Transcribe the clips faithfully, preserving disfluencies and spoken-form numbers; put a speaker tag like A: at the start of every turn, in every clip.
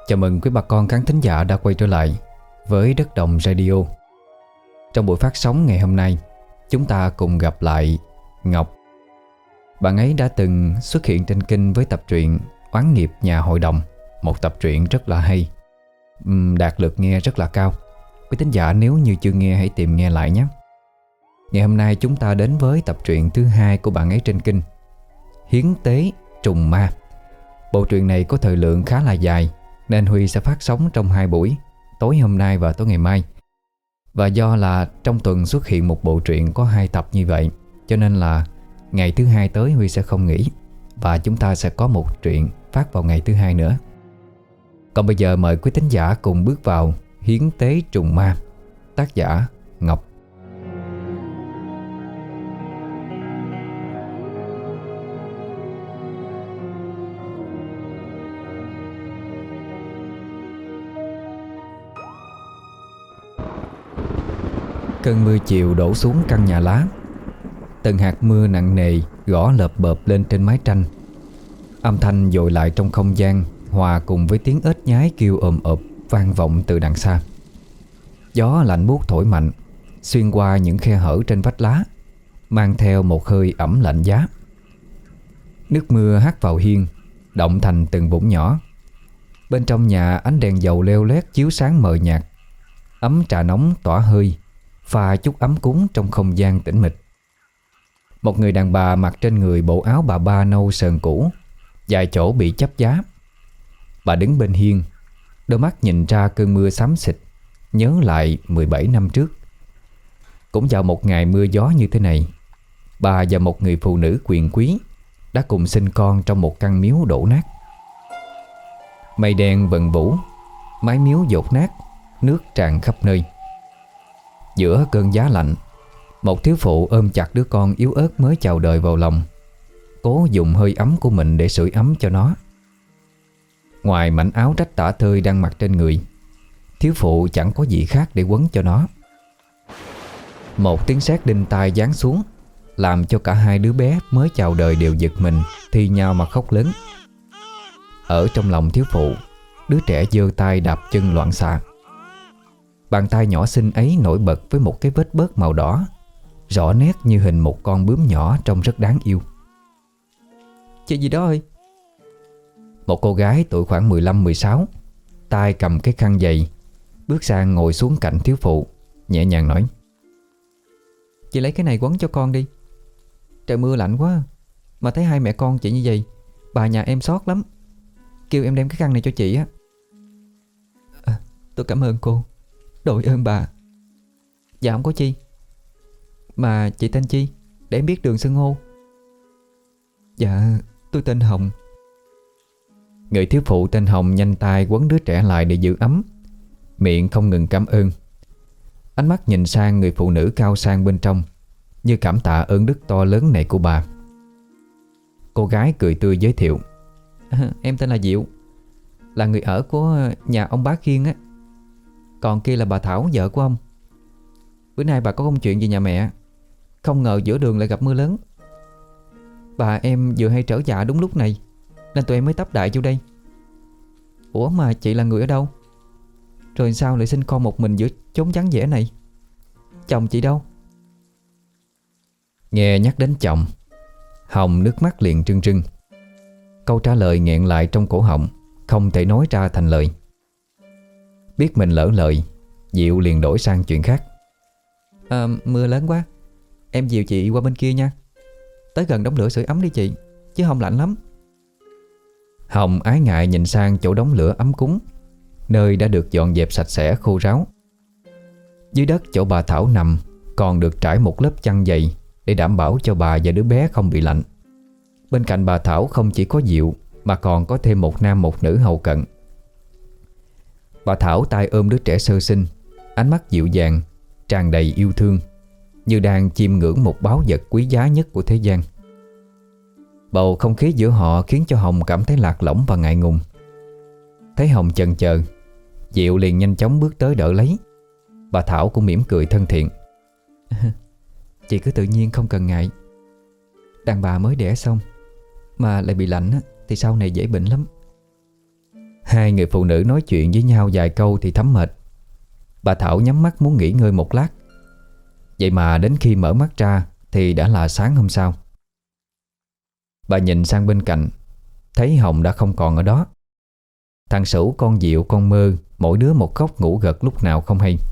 A: Chào mừng quý bà con khán thính giả đã quay trở lại với Đất Đồng Radio. Trong buổi phát sóng ngày hôm nay, chúng ta cùng gặp lại Ngọc. Bạn ấy đã từng xuất hiện trên kênh với tập truyện Oán Nghiệp Nhà Hội Đồng, một tập truyện rất là hay, đạt lượt nghe rất là cao. Quý thính giả nếu như chưa nghe hãy tìm nghe lại nhé. Ngày hôm nay chúng ta đến với tập truyện thứ hai của bạn ấy trên kênh, Hiến Tế Trùng Ma. Bộ truyện này có thời lượng khá là dài nên Huy sẽ phát sóng trong hai buổi, tối hôm nay và tối ngày mai. Và do là trong tuần xuất hiện một bộ truyện có hai tập như vậy, cho nên là ngày thứ hai tới Huy sẽ không nghỉ, và chúng ta sẽ có một truyện phát vào ngày thứ hai nữa. Còn bây giờ mời quý thính giả cùng bước vào Hiến Tế Trùng Ma, tác giả Ngọc. Cơn mưa chiều đổ xuống căn nhà lá. Từng hạt mưa nặng nề gõ lợp bợp lên trên mái tranh. Âm thanh dội lại trong không gian, hòa cùng với tiếng ếch nhái kêu ồm ộp vang vọng từ đằng xa. Gió lạnh buốt thổi mạnh, xuyên qua những khe hở trên vách lá, mang theo một hơi ẩm lạnh giá. Nước mưa hắt vào hiên, động thành từng vũng nhỏ. Bên trong nhà ánh đèn dầu leo lét chiếu sáng mờ nhạt. Ấm trà nóng tỏa hơi, pha chút ấm cúng trong không gian tĩnh mịch. Một người đàn bà mặc trên người bộ áo bà ba nâu sờn cũ, vài chỗ bị chắp vá. Bà đứng bên hiên, đôi mắt nhìn ra cơn mưa xám xịt, nhớ lại mười bảy năm trước. Cũng vào một ngày mưa gió như thế này, bà và một người phụ nữ quyền quý đã cùng sinh con trong một căn miếu đổ nát. Mây đen vần vũ, mái miếu dột nát, nước tràn khắp nơi. Giữa cơn giá lạnh, một thiếu phụ ôm chặt đứa con yếu ớt mới chào đời vào lòng, cố dùng hơi ấm của mình để sưởi ấm cho nó. Ngoài mảnh áo rách tả tơi đang mặc trên người, thiếu phụ chẳng có gì khác để quấn cho nó. Một tiếng sét đinh tai giáng xuống, làm cho cả hai đứa bé mới chào đời đều giật mình, thi nhau mà khóc lớn. Ở trong lòng thiếu phụ, đứa trẻ giơ tay đạp chân loạn xạ. Bàn tay nhỏ xinh ấy nổi bật với một cái vết bớt màu đỏ, rõ nét như hình một con bướm nhỏ trông rất đáng yêu. Chị gì đó ơi? Một cô gái tuổi khoảng mười lăm mười sáu, tay cầm cái khăn giày, bước sang ngồi xuống cạnh thiếu phụ, nhẹ nhàng nói: Chị lấy cái này quấn cho con đi. Trời mưa lạnh quá, mà thấy hai mẹ con chị như vậy, bà nhà em xót lắm. Kêu em đem cái khăn này cho chị á. À, tôi cảm ơn cô, đội ơn bà. Dạ không có chi. Mà chị tên chi, để em biết đường xưng hô? Dạ tôi tên Hồng. Người thiếu phụ tên Hồng nhanh tay quấn đứa trẻ lại để giữ ấm, miệng không ngừng cảm ơn. Ánh mắt nhìn sang người phụ nữ cao sang bên trong, như cảm tạ ơn đức to lớn này của bà. Cô gái cười tươi giới thiệu: à, em tên là Diệu, là người ở của nhà ông bá Khiên á. Còn kia là bà Thảo, vợ của ông. Bữa nay bà có công chuyện gì nhà mẹ, không ngờ giữa đường lại gặp mưa lớn. Bà em vừa hay trở dạ đúng lúc này, nên tụi em mới tấp đại vô đây. Ủa mà chị là người ở đâu? Rồi sao lại sinh con một mình giữa chốn vắng vẻ này? Chồng chị đâu? Nghe nhắc đến chồng, Hồng nước mắt liền trưng trưng. Câu trả lời nghẹn lại trong cổ họng, không thể nói ra thành lời. Biết mình lỡ lời, Diệu liền đổi sang chuyện khác. À, mưa lớn quá, em dìu chị qua bên kia nha. Tới gần đống lửa sưởi ấm đi chị, chứ không lạnh lắm. Hồng ái ngại nhìn sang chỗ đống lửa ấm cúng, nơi đã được dọn dẹp sạch sẽ khô ráo. Dưới đất chỗ bà Thảo nằm còn được trải một lớp chăn dày để đảm bảo cho bà và đứa bé không bị lạnh. Bên cạnh bà Thảo không chỉ có Diệu mà còn có thêm một nam một nữ hầu cận. Bà Thảo tay ôm đứa trẻ sơ sinh, ánh mắt dịu dàng, tràn đầy yêu thương, như đang chiêm ngưỡng một báu vật quý giá nhất của thế gian. Bầu không khí giữa họ khiến cho Hồng cảm thấy lạc lõng và ngại ngùng. Thấy Hồng chần chờ, Diệu liền nhanh chóng bước tới đỡ lấy. Bà Thảo cũng mỉm cười thân thiện: Chị cứ tự nhiên, không cần ngại. Đàn bà mới đẻ xong mà lại bị lạnh thì sau này dễ bệnh lắm. Hai người phụ nữ nói chuyện với nhau vài câu thì thấm mệt. Bà Thảo nhắm mắt muốn nghỉ ngơi một lát. Vậy mà đến khi mở mắt ra thì đã là sáng hôm sau. Bà nhìn sang bên cạnh, thấy Hồng đã không còn ở đó. Thằng Sửu, con Diệu, con Mơ, mỗi đứa một góc ngủ gật lúc nào không hay.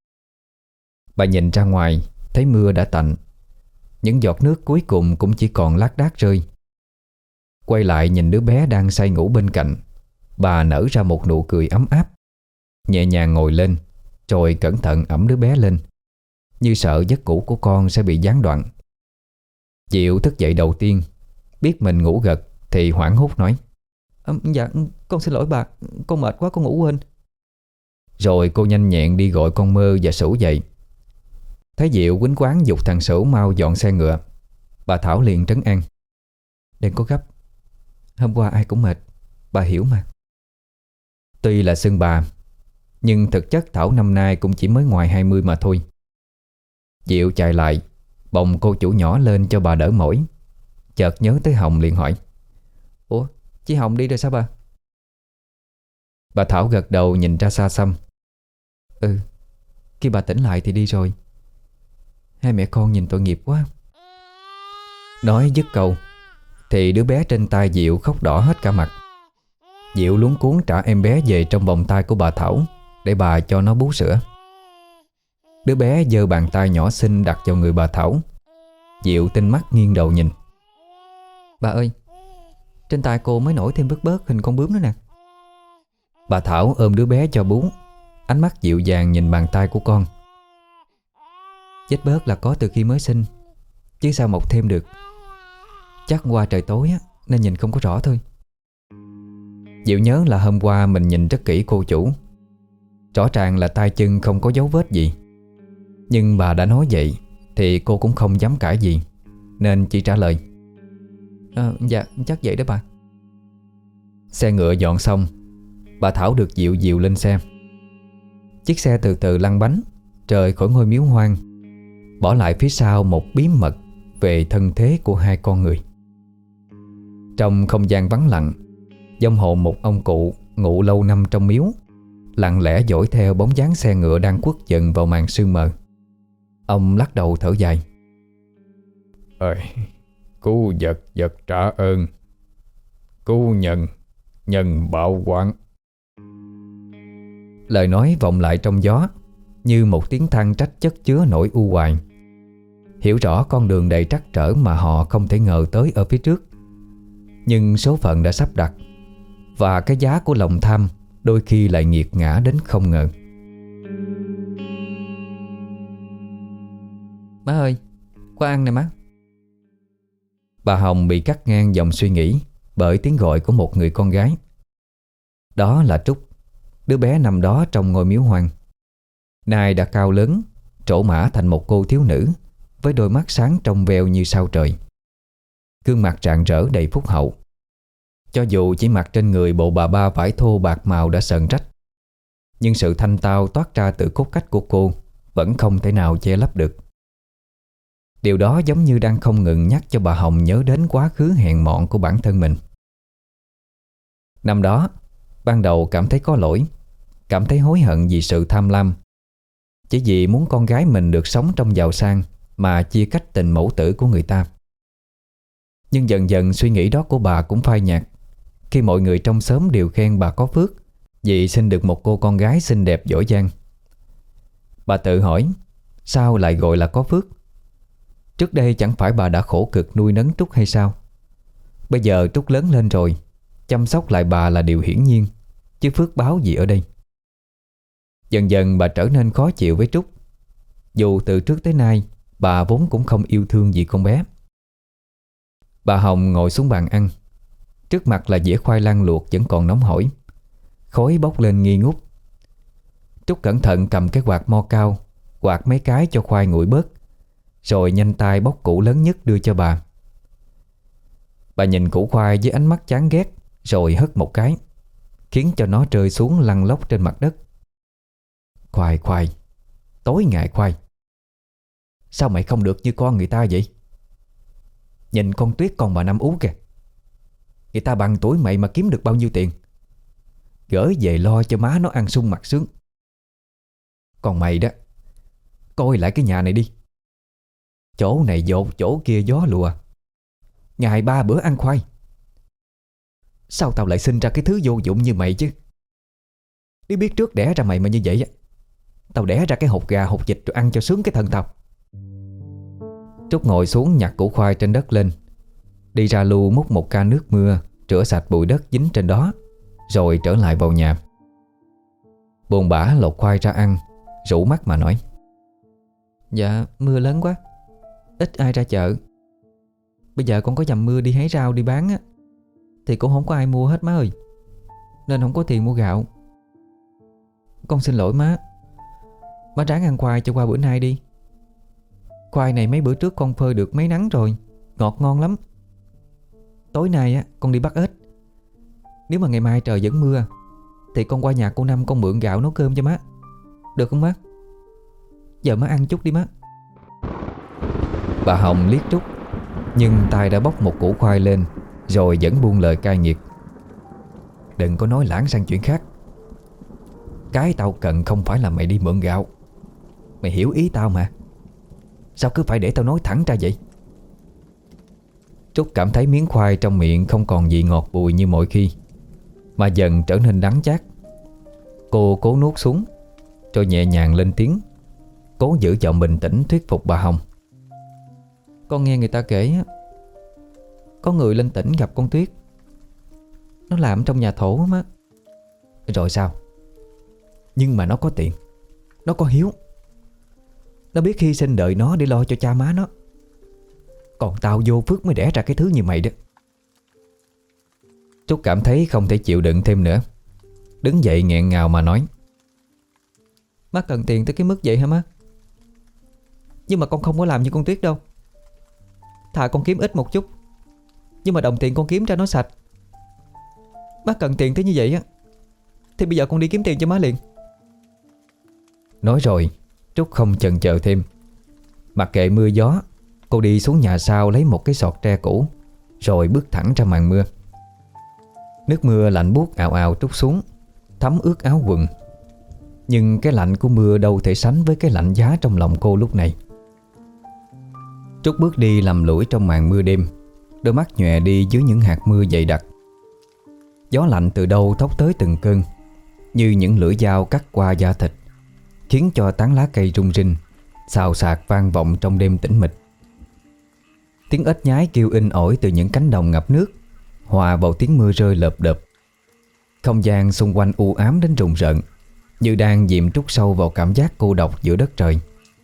A: Bà nhìn ra ngoài, thấy mưa đã tạnh. Những giọt nước cuối cùng cũng chỉ còn lác đác rơi. Quay lại nhìn đứa bé đang say ngủ bên cạnh, bà nở ra một nụ cười ấm áp. Nhẹ nhàng ngồi lên, rồi cẩn thận ẵm đứa bé lên, như sợ giấc ngủ của con sẽ bị gián đoạn. Diệu thức dậy đầu tiên, biết mình ngủ gật thì hoảng hốt nói: à, Dạ con xin lỗi bà, con mệt quá con ngủ quên. Rồi cô nhanh nhẹn đi gọi con Mơ và Sửu dậy. Thấy Diệu quýnh quáng giục thằng Sửu mau dọn xe ngựa, bà Thảo liền trấn an: Đừng có gấp, hôm qua ai cũng mệt, bà hiểu mà. Tuy là xưng bà, nhưng thực chất Thảo năm nay cũng chỉ mới ngoài hai mươi mà thôi. Diệu chạy lại, bồng cô chủ nhỏ lên cho bà đỡ mỏi. Chợt nhớ tới Hồng liền hỏi: Ủa, chị Hồng đi rồi sao bà? Bà Thảo gật đầu nhìn ra xa xăm: Ừ, khi bà tỉnh lại thì đi rồi. Hai mẹ con nhìn tội nghiệp quá. Nói dứt câu thì đứa bé trên tay Diệu khóc đỏ hết cả mặt. Diệu luống cuống trả em bé về trong vòng tay của bà Thảo để bà cho nó bú sữa. Đứa bé giơ bàn tay nhỏ xinh đặt vào người bà Thảo. Diệu tinh mắt nghiêng đầu nhìn: Bà ơi, trên tay cô mới nổi thêm bớt bớt hình con bướm nữa nè. Bà Thảo ôm đứa bé cho bú, ánh mắt dịu dàng nhìn bàn tay của con. Vết bớt là có từ khi mới sinh, chứ sao mọc thêm được. Chắc qua trời tối á, nên nhìn không có rõ thôi. Diệu nhớ là hôm qua mình nhìn rất kỹ cô chủ. Rõ ràng là tay chân không có dấu vết gì. Nhưng bà đã nói vậy thì cô cũng không dám cãi gì, nên chỉ trả lời: à, Dạ chắc vậy đó bà. Xe ngựa dọn xong, bà Thảo được Diệu dìu lên xe. Chiếc xe từ từ lăn bánh rời khỏi ngôi miếu hoang, bỏ lại phía sau một bí mật về thân thế của hai con người. Trong không gian vắng lặng, vong hồn một ông cụ ngụ lâu năm trong miếu lặng lẽ dõi theo bóng dáng xe ngựa đang khuất dần vào màn sương mờ. Ông lắc đầu thở dài: Ơi, cứu vật vật trả ơn, cứu nhân nhân báo oán. Lời nói vọng lại trong gió như một tiếng than trách chất chứa nỗi u hoài. Hiểu rõ con đường đầy trắc trở mà họ không thể ngờ tới ở phía trước. Nhưng số phận đã sắp đặt, và cái giá của lòng tham đôi khi lại nghiệt ngã đến không ngờ. Má ơi, qua ăn nè má. Bà Hồng bị cắt ngang dòng suy nghĩ bởi tiếng gọi của một người con gái. Đó là Trúc, đứa bé nằm đó trong ngôi miếu hoang. Nay đã cao lớn, trổ mã thành một cô thiếu nữ với đôi mắt sáng trong veo như sao trời. Gương mặt rạng rỡ đầy phúc hậu. Cho dù chỉ mặc trên người bộ bà ba vải thô bạc màu đã sờn rách, nhưng sự thanh tao toát ra từ cốt cách của cô vẫn không thể nào che lấp được. Điều đó giống như đang không ngừng nhắc cho bà Hồng nhớ đến quá khứ hèn mọn của bản thân mình. Năm đó, ban đầu cảm thấy có lỗi, cảm thấy hối hận vì sự tham lam, chỉ vì muốn con gái mình được sống trong giàu sang mà chia cách tình mẫu tử của người ta. Nhưng dần dần suy nghĩ đó của bà cũng phai nhạt khi mọi người trong xóm đều khen bà có phước vì sinh được một cô con gái xinh đẹp giỏi giang. Bà tự hỏi, sao lại gọi là có phước? Trước đây chẳng phải bà đã khổ cực nuôi nấng Trúc hay sao? Bây giờ Trúc lớn lên rồi, chăm sóc lại bà là điều hiển nhiên, chứ phước báo gì ở đây? Dần dần bà trở nên khó chịu với Trúc. Dù từ trước tới nay bà vốn cũng không yêu thương gì con bé. Bà Hồng ngồi xuống bàn ăn. Trước mặt là dĩa khoai lang luộc vẫn còn nóng hổi, khói bốc lên nghi ngút. Trúc cẩn thận cầm cái quạt mo cao, quạt mấy cái cho khoai nguội bớt, rồi nhanh tay bóc củ lớn nhất đưa cho bà. Bà nhìn củ khoai với ánh mắt chán ghét, rồi hất một cái, khiến cho nó rơi xuống lăn lóc trên mặt đất. Khoai khoai, tối ngày khoai. Sao mày không được như con người ta vậy? Nhìn con Tuyết con bà Năm Ú kìa, người ta bằng tuổi mày mà kiếm được bao nhiêu tiền. gửi về lo cho má nó ăn sung mặc sướng. Còn mày đó, coi lại cái nhà này đi. Chỗ này dột, chỗ kia gió lùa, ngày ba bữa ăn khoai. Sao tao lại sinh ra cái thứ vô dụng như mày chứ? Nếu biết trước đẻ ra mày mà như vậy á, tao đẻ ra cái hột gà hột vịt rồi ăn cho sướng cái thân tao. Trúc ngồi xuống nhặt củ khoai trên đất lên, đi ra lu múc một ca nước mưa, rửa sạch bụi đất dính trên đó, rồi trở lại vào nhà. Buồn bã lột khoai ra ăn, rủ mắt mà nói: Dạ mưa lớn quá, ít ai ra chợ. Bây giờ con có dầm mưa đi hái rau đi bán á, thì cũng không có ai mua hết má ơi, nên không có tiền mua gạo. Con xin lỗi má. Má ráng ăn khoai cho qua bữa nay đi. Khoai này mấy bữa trước con phơi được mấy nắng rồi, ngọt ngon lắm. Tối nay á con đi bắt ếch. Nếu mà ngày mai trời vẫn mưa thì con qua nhà cô Năm con mượn gạo nấu cơm cho má, được không má? Giờ má ăn chút đi má. Bà Hồng liếc Trúc, nhưng tay đã bóc một củ khoai lên, rồi vẫn buông lời cay nghiệt: Đừng có nói lãng sang chuyện khác. Cái tao cần không phải là mày đi mượn gạo. Mày hiểu ý tao mà. Sao cứ phải để tao nói thẳng ra vậy? Trúc cảm thấy miếng khoai trong miệng không còn vị ngọt bùi như mọi khi, mà dần trở nên đắng chát. Cô cố nuốt xuống, rồi nhẹ nhàng lên tiếng, cố giữ giọng bình tĩnh thuyết phục bà Hồng. Con nghe người ta kể á, có người lên tỉnh gặp con Tuyết. Nó làm trong nhà thổ á. Rồi sao? Nhưng mà nó có tiền, nó có hiếu, nó biết hy sinh đời nó để lo cho cha má nó. Còn tao vô phước mới đẻ ra cái thứ như mày đó. Trúc cảm thấy không thể chịu đựng thêm nữa, đứng dậy nghẹn ngào mà nói: Má cần tiền tới cái mức vậy hả má? Nhưng mà con không có làm như con Tuyết đâu. Thà con kiếm ít một chút, nhưng mà đồng tiền con kiếm ra nó sạch. Má cần tiền tới như vậy á, thì bây giờ con đi kiếm tiền cho má liền. Nói rồi Trúc không chần chờ thêm. Mặc kệ mưa gió, cô đi xuống nhà sau lấy một cái sọt tre cũ, rồi bước thẳng ra màn mưa. Nước mưa lạnh buốt ào ào trút xuống, thấm ướt áo quần. Nhưng cái lạnh của mưa đâu thể sánh với cái lạnh giá trong lòng cô lúc này. Trúc bước đi lầm lũi trong màn mưa đêm, đôi mắt nhòe đi dưới những hạt mưa dày đặc. Gió lạnh từ đâu thốc tới từng cơn, như những lưỡi dao cắt qua da thịt, khiến cho tán lá cây rung rinh, xào xạc vang vọng trong đêm tĩnh mịch. Tiếng ếch nhái kêu inh ỏi từ những cánh đồng ngập nước, hòa vào tiếng mưa rơi lợp đợp. Không gian xung quanh u ám đến rùng rợn, như đang dìm Trúc sâu vào cảm giác cô độc giữa đất trời.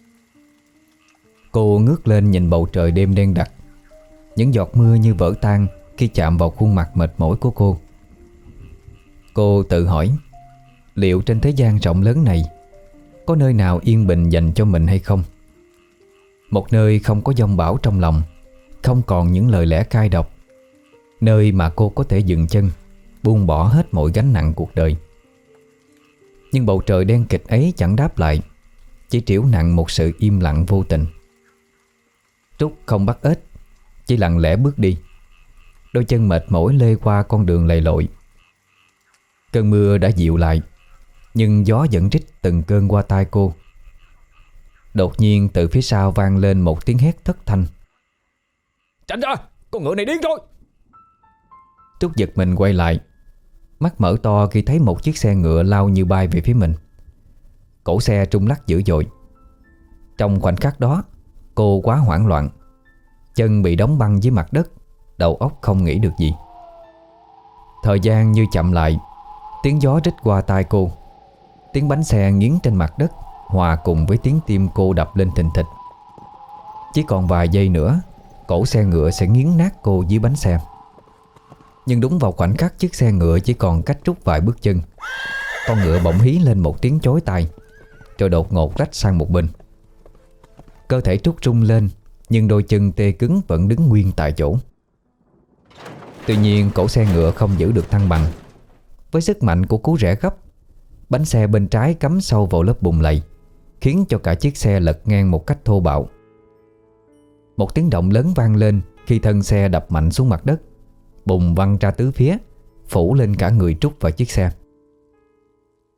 A: Cô ngước lên nhìn bầu trời đêm đen đặc. Những giọt mưa như vỡ tan khi chạm vào khuôn mặt mệt mỏi của cô. Cô tự hỏi, liệu trên thế gian rộng lớn này có nơi nào yên bình dành cho mình hay không? Một nơi không có giông bão trong lòng, không còn những lời lẽ cay độc, nơi mà cô có thể dừng chân, buông bỏ hết mọi gánh nặng cuộc đời. Nhưng bầu trời đen kịch ấy chẳng đáp lại, chỉ trĩu nặng một sự im lặng vô tình. Trúc không bắt ếch, chỉ lặng lẽ bước đi, đôi chân mệt mỏi lê qua con đường lầy lội. Cơn mưa đã dịu lại, nhưng gió vẫn rít từng cơn qua tai cô. Đột nhiên từ phía sau vang lên một tiếng hét thất thanh: "Tránh ra, con ngựa này điên rồi!" Trúc giật mình quay lại, mắt mở to khi thấy một chiếc xe ngựa lao như bay về phía mình. Cổ xe rung lắc dữ dội. Trong khoảnh khắc đó, cô quá hoảng loạn, chân bị đóng băng dưới mặt đất, đầu óc không nghĩ được gì. Thời gian như chậm lại, tiếng gió rít qua tai cô, tiếng bánh xe nghiến trên mặt đất hòa cùng với tiếng tim cô đập lên thình thịch. Chỉ còn vài giây nữa, cổ xe ngựa sẽ nghiến nát cô dưới bánh xe. Nhưng đúng vào khoảnh khắc chiếc xe ngựa chỉ còn cách Trúc vài bước chân, con ngựa bỗng hí lên một tiếng chói tai, rồi đột ngột lách sang một bên. Cơ thể Trúc rung lên, nhưng đôi chân tê cứng vẫn đứng nguyên tại chỗ. Tuy nhiên cổ xe ngựa không giữ được thăng bằng. Với sức mạnh của cú rẽ gấp, bánh xe bên trái cắm sâu vào lớp bùn lầy, khiến cho cả chiếc xe lật ngang một cách thô bạo. Một tiếng động lớn vang lên khi thân xe đập mạnh xuống mặt đất, bùn văng ra tứ phía, phủ lên cả người Trúc và chiếc xe.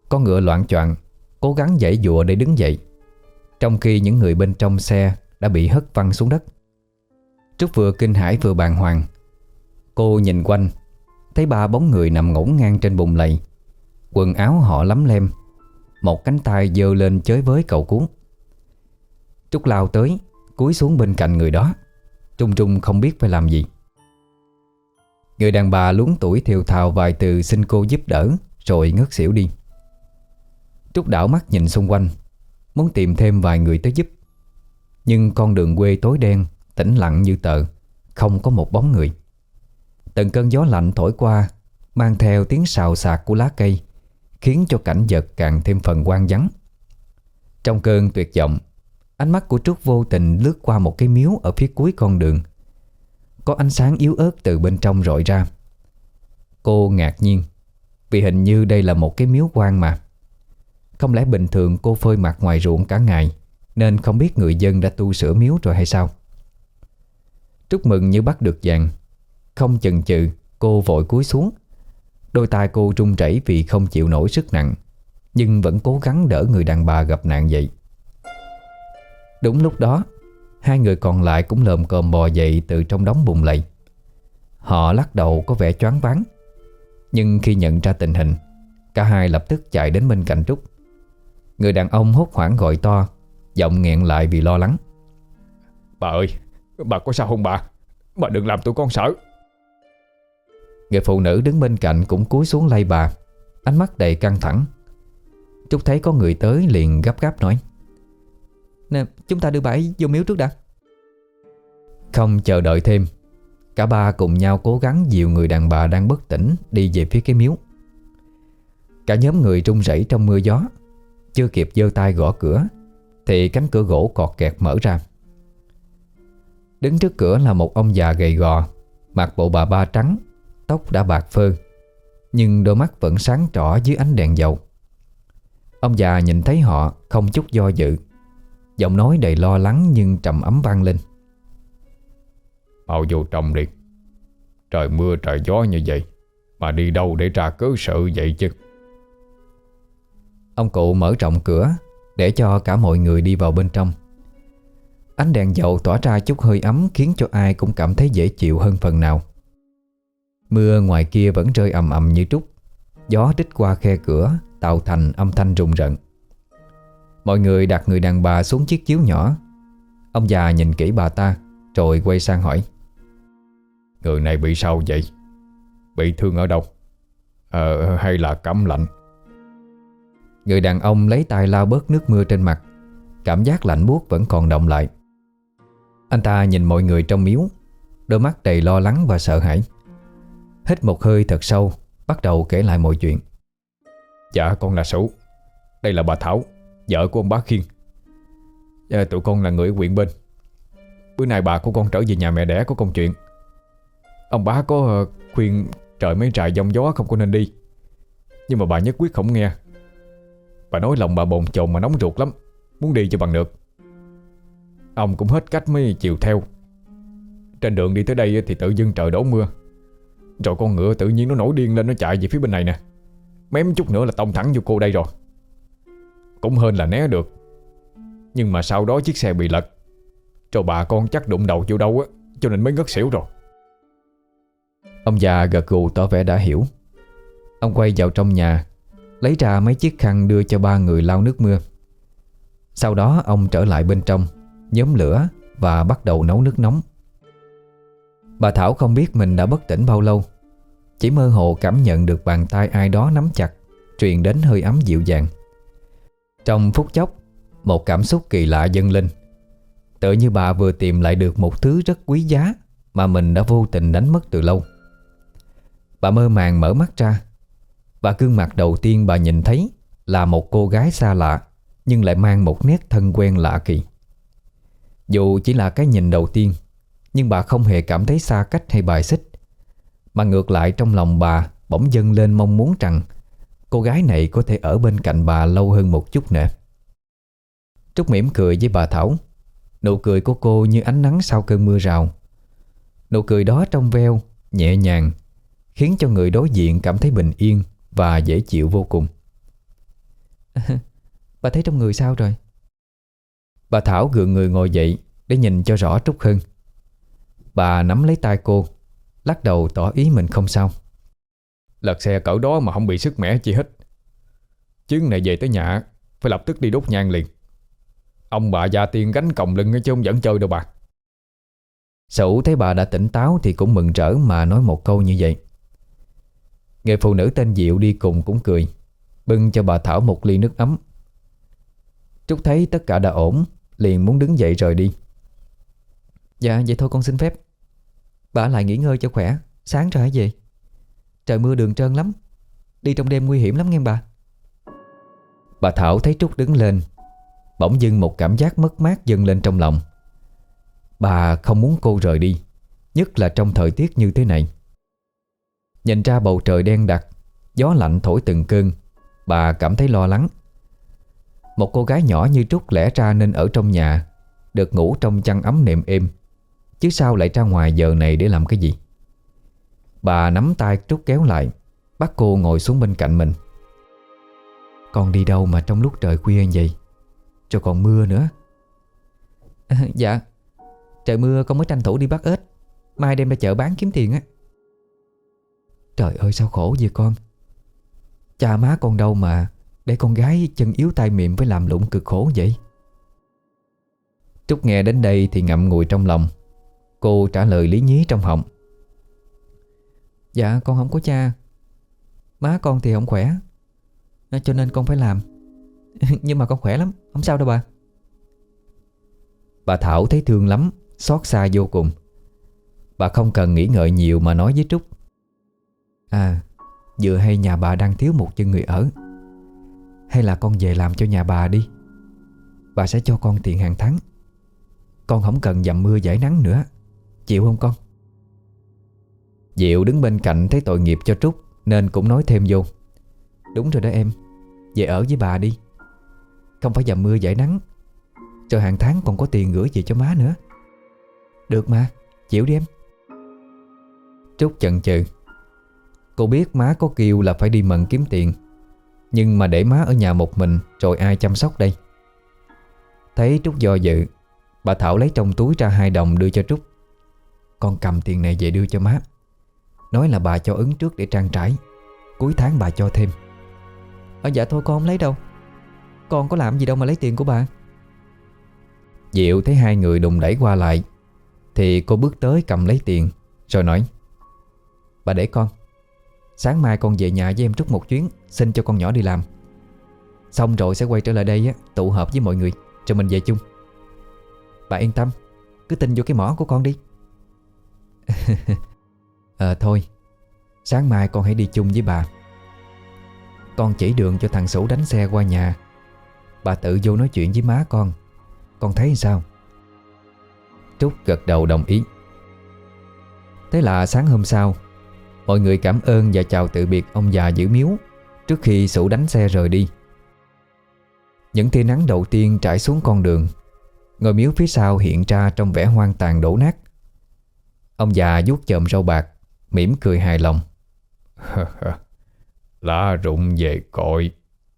A: Con ngựa loạng choạng cố gắng giãy giụa để đứng dậy, trong khi những người bên trong xe đã bị hất văng xuống đất. Trúc vừa kinh hãi vừa bàng hoàng. Cô nhìn quanh, thấy ba bóng người nằm ngổn ngang trên bùn lầy. Quần áo họ lấm lem, một cánh tay giơ lên chới với cậu cuốn. Trúc lao tới, cúi xuống bên cạnh người đó, trung trung không biết phải làm gì. Người đàn bà luống tuổi thều thào vài từ xin cô giúp đỡ, rồi ngất xỉu đi. Trúc đảo mắt nhìn xung quanh, muốn tìm thêm vài người tới giúp. Nhưng con đường quê tối đen, tĩnh lặng như tờ, không có một bóng người. Từng cơn gió lạnh thổi qua, mang theo tiếng xào xạc của lá cây, khiến cho cảnh vật càng thêm phần hoang vắng. Trong cơn tuyệt vọng, ánh mắt của Trúc vô tình lướt qua một cái miếu ở phía cuối con đường. Có ánh sáng yếu ớt từ bên trong rọi ra. Cô ngạc nhiên, vì hình như đây là một cái miếu quan mà. Không lẽ bình thường cô phơi mặt ngoài ruộng cả ngày, nên không biết người dân đã tu sửa miếu rồi hay sao? Trúc mừng như bắt được vàng. Không chần chừ, cô vội cúi xuống. Đôi tay cô run rẩy vì không chịu nổi sức nặng, nhưng vẫn cố gắng đỡ người đàn bà gặp nạn dậy. Đúng lúc đó, hai người còn lại cũng lồm cồm bò dậy từ trong đống bùn lầy. Họ lắc đầu có vẻ choáng váng, nhưng khi nhận ra tình hình, cả hai lập tức chạy đến bên cạnh Trúc. Người đàn ông hốt hoảng gọi to, giọng nghẹn lại vì lo lắng:
B: "Bà ơi, bà có sao không bà? Bà đừng làm tụi con sợ."
A: Người phụ nữ đứng bên cạnh cũng cúi xuống lay bà, ánh mắt đầy căng thẳng. Trúc thấy có người tới liền gấp gáp nói: "Nè, chúng ta đưa bà ấy vô miếu trước đã." Không chờ đợi thêm, cả ba cùng nhau cố gắng dìu người đàn bà đang bất tỉnh đi về phía cái miếu. Cả nhóm người run rẩy trong mưa gió. Chưa kịp giơ tay gõ cửa thì cánh cửa gỗ cọt kẹt mở ra. Đứng trước cửa là một ông già gầy gò, mặc bộ bà ba trắng, tóc đã bạc phơ, nhưng đôi mắt vẫn sáng trỏ dưới ánh đèn dầu. Ông già nhìn thấy họ không chút do dự, giọng nói đầy lo lắng nhưng trầm ấm vang lên:
B: "Mau vô trong đi. Trời mưa trời gió như vậy mà đi đâu để ra cớ sự vậy chứ?"
A: Ông cụ mở rộng cửa để cho cả mọi người đi vào bên trong. Ánh đèn dầu tỏa ra chút hơi ấm khiến cho ai cũng cảm thấy dễ chịu hơn phần nào. Mưa ngoài kia vẫn rơi ầm ầm như trút. Gió rít qua khe cửa tạo thành âm thanh rùng rợn. Mọi người đặt người đàn bà xuống chiếc chiếu nhỏ. Ông già nhìn kỹ bà ta rồi quay sang hỏi:
B: "Người này bị sao vậy? Bị thương ở đâu? Ờ, hay là cảm lạnh?"
A: Người đàn ông lấy tay lau bớt nước mưa trên mặt. Cảm giác lạnh buốt vẫn còn đọng lại. Anh ta nhìn mọi người trong miếu, đôi mắt đầy lo lắng và sợ hãi. Hít một hơi thật sâu, bắt đầu kể lại mọi chuyện.
B: "Dạ con là Sửu. Đây là bà Thảo, vợ của ông bá Khiên. Dạ, tụi con là người ở huyện bên. Bữa nay bà của con trở về nhà mẹ đẻ có công chuyện. Ông bá có uh, khuyên trời mấy trại giông gió không có nên đi, nhưng mà bà nhất quyết không nghe. Bà nói lòng bà bồn chồn mà nóng ruột lắm, muốn đi cho bằng được. Ông cũng hết cách mới chiều theo. Trên đường đi tới đây thì tự dưng trời đổ mưa, rồi con ngựa tự nhiên nó nổi điên lên, nó chạy về phía bên này nè. Mém chút nữa là tông thẳng vô cô đây rồi. Cũng hên là né được, nhưng mà sau đó chiếc xe bị lật, rồi bà con chắc đụng đầu vô đâu á, cho nên mới ngất xỉu rồi."
A: Ông già gật gù tỏ vẻ đã hiểu. Ông quay vào trong nhà, lấy ra mấy chiếc khăn đưa cho ba người lau nước mưa. Sau đó ông trở lại bên trong, nhóm lửa và bắt đầu nấu nước nóng. Bà Thảo không biết mình đã bất tỉnh bao lâu, chỉ mơ hồ cảm nhận được bàn tay ai đó nắm chặt, truyền đến hơi ấm dịu dàng. Trong phút chốc, một cảm xúc kỳ lạ dâng lên, tựa như bà vừa tìm lại được một thứ rất quý giá mà mình đã vô tình đánh mất từ lâu. Bà mơ màng mở mắt ra, và gương mặt đầu tiên bà nhìn thấy là một cô gái xa lạ, nhưng lại mang một nét thân quen lạ kỳ. Dù chỉ là cái nhìn đầu tiên, nhưng bà không hề cảm thấy xa cách hay bài xích, mà ngược lại trong lòng bà bỗng dâng lên mong muốn rằng cô gái này có thể ở bên cạnh bà lâu hơn một chút nữa. Trúc mỉm cười với bà Thảo. Nụ cười của cô như ánh nắng sau cơn mưa rào. Nụ cười đó trong veo, nhẹ nhàng, khiến cho người đối diện cảm thấy bình yên và dễ chịu vô cùng. Bà thấy trong người sao rồi?
B: Bà Thảo gượng người ngồi dậy để nhìn cho rõ Trúc hơn. Bà nắm lấy tay cô, lắc đầu tỏ ý mình không sao. Lật xe cỡ đó mà không bị sức mẻ chi hết. Chuyến này về tới nhà phải lập tức đi đốt nhang liền. Ông bà gia tiên gánh còng lưng chứ không dẫn chơi đâu bà.
A: Sửu thấy bà đã tỉnh táo thì cũng mừng rỡ mà nói một câu như vậy. Người phụ nữ tên Diệu đi cùng cũng cười, bưng cho bà Thảo một ly nước ấm. Trúc thấy tất cả đã ổn, liền muốn đứng dậy rời đi. Dạ vậy thôi con xin phép. Bà ở lại nghỉ ngơi cho khỏe, sáng rồi hãy về. Trời mưa đường trơn lắm, đi trong đêm nguy hiểm lắm nghe bà. Bà Thảo thấy Trúc đứng lên, bỗng dưng một cảm giác mất mát dâng lên trong lòng. Bà không muốn cô rời đi, nhất là trong thời tiết như thế này. Nhìn ra bầu trời đen đặc, gió lạnh thổi từng cơn, bà cảm thấy lo lắng. Một cô gái nhỏ như Trúc lẽ ra nên ở trong nhà, được ngủ trong chăn ấm nệm êm, chứ sao lại ra ngoài giờ này để làm cái gì? Bà nắm tay Trúc kéo lại, bắt cô ngồi xuống bên cạnh mình. Con đi đâu mà trong lúc trời khuya như vậy, rồi còn mưa nữa? À, dạ, trời mưa con mới tranh thủ đi bắt ếch, mai đem ra chợ bán kiếm tiền á. Trời ơi sao khổ vậy con. Cha má con đâu mà để con gái chân yếu tay mềm phải làm lụng cực khổ vậy? Trúc nghe đến đây thì ngậm ngùi trong lòng. Cô trả lời lý nhí trong họng. Dạ con không có cha, má con thì không khỏe, cho nên con phải làm. Nhưng mà con khỏe lắm, không sao đâu bà. Bà Thảo thấy thương lắm, xót xa vô cùng. Bà không cần nghĩ ngợi nhiều mà nói với Trúc. À, vừa hay nhà bà đang thiếu một chân người ở, hay là con về làm cho nhà bà đi. Bà sẽ cho con tiền hàng tháng. Con không cần dầm mưa giải nắng nữa, chịu không con? Diệu đứng bên cạnh thấy tội nghiệp cho Trúc nên cũng nói thêm vô. Đúng rồi đó em, về ở với bà đi, không phải dầm mưa giải nắng, rồi hàng tháng còn có tiền gửi về cho má nữa. Được mà, chịu đi em. Trúc chần chừ. Cô biết má có kêu là phải đi mần kiếm tiền, nhưng mà để má ở nhà một mình rồi ai chăm sóc đây? Thấy Trúc do dự, bà Thảo lấy trong túi ra hai đồng đưa cho Trúc. Con cầm tiền này về đưa cho má, nói là bà cho ứng trước để trang trải, cuối tháng bà cho thêm. Ờ dạ thôi con không lấy đâu, con có làm gì đâu mà lấy tiền của bà. Diệu thấy hai người đùng đẩy qua lại thì cô bước tới cầm lấy tiền rồi nói. Bà để con, sáng mai con về nhà với em Trúc một chuyến, xin cho con nhỏ đi làm. Xong rồi sẽ quay trở lại đây á, tụ họp với mọi người rồi mình về chung. Bà yên tâm, cứ tin vô cái mỏ của con đi. Ờ thôi, sáng mai con hãy đi chung với bà. Con chỉ đường cho thằng Sửu đánh xe qua nhà, bà tự vô nói chuyện với má con. Con thấy sao? Trúc gật đầu đồng ý. Thế là sáng hôm sau, mọi người cảm ơn và chào từ biệt ông già giữ miếu trước khi Sửu đánh xe rời đi. Những tia nắng đầu tiên trải xuống con đường, ngôi miếu phía sau hiện ra trong vẻ hoang tàn đổ nát. Ông già vuốt chòm râu bạc, mỉm cười hài lòng. Lá rụng về cội.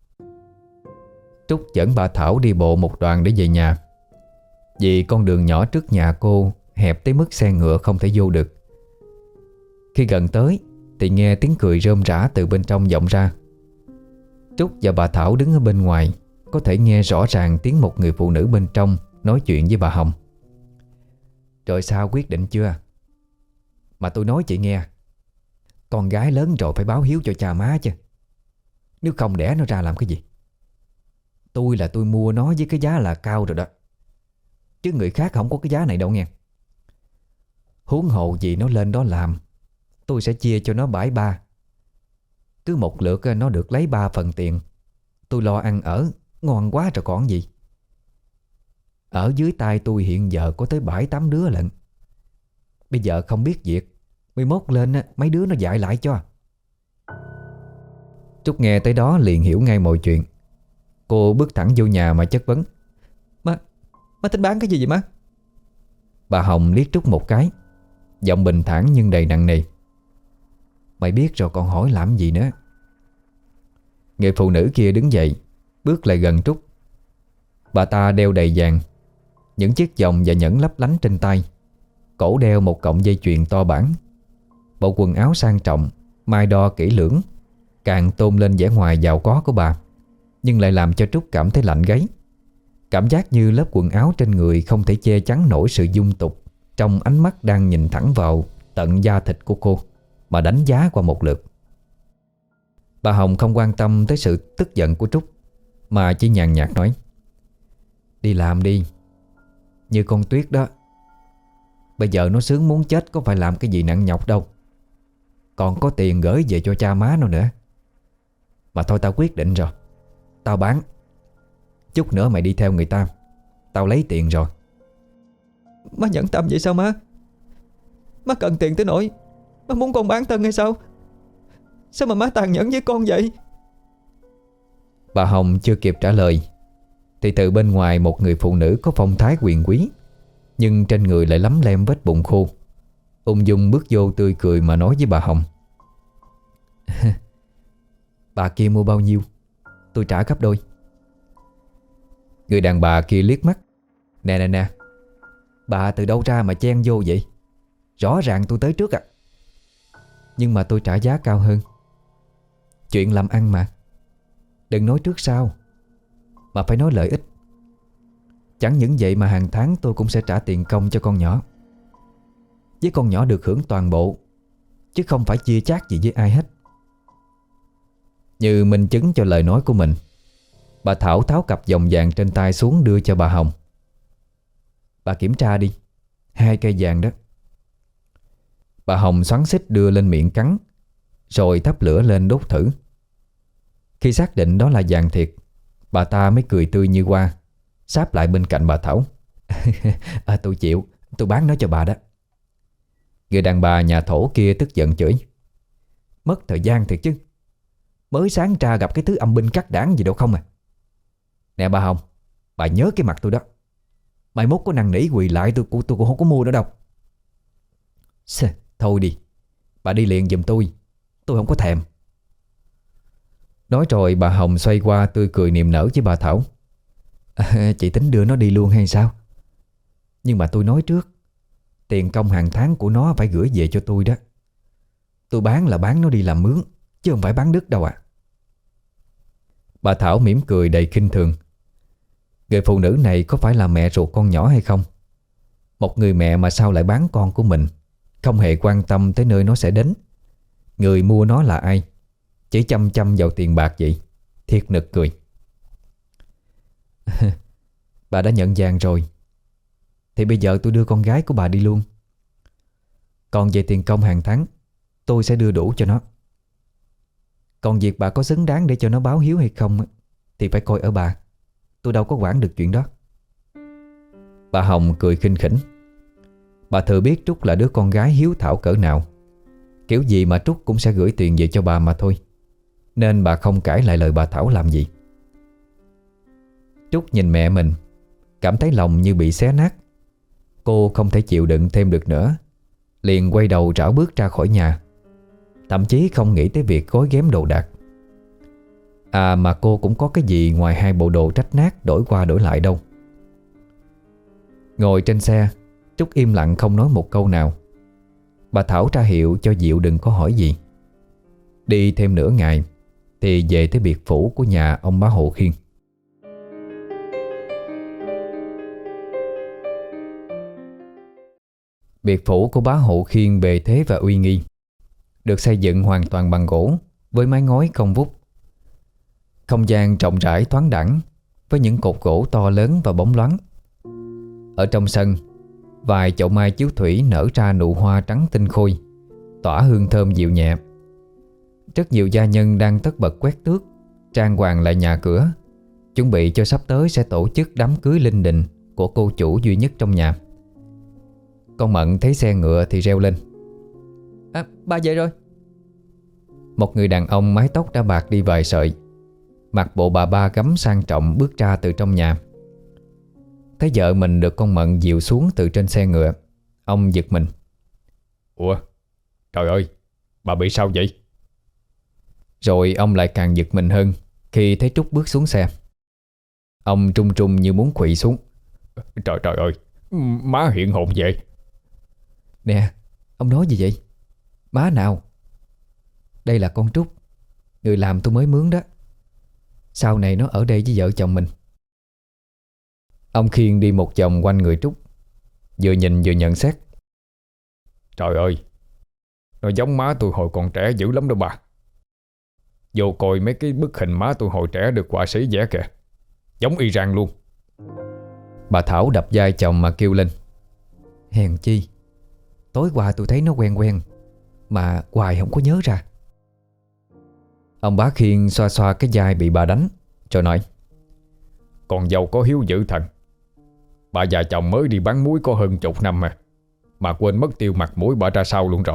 A: Trúc dẫn bà Thảo đi bộ một đoạn để về nhà. Vì con đường nhỏ trước nhà cô hẹp tới mức xe ngựa không thể vô được. Khi gần tới thì nghe tiếng cười rôm rả từ bên trong vọng ra. Trúc và bà Thảo đứng ở bên ngoài, có thể nghe rõ ràng tiếng một người phụ nữ bên trong nói chuyện với bà Hồng. Rồi sao, quyết định chưa? Mà tôi nói chị nghe, con gái lớn rồi phải báo hiếu cho cha má chứ, nếu không đẻ nó ra làm cái gì. Tôi là tôi mua nó với cái giá là cao rồi đó, chứ người khác không có cái giá này đâu nghe. Huống hồ gì nó lên đó làm, tôi sẽ chia cho nó bãi ba. Cứ một lượt nó được lấy ba phần tiền, tôi lo ăn ở, ngon quá rồi còn gì. Ở dưới tay tôi hiện giờ có tới bảy tám đứa lận. Bây giờ không biết việc, mai mốt lên mấy đứa nó dạy lại cho. Trúc nghe tới đó liền hiểu ngay mọi chuyện. Cô bước thẳng vô nhà mà chất vấn. Má, má tính bán cái gì vậy má? Bà Hồng liếc Trúc một cái, giọng bình thản nhưng đầy nặng nề. Mày biết rồi còn hỏi làm gì nữa. Người phụ nữ kia đứng dậy, bước lại gần Trúc. Bà ta đeo đầy vàng, những chiếc vòng và nhẫn lấp lánh trên tay, cổ đeo một cọng dây chuyền to bản. Bộ quần áo sang trọng, mai đo kỹ lưỡng, càng tôn lên vẻ ngoài giàu có của bà, nhưng lại làm cho Trúc cảm thấy lạnh gáy. Cảm giác như lớp quần áo trên người không thể che chắn nổi sự dung tục trong ánh mắt đang nhìn thẳng vào tận da thịt của cô mà đánh giá qua một lượt. Bà Hồng không quan tâm tới sự tức giận của Trúc, mà chỉ nhàn nhạt nói: "Đi làm đi. Như con Tuyết đó, bây giờ nó sướng muốn chết, có phải làm cái gì nặng nhọc đâu. Còn có tiền gửi về cho cha má nó nữa. Mà thôi, tao quyết định rồi. Tao bán. Chút nữa mày đi theo người ta, tao lấy tiền rồi."
C: Má nhẫn tâm vậy sao má? Má cần tiền tới nỗi má muốn con bán thân hay sao? Sao mà má tàn nhẫn với con vậy?
A: Bà Hồng chưa kịp trả lời thì từ bên ngoài một người phụ nữ có phong thái quyền quý, nhưng trên người lại lấm lem vết bụng khô, ung dung bước vô tươi cười mà nói với bà Hồng: "Bà kia mua bao nhiêu, tôi trả gấp đôi." Người đàn bà kia liếc mắt: "Nè nè nè, bà từ đâu ra mà chen vô vậy? Rõ ràng tôi tới trước à." "Nhưng mà tôi trả giá cao hơn. Chuyện làm ăn mà, đừng nói trước sau, mà phải nói lợi ích. Chẳng những vậy mà hàng tháng tôi cũng sẽ trả tiền công cho con nhỏ. Với con nhỏ được hưởng toàn bộ, chứ không phải chia chác gì với ai hết." Như minh chứng cho lời nói của mình, bà Thảo tháo cặp vòng vàng trên tay xuống đưa cho bà Hồng. "Bà kiểm tra đi, hai cây vàng đó." Bà Hồng xoắn xít đưa lên miệng cắn, rồi thắp lửa lên đốt thử. Khi xác định đó là vàng thiệt, bà ta mới cười tươi như hoa, sáp lại bên cạnh bà Thảo: à, "Tôi chịu, tôi bán nó cho bà đó." Người đàn bà nhà thổ kia tức giận chửi: "Mất thời gian thiệt chứ, mới sáng ra gặp cái thứ âm binh cắt đảng gì đâu không à. Nè bà Hồng, bà nhớ cái mặt tôi đó. Mai mốt có năn nỉ quỳ lại tôi, tôi cũng không có mua nữa đâu." "Xê, thôi đi, bà đi liền giùm tôi, tôi không có thèm." Nói rồi bà Hồng xoay qua tươi cười niềm nở với bà Thảo: à, "Chị tính đưa nó đi luôn hay sao? Nhưng mà tôi nói trước, tiền công hàng tháng của nó phải gửi về cho tôi đó. Tôi bán là bán nó đi làm mướn, chứ không phải bán đứt đâu à." Bà Thảo mỉm cười đầy khinh thường. Người phụ nữ này có phải là mẹ ruột con nhỏ hay không? Một người mẹ mà sao lại bán con của mình, không hề quan tâm tới nơi nó sẽ đến, người mua nó là ai, chỉ chăm chăm vào tiền bạc vậy. Thiệt nực cười. "Bà đã nhận vàng rồi thì bây giờ tôi đưa con gái của bà đi luôn. Còn về tiền công hàng tháng, tôi sẽ đưa đủ cho nó. Còn việc bà có xứng đáng để cho nó báo hiếu hay không thì phải coi ở bà. Tôi đâu có quản được chuyện đó." Bà Hồng cười khinh khỉnh. Bà thừa biết Trúc là đứa con gái hiếu thảo cỡ nào, kiểu gì mà Trúc cũng sẽ gửi tiền về cho bà mà thôi, nên bà không cãi lại lời bà Thảo làm gì. Trúc nhìn mẹ mình, cảm thấy lòng như bị xé nát. Cô không thể chịu đựng thêm được nữa, liền quay đầu rảo bước ra khỏi nhà, thậm chí không nghĩ tới việc gói ghém đồ đạc. À mà cô cũng có cái gì ngoài hai bộ đồ rách nát đổi qua đổi lại đâu. Ngồi trên xe, Trúc im lặng không nói một câu nào. Bà Thảo ra hiệu cho Diệu đừng có hỏi gì. Đi thêm nửa ngày thì về tới biệt phủ của nhà ông bá Hộ Khiên. Biệt phủ của bá Hộ Khiên bề thế và uy nghi, được xây dựng hoàn toàn bằng gỗ với mái ngói cong vút. Không gian rộng rãi thoáng đãng với những cột gỗ to lớn và bóng loáng. Ở trong sân, vài chậu mai chiếu thủy nở ra nụ hoa trắng tinh khôi, tỏa hương thơm dịu nhẹ. Rất nhiều gia nhân đang tất bật quét tước, trang hoàng lại nhà cửa, chuẩn bị cho sắp tới sẽ tổ chức đám cưới linh đình của cô chủ duy nhất trong nhà. Con Mận thấy xe ngựa thì reo lên:
C: "À, ba về rồi."
A: Một người đàn ông mái tóc đã bạc đi vài sợi, mặc bộ bà ba gấm sang trọng bước ra từ trong nhà. Thấy vợ mình được con Mận dìu xuống từ trên xe ngựa, ông giật mình:
B: "Ủa, trời ơi, bà bị sao vậy?"
A: Rồi ông lại càng giật mình hơn khi thấy Trúc bước xuống xe. Ông trung trung như muốn quỵ xuống.
B: Trời trời ơi, má hiện hồn vậy.
A: Nè, ông nói gì vậy? Má nào? Đây là con Trúc, người làm tôi mới mướn đó. Sau này nó ở đây với vợ chồng mình. Ông Khiên đi một vòng quanh người Trúc, vừa nhìn vừa nhận xét.
B: Trời ơi, nó giống má tôi hồi còn trẻ dữ lắm đó bà. Vô coi mấy cái bức hình má tôi hồi trẻ được họa sĩ vẽ kìa, giống y rang luôn.
A: Bà Thảo đập vai chồng mà kêu lên. Hèn chi, tối qua tôi thấy nó quen quen mà hoài không có nhớ ra. Ông Bá Khiên xoa xoa cái vai bị bà đánh, rồi nói.
B: Con dâu có hiếu dữ thần. Bà già chồng mới đi bán muối có hơn chục năm mà Mà quên mất tiêu mặt mũi bà ra sau luôn rồi.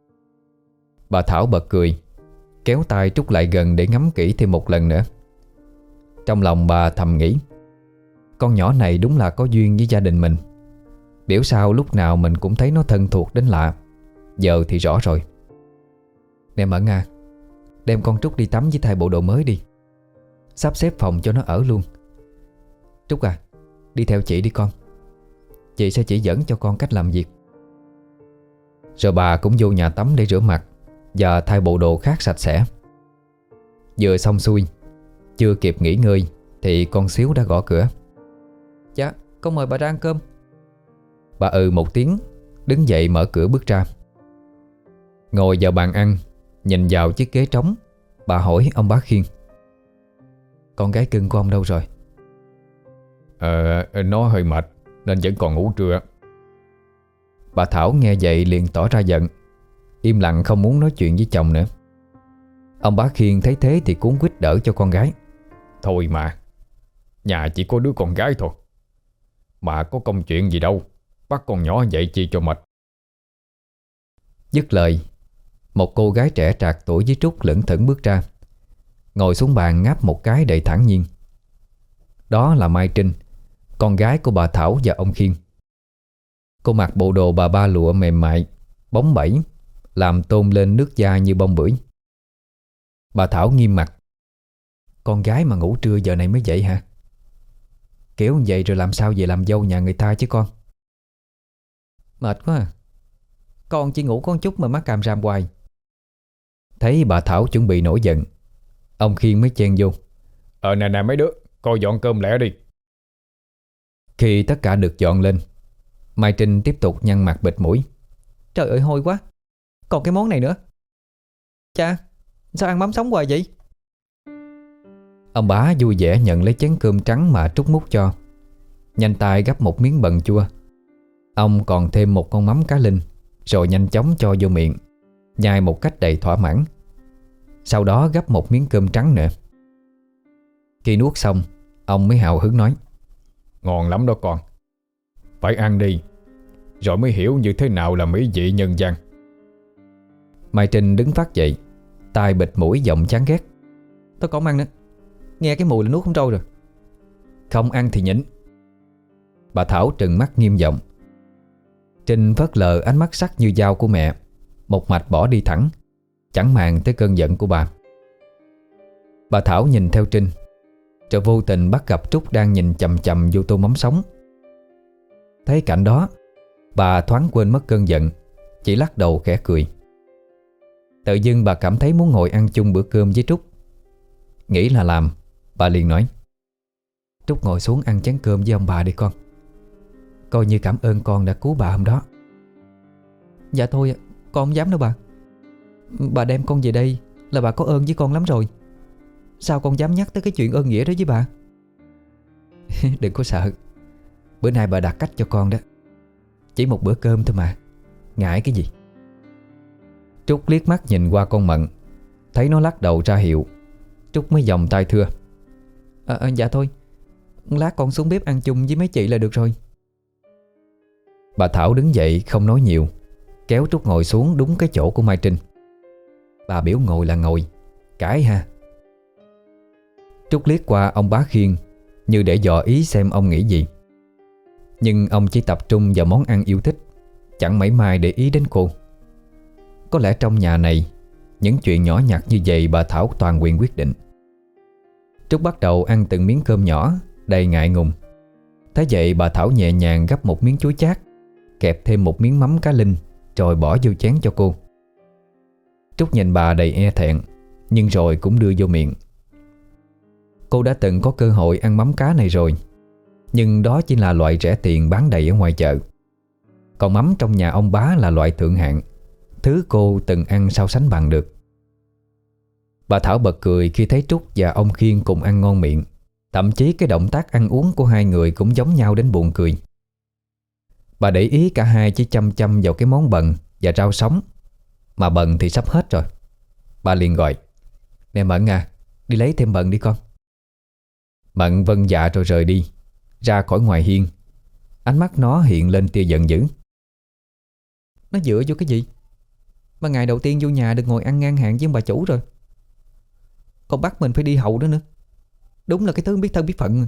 A: Bà Thảo bật cười, kéo tay Trúc lại gần để ngắm kỹ thêm một lần nữa. Trong lòng bà thầm nghĩ, con nhỏ này đúng là có duyên với gia đình mình. Biểu sao lúc nào mình cũng thấy nó thân thuộc đến lạ. Giờ thì rõ rồi. Nè Mận à, đem con Trúc đi tắm với thay bộ đồ mới đi. Sắp xếp phòng cho nó ở luôn. Trúc à, đi theo chị đi con. Chị sẽ chỉ dẫn cho con cách làm việc. Rồi bà cũng vô nhà tắm để rửa mặt và thay bộ đồ khác sạch sẽ. Vừa xong xuôi, chưa kịp nghỉ ngơi thì con Xíu đã gõ cửa. Dạ, con mời bà ra ăn cơm. Bà ừ một tiếng, đứng dậy mở cửa bước ra. Ngồi vào bàn ăn, nhìn vào chiếc ghế trống, bà hỏi ông Bá Khiên. Con gái cưng của ông đâu rồi?
B: Ờ, nó hơi mệt nên vẫn còn ngủ trưa.
A: Bà Thảo nghe vậy liền tỏ ra giận, im lặng không muốn nói chuyện với chồng nữa. Ông Bá Khiên thấy thế thì cuống quýt đỡ cho con gái.
B: Thôi mà, nhà chỉ có đứa con gái thôi, mà có công chuyện gì đâu, bắt con nhỏ dậy chi cho mệt.
A: Dứt lời, một cô gái trẻ trạc tuổi với Trúc lững thững bước ra, ngồi xuống bàn ngáp một cái đầy thản nhiên. Đó là Mai Trinh, con gái của bà Thảo và ông Khiên. Cô mặc bộ đồ bà ba lụa mềm mại, bóng bẩy, làm tôn lên nước da như bông bưởi. Bà Thảo nghiêm mặt. Con gái mà ngủ trưa giờ này mới dậy hả? Kiểu vậy rồi làm sao về làm dâu nhà người ta chứ con? Mệt quá à. Con chỉ ngủ có một chút mà má càm ràm hoài. Thấy bà Thảo chuẩn bị nổi giận, ông Khiên mới chen vô.
B: Ờ nè nè mấy đứa, coi dọn cơm lẹ đi.
A: Khi tất cả được dọn lên, Mai Trinh tiếp tục nhăn mặt bịt mũi. Trời ơi hôi quá, còn cái món này nữa. Cha, sao ăn mắm sống hoài vậy? Ông Bá vui vẻ nhận lấy chén cơm trắng mà Trúc múc cho, nhanh tay gắp một miếng bần chua. Ông còn thêm một con mắm cá linh, rồi nhanh chóng cho vô miệng, nhai một cách đầy thỏa mãn. Sau đó gắp một miếng cơm trắng nữa. Khi nuốt xong, ông mới hào hứng nói.
B: Ngon lắm đó con, phải ăn đi, rồi mới hiểu như thế nào là mỹ vị nhân gian.
A: Mai Trinh đứng phát dậy, tay bịt mũi giọng chán ghét. Tôi không ăn nữa, nghe cái mùi là nuốt không trôi rồi. Không ăn thì nhịn. Bà Thảo trừng mắt nghiêm giọng. Trinh phớt lờ ánh mắt sắc như dao của mẹ, một mạch bỏ đi thẳng, chẳng màng tới cơn giận của bà. Bà Thảo nhìn theo Trinh, rồi vô tình bắt gặp Trúc đang nhìn chằm chằm vô tô mắm sống. Thấy cảnh đó, bà thoáng quên mất cơn giận, chỉ lắc đầu khẽ cười. Tự dưng bà cảm thấy muốn ngồi ăn chung bữa cơm với Trúc. Nghĩ là làm, bà liền nói. Trúc ngồi xuống ăn chén cơm với ông bà đi con, coi như cảm ơn con đã cứu bà hôm đó. Dạ thôi, con không dám đâu bà. Bà đem con về đây là bà có ơn với con lắm rồi. Sao con dám nhắc tới cái chuyện ơn nghĩa đó với bà? Đừng có sợ, bữa nay bà đặt cách cho con đó. Chỉ một bữa cơm thôi mà, ngại cái gì. Trúc liếc mắt nhìn qua con Mận, thấy nó lắc đầu ra hiệu, Trúc mới vòng tay thưa. À, à, dạ thôi, lát con xuống bếp ăn chung với mấy chị là được rồi. Bà Thảo đứng dậy không nói nhiều, kéo Trúc ngồi xuống đúng cái chỗ của Mai Trinh. Bà biểu ngồi là ngồi, cãi ha. Trúc liếc qua ông Bá Khiên như để dò ý xem ông nghĩ gì. Nhưng ông chỉ tập trung vào món ăn yêu thích, chẳng mảy may để ý đến cô. Có lẽ trong nhà này, những chuyện nhỏ nhặt như vậy bà Thảo toàn quyền quyết định. Trúc bắt đầu ăn từng miếng cơm nhỏ đầy ngại ngùng. Thế vậy bà Thảo nhẹ nhàng gắp một miếng chuối chát, kẹp thêm một miếng mắm cá linh, rồi bỏ vô chén cho cô. Trúc nhìn bà đầy e thẹn, nhưng rồi cũng đưa vô miệng. Cô đã từng có cơ hội ăn mắm cá này rồi, nhưng đó chỉ là loại rẻ tiền bán đầy ở ngoài chợ. Còn mắm trong nhà ông Bá là loại thượng hạng, thứ cô từng ăn sao sánh bằng được. Bà Thảo bật cười khi thấy Trúc và ông Khiên cùng ăn ngon miệng. Thậm chí cái động tác ăn uống của hai người cũng giống nhau đến buồn cười. Bà để ý cả hai chỉ chăm chăm vào cái món bần và rau sống, mà bần thì sắp hết rồi. Bà liền gọi: "Nè Mận à, đi lấy thêm bần đi con." Mận vâng dạ rồi rời đi, ra khỏi ngoài hiên. Ánh mắt nó hiện lên tia giận dữ.
C: Nó dựa vô cái gì mà ngày đầu tiên vô nhà được ngồi ăn ngang hàng với ông bà chủ rồi, còn bắt mình phải đi hậu đó nữa. Đúng là cái thứ biết thân biết phận.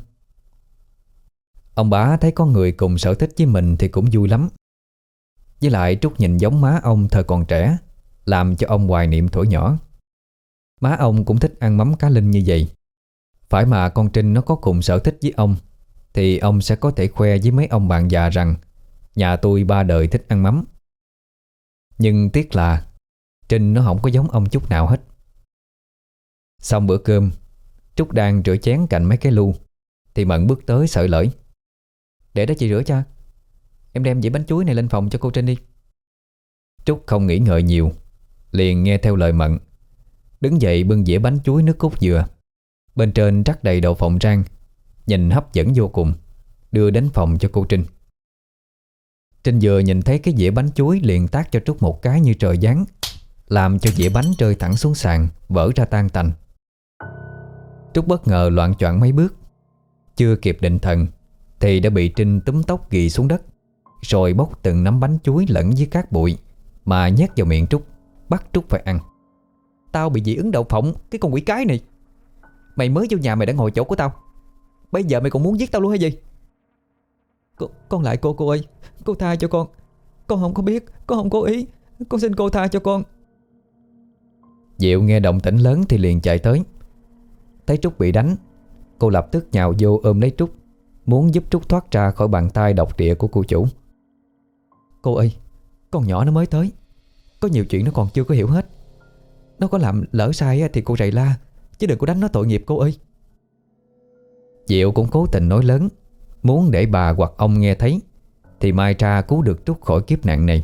A: Ông Bá thấy có người cùng sở thích với mình thì cũng vui lắm. Với lại Trúc nhìn giống má ông thời còn trẻ, làm cho ông hoài niệm thuở nhỏ. Má ông cũng thích ăn mắm cá linh như vậy. Phải mà con Trinh nó có cùng sở thích với ông, thì ông sẽ có thể khoe với mấy ông bạn già rằng nhà tôi ba đời thích ăn mắm. Nhưng tiếc là Trinh nó không có giống ông chút nào hết. Xong bữa cơm, Trúc đang rửa chén cạnh mấy cái lu, thì Mận bước tới sợi lởi:
C: "Để đó chị rửa cho. Em đem dĩa bánh chuối này lên phòng cho cô Trinh đi."
A: Trúc không nghĩ ngợi nhiều, liền nghe theo lời Mận, đứng dậy bưng dĩa bánh chuối nước cốt dừa, bên trên rắc đầy đậu phộng rang, nhìn hấp dẫn vô cùng, đưa đến phòng cho cô Trinh. Trinh vừa nhìn thấy cái dĩa bánh chuối liền tát cho Trúc một cái như trời giáng, làm cho dĩa bánh rơi thẳng xuống sàn, vỡ ra tan tành. Trúc bất ngờ loạng choạng mấy bước, chưa kịp định thần thì đã bị Trinh túm tóc ghì xuống đất, rồi bóc từng nắm bánh chuối lẫn với cát bụi mà nhét vào miệng Trúc, bắt Trúc phải ăn.
C: "Tao bị dị ứng đậu phộng, cái con quỷ cái này. Mày mới vô nhà mày đã ngồi chỗ của tao, bây giờ mày còn muốn giết tao luôn hay gì?" Con, con lại cô cô ơi, cô tha cho con. Con không có biết, con không cố ý. Con xin cô tha cho con.
A: Diệu nghe động tĩnh lớn thì liền chạy tới. Thấy Trúc bị đánh, cô lập tức nhào vô ôm lấy Trúc, muốn giúp Trúc thoát ra khỏi bàn tay độc địa của cô chủ.
C: "Cô ơi, con nhỏ nó mới tới, có nhiều chuyện nó còn chưa có hiểu hết. Nó có làm lỡ sai thì cô rầy la, chứ đừng có đánh nó tội nghiệp cô ơi."
A: Diệu cũng cố tình nói lớn, muốn để bà hoặc ông nghe thấy thì mai ra cứu được Trúc khỏi kiếp nạn này.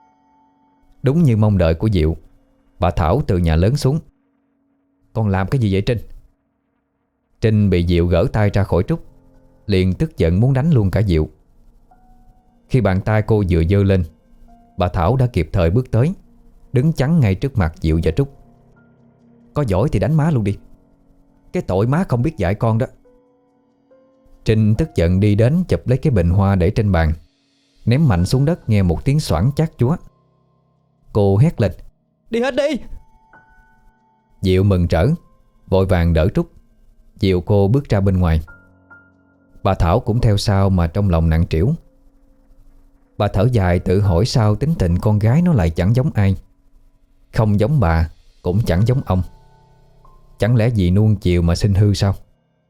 A: Đúng như mong đợi của Diệu, bà Thảo từ nhà lớn xuống:
C: "Con làm cái gì vậy Trinh?"
A: Trinh bị Diệu gỡ tay ra khỏi Trúc, liền tức giận muốn đánh luôn cả Diệu. Khi bàn tay cô vừa giơ lên, bà Thảo đã kịp thời bước tới, đứng chắn ngay trước mặt Diệu và Trúc.
C: "Có giỏi thì đánh má luôn đi, cái tội má không biết dạy con đó."
A: Trinh tức giận đi đến chụp lấy cái bình hoa để trên bàn, ném mạnh xuống đất nghe một tiếng xoảng chát chúa. Cô hét lên:
C: "Đi hết đi!"
A: Diệu mừng rỡ, vội vàng đỡ Trúc, dìu cô bước ra bên ngoài. Bà Thảo cũng theo sau mà trong lòng nặng trĩu. Bà thở dài tự hỏi sao tính tình con gái nó lại chẳng giống ai. Không giống bà, cũng chẳng giống ông. Chẳng lẽ vì nuông chiều mà sinh hư sao?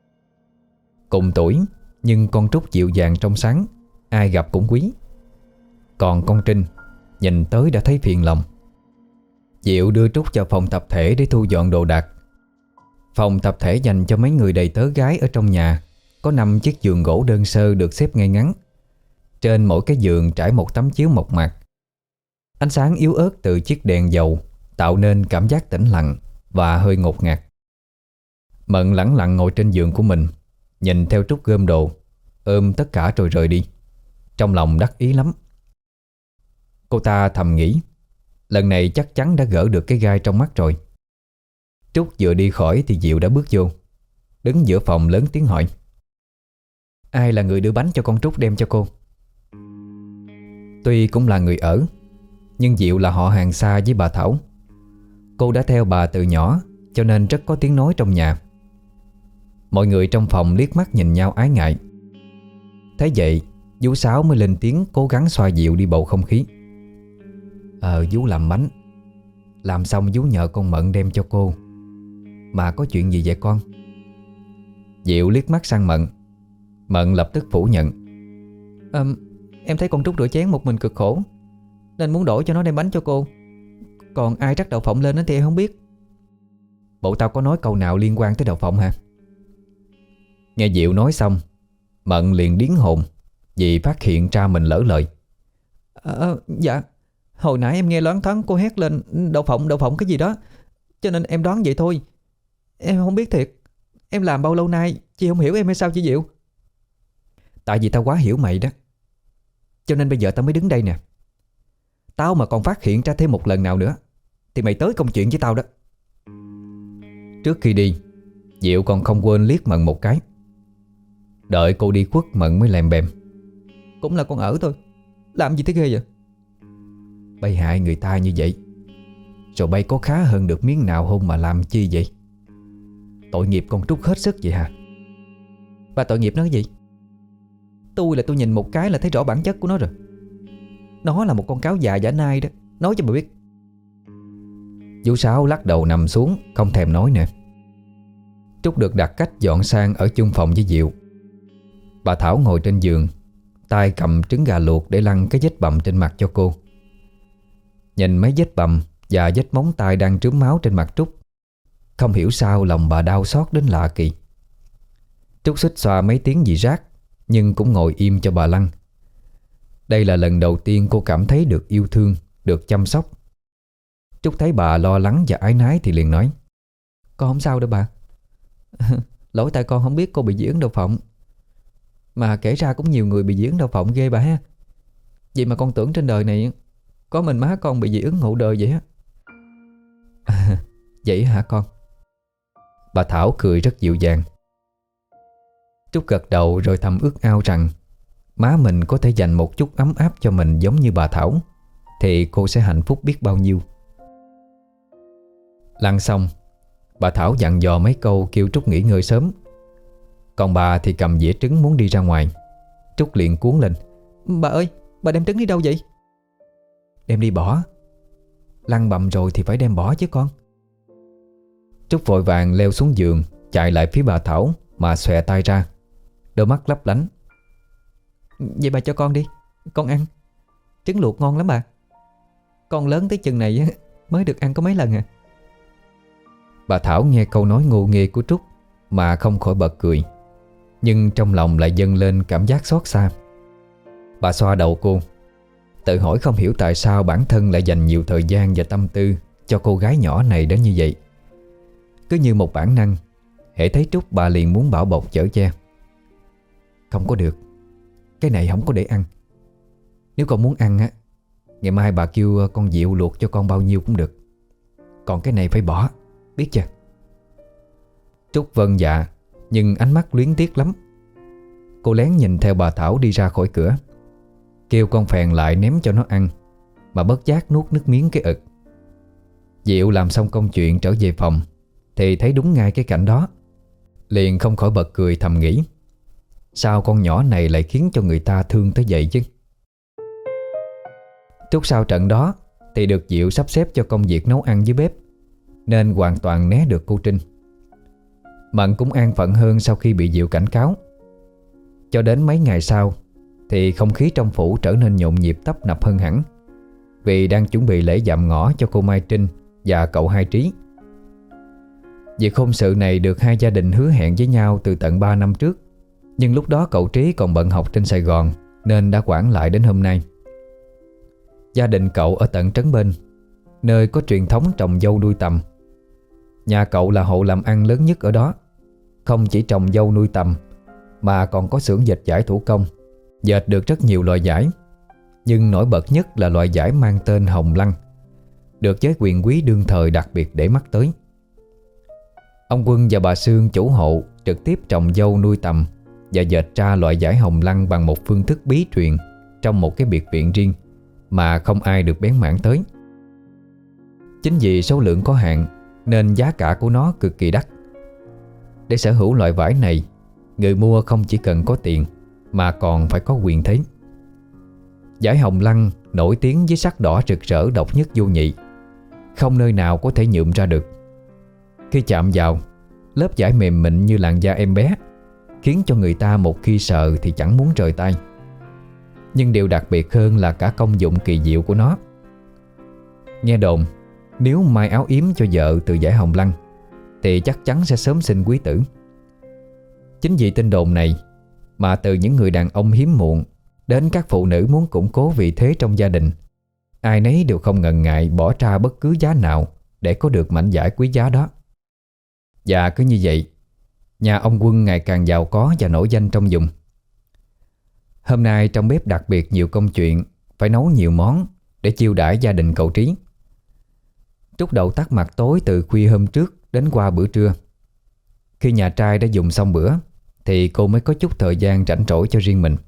A: Cùng tuổi, nhưng con Trúc dịu dàng trong sáng, ai gặp cũng quý. Còn con Trinh, nhìn tới đã thấy phiền lòng. Diệu đưa Trúc vào phòng tập thể để thu dọn đồ đạc. Phòng tập thể dành cho mấy người đầy tớ gái ở trong nhà, có năm chiếc giường gỗ đơn sơ được xếp ngay ngắn. Trên mỗi cái giường trải một tấm chiếu mộc mạc. Ánh sáng yếu ớt từ chiếc đèn dầu tạo nên cảm giác tĩnh lặng và hơi ngột ngạt. Mận lẳng lặng ngồi trên giường của mình, nhìn theo Trúc gom đồ, ôm tất cả rồi rời đi. Trong lòng đắc ý lắm. Cô ta thầm nghĩ, lần này chắc chắn đã gỡ được cái gai trong mắt rồi. Trúc vừa đi khỏi thì Diệu đã bước vô, đứng giữa phòng lớn tiếng hỏi:
C: "Ai là người đưa bánh cho con Trúc đem cho cô?"
A: Tuy cũng là người ở, nhưng Diệu là họ hàng xa với bà Thảo. Cô đã theo bà từ nhỏ, cho nên rất có tiếng nói trong nhà. Mọi người trong phòng liếc mắt nhìn nhau ái ngại. Thế vậy Vú Sáu mới lên tiếng cố gắng xoa dịu đi bầu không khí. Ờ Vú làm bánh, làm xong Vú nhờ con Mận đem cho cô. Mà có chuyện gì vậy con? Diệu liếc mắt sang Mận, Mận lập tức phủ nhận.
C: à, Em thấy con Trúc rửa chén một mình cực khổ, nên muốn đổi cho nó đem bánh cho cô. Còn ai rắc đậu phộng lên đó thì em không biết.
A: Bộ tao có nói câu nào liên quan tới đậu phộng hả? Nghe Diệu nói xong, Mận liền điếng hồn vì phát hiện ra mình lỡ lời.
C: à, Dạ, hồi nãy em nghe loáng thoáng cô hét lên đậu phộng đậu phộng cái gì đó, cho nên em đoán vậy thôi. Em không biết thiệt. Em làm bao lâu nay chị không hiểu em hay sao chị Diệu?
A: Tại vì tao quá hiểu mày đó, cho nên bây giờ tao mới đứng đây nè. Tao mà còn phát hiện ra thêm một lần nào nữa thì mày tới công chuyện với tao đó. Trước khi đi, Diệu còn không quên liếc Mận một cái. Đợi cô đi khuất, Mận mới lèm bèm.
C: Cũng là con ở thôi, làm gì thế ghê vậy?
A: Bay hại người ta như vậy, rồi bay có khá hơn được miếng nào không mà làm chi vậy? Tội nghiệp con Trúc hết sức vậy hả?
C: Bà tội nghiệp nó cái gì? Tôi là tôi nhìn một cái là thấy rõ bản chất của nó rồi. Nó là một con cáo già giả nai đó, nói cho bà biết.
A: Chú Sáu lắc đầu nằm xuống, không thèm nói nữa. Trúc được đặt cách dọn sang ở chung phòng với Diệu. Bà Thảo ngồi trên giường, tay cầm trứng gà luộc để lăn cái vết bầm trên mặt cho cô. Nhìn mấy vết bầm và vết móng tay đang trướm máu trên mặt Trúc, không hiểu sao lòng bà đau xót đến lạ kỳ. Trúc xích xoa mấy tiếng gì rác, nhưng cũng ngồi im cho bà lăn. Đây là lần đầu tiên cô cảm thấy được yêu thương, được chăm sóc. Trúc thấy bà lo lắng và áy náy thì liền nói.
C: Con không sao đâu bà. Lỗi tại con không biết cô bị dị ứng đậu phộng. Mà kể ra cũng nhiều người bị dị ứng đậu phộng ghê bà ha. Vậy mà con tưởng trên đời này có mình má con bị dị ứng ngộ đời vậy á.
A: Vậy hả con? Bà Thảo cười rất dịu dàng. Trúc gật đầu rồi thầm ước ao rằng má mình có thể dành một chút ấm áp cho mình giống như bà Thảo thì cô sẽ hạnh phúc biết bao nhiêu. Lăn xong, bà Thảo dặn dò mấy câu kêu Trúc nghỉ ngơi sớm. Còn bà thì cầm dĩa trứng muốn đi ra ngoài. Trúc liền cuốn lên.
C: Bà ơi, bà đem trứng đi đâu vậy?
A: Đem đi bỏ. Lăn bầm rồi thì phải đem bỏ chứ con. Trúc vội vàng leo xuống giường, chạy lại phía bà Thảo mà xòe tay ra, đôi mắt lấp lánh.
C: Vậy bà cho con đi, con ăn. Trứng luộc ngon lắm bà. Con lớn tới chừng này mới được ăn có mấy lần à.
A: Bà Thảo nghe câu nói ngô nghê của Trúc mà không khỏi bật cười, nhưng trong lòng lại dâng lên cảm giác xót xa. Bà xoa đầu cô, tự hỏi không hiểu tại sao bản thân lại dành nhiều thời gian và tâm tư cho cô gái nhỏ này đến như vậy. Cứ như một bản năng, hễ thấy Trúc bà liền muốn bảo bọc chở che. Không có được, cái này không có để ăn. Nếu con muốn ăn á, ngày mai bà kêu con Diệu luộc cho con bao nhiêu cũng được. Còn cái này phải bỏ, biết chưa? Trúc vâng dạ, nhưng ánh mắt luyến tiếc lắm. Cô lén nhìn theo bà Thảo đi ra khỏi cửa, kêu con phèn lại ném cho nó ăn, mà bất giác nuốt nước miếng cái ực. Diệu làm xong công chuyện trở về phòng thì thấy đúng ngay cái cảnh đó, liền không khỏi bật cười thầm nghĩ, sao con nhỏ này lại khiến cho người ta thương tới vậy chứ. Trúc sau trận đó thì được Diệu sắp xếp cho công việc nấu ăn dưới bếp, nên hoàn toàn né được cô Trinh. Mận cũng an phận hơn sau khi bị Diệu cảnh cáo. Cho đến mấy ngày sau thì không khí trong phủ trở nên nhộn nhịp tấp nập hơn hẳn, vì đang chuẩn bị lễ dạm ngõ cho cô Mai Trinh và cậu Hai Trí. Việc hôn sự này được hai gia đình hứa hẹn với nhau từ tận ba năm trước, nhưng lúc đó cậu Trí còn bận học trên Sài Gòn nên đã hoãn lại đến hôm nay. Gia đình cậu ở tận trấn bên, nơi có truyền thống trồng dâu nuôi tầm. Nhà cậu là hộ làm ăn lớn nhất ở đó, không chỉ trồng dâu nuôi tầm mà còn có xưởng dệt vải thủ công, dệt được rất nhiều loại vải. Nhưng nổi bật nhất là loại vải mang tên Hồng Lăng, được giới quyền quý đương thời đặc biệt để mắt tới. Ông Quân và bà Sương chủ hộ trực tiếp trồng dâu nuôi tầm và dệt ra loại vải Hồng Lăng bằng một phương thức bí truyền trong một cái biệt viện riêng mà không ai được bén mảng tới. Chính vì số lượng có hạn nên giá cả của nó cực kỳ đắt. Để sở hữu loại vải này, người mua không chỉ cần có tiền mà còn phải có quyền thế. Vải Hồng Lăng nổi tiếng với sắc đỏ rực rỡ độc nhất vô nhị, không nơi nào có thể nhuộm ra được. Khi chạm vào, lớp vải mềm mịn như làn da em bé, khiến cho người ta một khi sợ thì chẳng muốn rời tay. Nhưng điều đặc biệt hơn là cả công dụng kỳ diệu của nó. Nghe đồn, nếu may áo yếm cho vợ từ dải hồng lăng thì chắc chắn sẽ sớm sinh quý tử. Chính vì tin đồn này mà từ những người đàn ông hiếm muộn đến các phụ nữ muốn củng cố vị thế trong gia đình, ai nấy đều không ngần ngại bỏ ra bất cứ giá nào để có được mảnh vải quý giá đó. Và cứ như vậy, nhà ông Quân ngày càng giàu có và nổi danh trong vùng. Hôm nay trong bếp đặc biệt nhiều công chuyện, phải nấu nhiều món để chiêu đãi gia đình cậu Trí. Trúc Đậu tắt mặt tối từ khuya hôm trước đến qua bữa trưa. Khi nhà trai đã dùng xong bữa thì cô mới có chút thời gian rảnh rỗi cho riêng mình.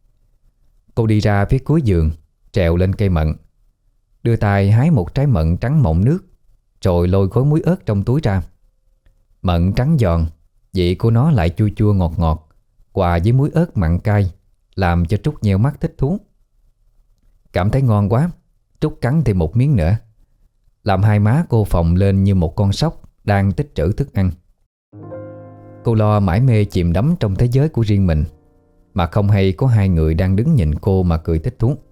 A: Cô đi ra phía cuối giường, trèo lên cây mận, đưa tay hái một trái mận trắng mọng nước, rồi lôi khối muối ớt trong túi ra. Mận trắng giòn, vị của nó lại chua chua ngọt ngọt, hòa với muối ớt mặn cay, làm cho Trúc nheo mắt thích thú. Cảm thấy ngon quá, Trúc cắn thêm một miếng nữa, làm hai má cô phồng lên như một con sóc đang tích trữ thức ăn. Cô lo mải mê chìm đắm trong thế giới của riêng mình, mà không hay có hai người đang đứng nhìn cô mà cười thích thú.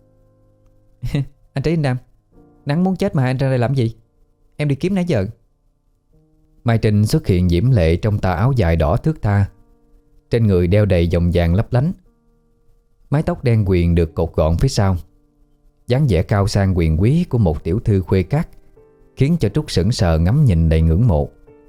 C: Anh Trí, anh Nam, nắng muốn chết mà anh ra đây làm gì? Em đi kiếm nãy giờ.
A: Mai Trinh xuất hiện diễm lệ trong tà áo dài đỏ thướt tha, trên người đeo đầy vòng vàng lấp lánh. Mái tóc đen quyền được cột gọn phía sau, dáng vẻ cao sang quyền quý của một tiểu thư khuê các khiến cho Trúc sững sờ ngắm nhìn đầy ngưỡng mộ.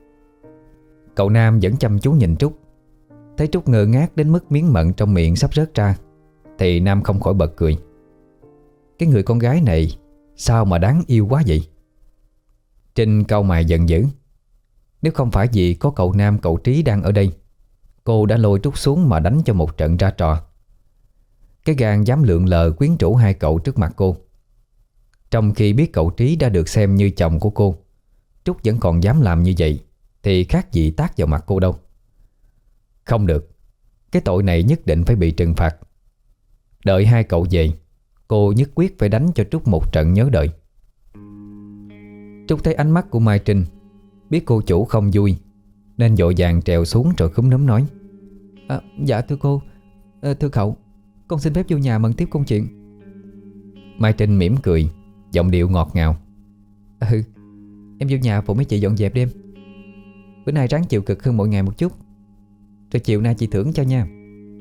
A: Cậu Nam vẫn chăm chú nhìn Trúc. Thấy Trúc ngơ ngác đến mức miếng mận trong miệng sắp rớt ra thì Nam không khỏi bật cười. Cái người con gái này sao mà đáng yêu quá vậy? Trinh cau mày giận dữ. Nếu không phải vì có cậu Nam cậu Trí đang ở đây, cô đã lôi Trúc xuống mà đánh cho một trận ra trò. Cái gan dám lượn lờ quyến rũ hai cậu trước mặt cô, trong khi biết cậu Trí đã được xem như chồng của cô, Trúc vẫn còn dám làm như vậy thì khác gì tát vào mặt cô đâu. Không được, cái tội này nhất định phải bị trừng phạt. Đợi hai cậu về, cô nhất quyết phải đánh cho Trúc một trận nhớ đời. Trúc thấy ánh mắt của Mai Trinh, biết cô chủ không vui, nên vội vàng trèo xuống rồi khúm núm nói:
C: à, Dạ thưa cô, à, thưa cậu, con xin phép vô nhà mận tiếp công chuyện.
A: Mai Trinh mỉm cười, giọng điệu ngọt ngào:
C: Ừ, em vô nhà phụ mấy chị dọn dẹp đêm. Bữa nay ráng chịu cực hơn mỗi ngày một chút, rồi chiều nay chị thưởng cho nha.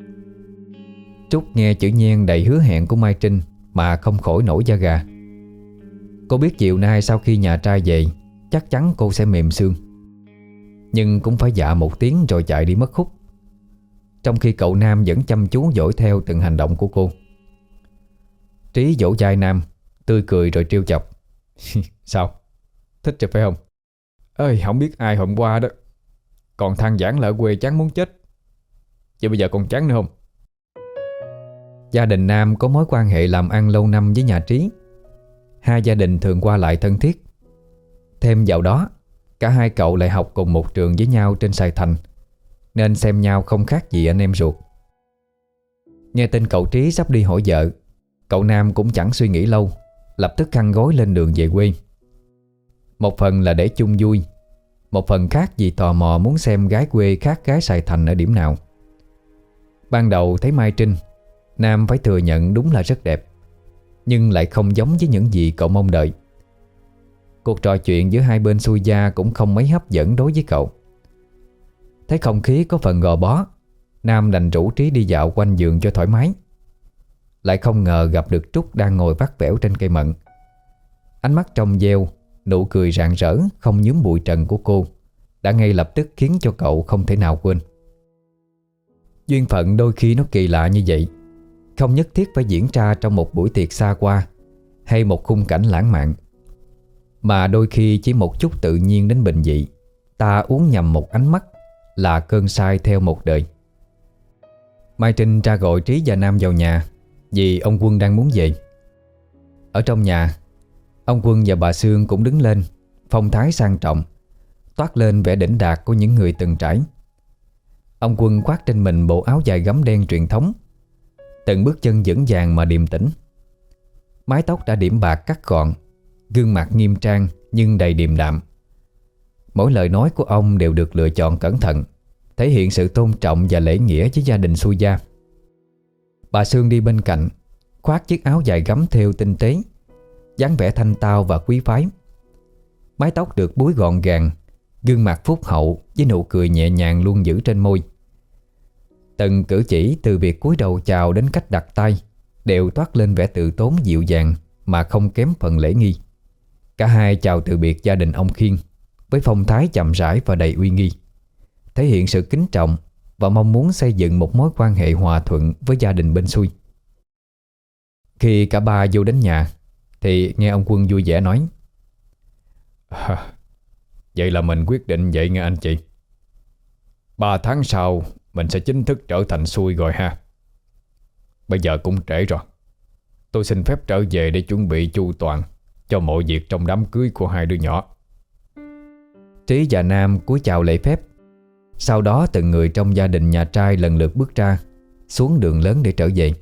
A: Trúc nghe chữ nhen đầy hứa hẹn của Mai Trinh mà không khỏi nổi da gà. Cô biết chiều nay sau khi nhà trai về, chắc chắn cô sẽ mềm xương, nhưng cũng phải dạ một tiếng rồi chạy đi mất hút, trong khi cậu Nam vẫn chăm chú dõi theo từng hành động của cô. Trí vỗ vai Nam, tươi cười rồi trêu chọc: Sao? Thích rồi phải không? Ơi, không biết ai hôm qua đó còn than vãn là ở quê chán muốn chết, chứ bây giờ còn chán nữa không? Gia đình Nam có mối quan hệ làm ăn lâu năm với nhà Trí. Hai gia đình thường qua lại thân thiết. Thêm vào đó, cả hai cậu lại học cùng một trường với nhau trên Sài Thành, nên xem nhau không khác gì anh em ruột. Nghe tin cậu Trí sắp đi hỏi vợ, cậu Nam cũng chẳng suy nghĩ lâu, lập tức khăn gối lên đường về quê. Một phần là để chung vui, một phần khác vì tò mò muốn xem gái quê khác gái Sài Thành ở điểm nào. Ban đầu thấy Mai Trinh, Nam phải thừa nhận đúng là rất đẹp, nhưng lại không giống với những gì cậu mong đợi. Cuộc trò chuyện giữa hai bên xuôi gia cũng không mấy hấp dẫn đối với cậu. Thấy không khí có phần gò bó, Nam đành rủ Trí đi dạo quanh vườn cho thoải mái. Lại không ngờ gặp được Trúc đang ngồi vắt vẻo trên cây mận. Ánh mắt trong veo, nụ cười rạng rỡ không nhuốm bụi trần của cô đã ngay lập tức khiến cho cậu không thể nào quên. Duyên phận đôi khi nó kỳ lạ như vậy, không nhất thiết phải diễn ra trong một buổi tiệc xa hoa hay một khung cảnh lãng mạn, mà đôi khi chỉ một chút tự nhiên đến bình dị, ta uống nhầm một ánh mắt là cơn say theo một đời. Mai Trinh ra gọi Trí và Nam vào nhà vì ông Quân đang muốn về. Ở trong nhà, ông Quân và bà Sương cũng đứng lên, phong thái sang trọng, toát lên vẻ đỉnh đạt của những người từng trải. Ông Quân khoác trên mình bộ áo dài gấm đen truyền thống, từng bước chân vững vàng mà điềm tĩnh. Mái tóc đã điểm bạc cắt gọn, gương mặt nghiêm trang nhưng đầy điềm đạm. Mỗi lời nói của ông đều được lựa chọn cẩn thận, thể hiện sự tôn trọng và lễ nghĩa với gia đình Xui gia. Bà Sương đi bên cạnh, khoác chiếc áo dài gấm thêu tinh tế, dáng vẻ thanh tao và quý phái. Mái tóc được búi gọn gàng, gương mặt phúc hậu với nụ cười nhẹ nhàng luôn giữ trên môi. Từng cử chỉ từ việc cúi đầu chào đến cách đặt tay đều toát lên vẻ từ tốn dịu dàng mà không kém phần lễ nghi. Cả hai chào từ biệt gia đình ông Khiên với phong thái chậm rãi và đầy uy nghi, thể hiện sự kính trọng và mong muốn xây dựng một mối quan hệ hòa thuận với gia đình bên Xui. Khi cả ba vô đến nhà thì nghe ông Quân vui vẻ nói:
B: à, Vậy là mình quyết định vậy nghe anh chị. Ba tháng sau mình sẽ chính thức trở thành Xui rồi ha. Bây giờ cũng trễ rồi, tôi xin phép trở về để chuẩn bị chu toàn cho mọi việc trong đám cưới của hai đứa nhỏ.
A: Trí và Nam cúi chào lễ phép. Sau đó từng người trong gia đình nhà trai lần lượt bước ra, xuống đường lớn để trở về.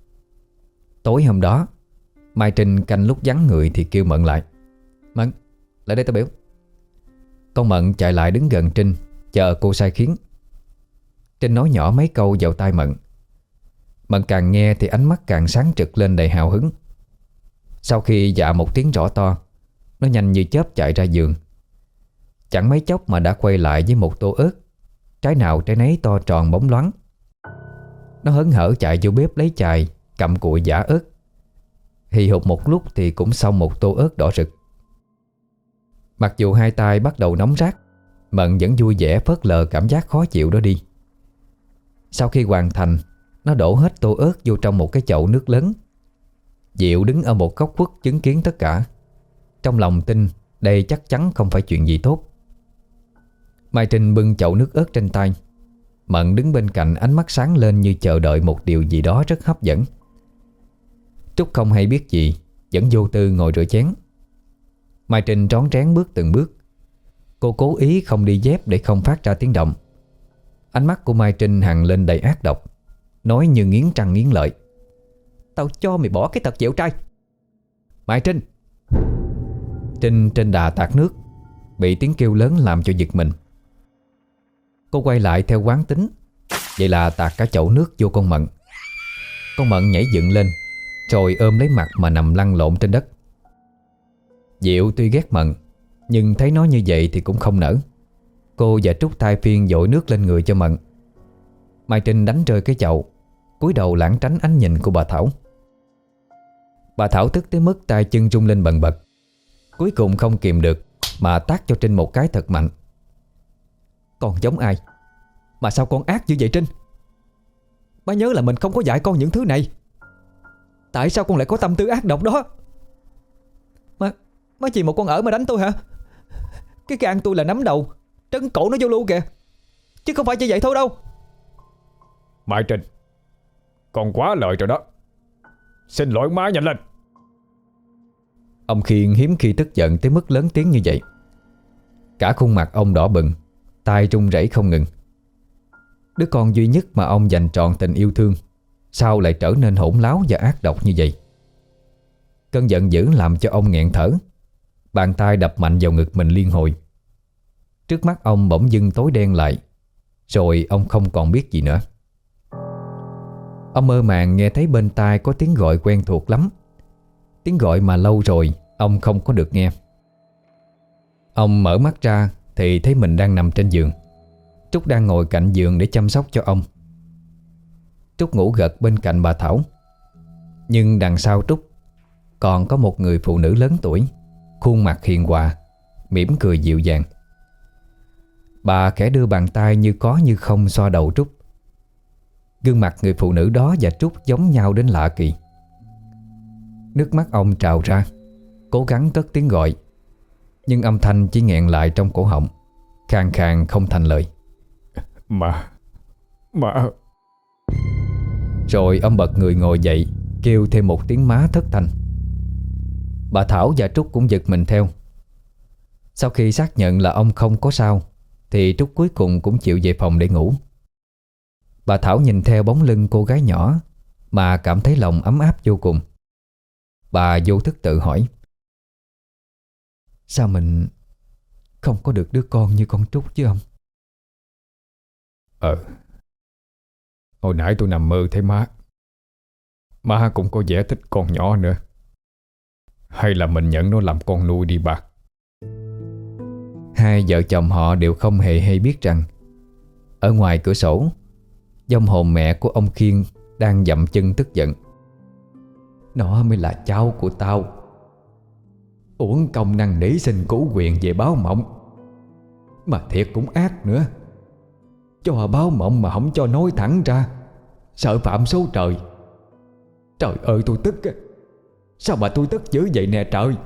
A: Tối hôm đó, Mai Trinh canh lúc vắng người thì kêu Mận lại: Mận, lại đây tao biểu. Con Mận chạy lại đứng gần Trinh, chờ cô sai khiến. Trinh nói nhỏ mấy câu vào tai Mận. Mận càng nghe thì ánh mắt càng sáng trực lên đầy hào hứng. Sau khi dạ một tiếng rõ to, nó nhanh như chớp chạy ra giường. Chẳng mấy chốc mà đã quay lại với một tô ớt, trái nào trái nấy to tròn bóng loáng. Nó hớn hở chạy vô bếp lấy chài, cầm cụi giã ớt. Hì hục một lúc thì cũng xong một tô ớt đỏ rực. Mặc dù hai tay bắt đầu nóng rát, Mận vẫn vui vẻ phớt lờ cảm giác khó chịu đó đi. Sau khi hoàn thành, nó đổ hết tô ớt vô trong một cái chậu nước lớn. Diệu đứng ở một góc khuất chứng kiến tất cả, trong lòng tin đây chắc chắn không phải chuyện gì tốt. Mai Trinh bưng chậu nước ớt trên tay. Mận đứng bên cạnh, ánh mắt sáng lên như chờ đợi một điều gì đó rất hấp dẫn. Trúc không hay biết gì, vẫn vô tư ngồi rửa chén. Mai Trinh rón rén bước từng bước. Cô cố ý không đi dép để không phát ra tiếng động. Ánh mắt của Mai Trinh hằn lên đầy ác độc, nói như nghiến răng nghiến lợi: Tao cho mày bỏ cái tật dẻo trai. Mai Trinh! Trinh trên đà tạt nước, bị tiếng kêu lớn làm cho giật mình. Cô quay lại theo quán tính, vậy là tạt cả chậu nước vô con Mận. Con Mận nhảy dựng lên, rồi ôm lấy mặt mà nằm lăn lộn trên đất. Diệu tuy ghét Mận, nhưng thấy nó như vậy thì cũng không nỡ. Cô và Trúc thay phiên dội nước lên người cho Mận. Mai Trinh đánh rơi cái chậu, cúi đầu lảng tránh ánh nhìn của bà Thảo. Bà Thảo tức tới mức tay chân rung lên bần bật. Cuối cùng không kìm được mà tát cho Trinh một cái thật mạnh. Con giống ai mà sao con ác như vậy Trinh? Má nhớ là mình không có dạy con những thứ này. Tại sao con lại có tâm tư ác độc đó? Má, má chỉ một con ở mà đánh tôi hả? Cái gan tôi là nắm đầu, trấn cổ nó vô luôn kìa, chứ không phải chỉ vậy thôi đâu.
B: Mai Trinh, con quá lời rồi đó. Xin lỗi má nhanh lên.
A: Ông Khiên hiếm khi tức giận tới mức lớn tiếng như vậy. Cả khuôn mặt ông đỏ bừng, tay run rẩy không ngừng. Đứa con duy nhất mà ông dành trọn tình yêu thương sao lại trở nên hỗn láo và ác độc như vậy? Cơn giận dữ làm cho ông nghẹn thở. Bàn tay đập mạnh vào ngực mình liên hồi. Trước mắt ông bỗng dưng tối đen lại, rồi ông không còn biết gì nữa. Ông mơ màng nghe thấy bên tai có tiếng gọi quen thuộc lắm, tiếng gọi mà lâu rồi ông không có được nghe. Ông mở mắt ra thì thấy mình đang nằm trên giường. Trúc đang ngồi cạnh giường để chăm sóc cho ông. Trúc ngủ gật bên cạnh bà Thảo. Nhưng đằng sau Trúc còn có một người phụ nữ lớn tuổi, khuôn mặt hiền hòa, mỉm cười dịu dàng. Bà khẽ đưa bàn tay như có như không xoa đầu Trúc. Gương mặt người phụ nữ đó và Trúc giống nhau đến lạ kỳ. Nước mắt ông trào ra, cố gắng cất tiếng gọi, nhưng âm thanh chỉ nghẹn lại trong cổ họng, khàn khàn không thành lời.
B: Mà Mà
A: Rồi ông bật người ngồi dậy, kêu thêm một tiếng má thất thanh. Bà Thảo và Trúc cũng giật mình theo. Sau khi xác nhận là ông không có sao thì Trúc cuối cùng cũng chịu về phòng để ngủ. Bà Thảo nhìn theo bóng lưng cô gái nhỏ mà cảm thấy lòng ấm áp vô cùng. Bà vô thức tự hỏi: sao mình không có được đứa con như con Trúc chứ ông?
B: Ờ, hồi nãy tôi nằm mơ thấy má. Má cũng có vẻ thích con nhỏ nữa. Hay là mình nhận nó làm con nuôi đi bà?
A: Hai vợ chồng họ đều không hề hay biết rằng ở ngoài cửa sổ, vong hồn mẹ của ông Khiên đang dậm chân tức giận. Nó mới là cháu của tao, uổng công năn nỉ xin cứu quyền về báo mộng, mà thiệt cũng ác nữa. Cho báo mộng mà không cho nói thẳng ra, sợ phạm số trời. Trời ơi tôi tức á. Sao mà tôi tức dữ vậy nè trời.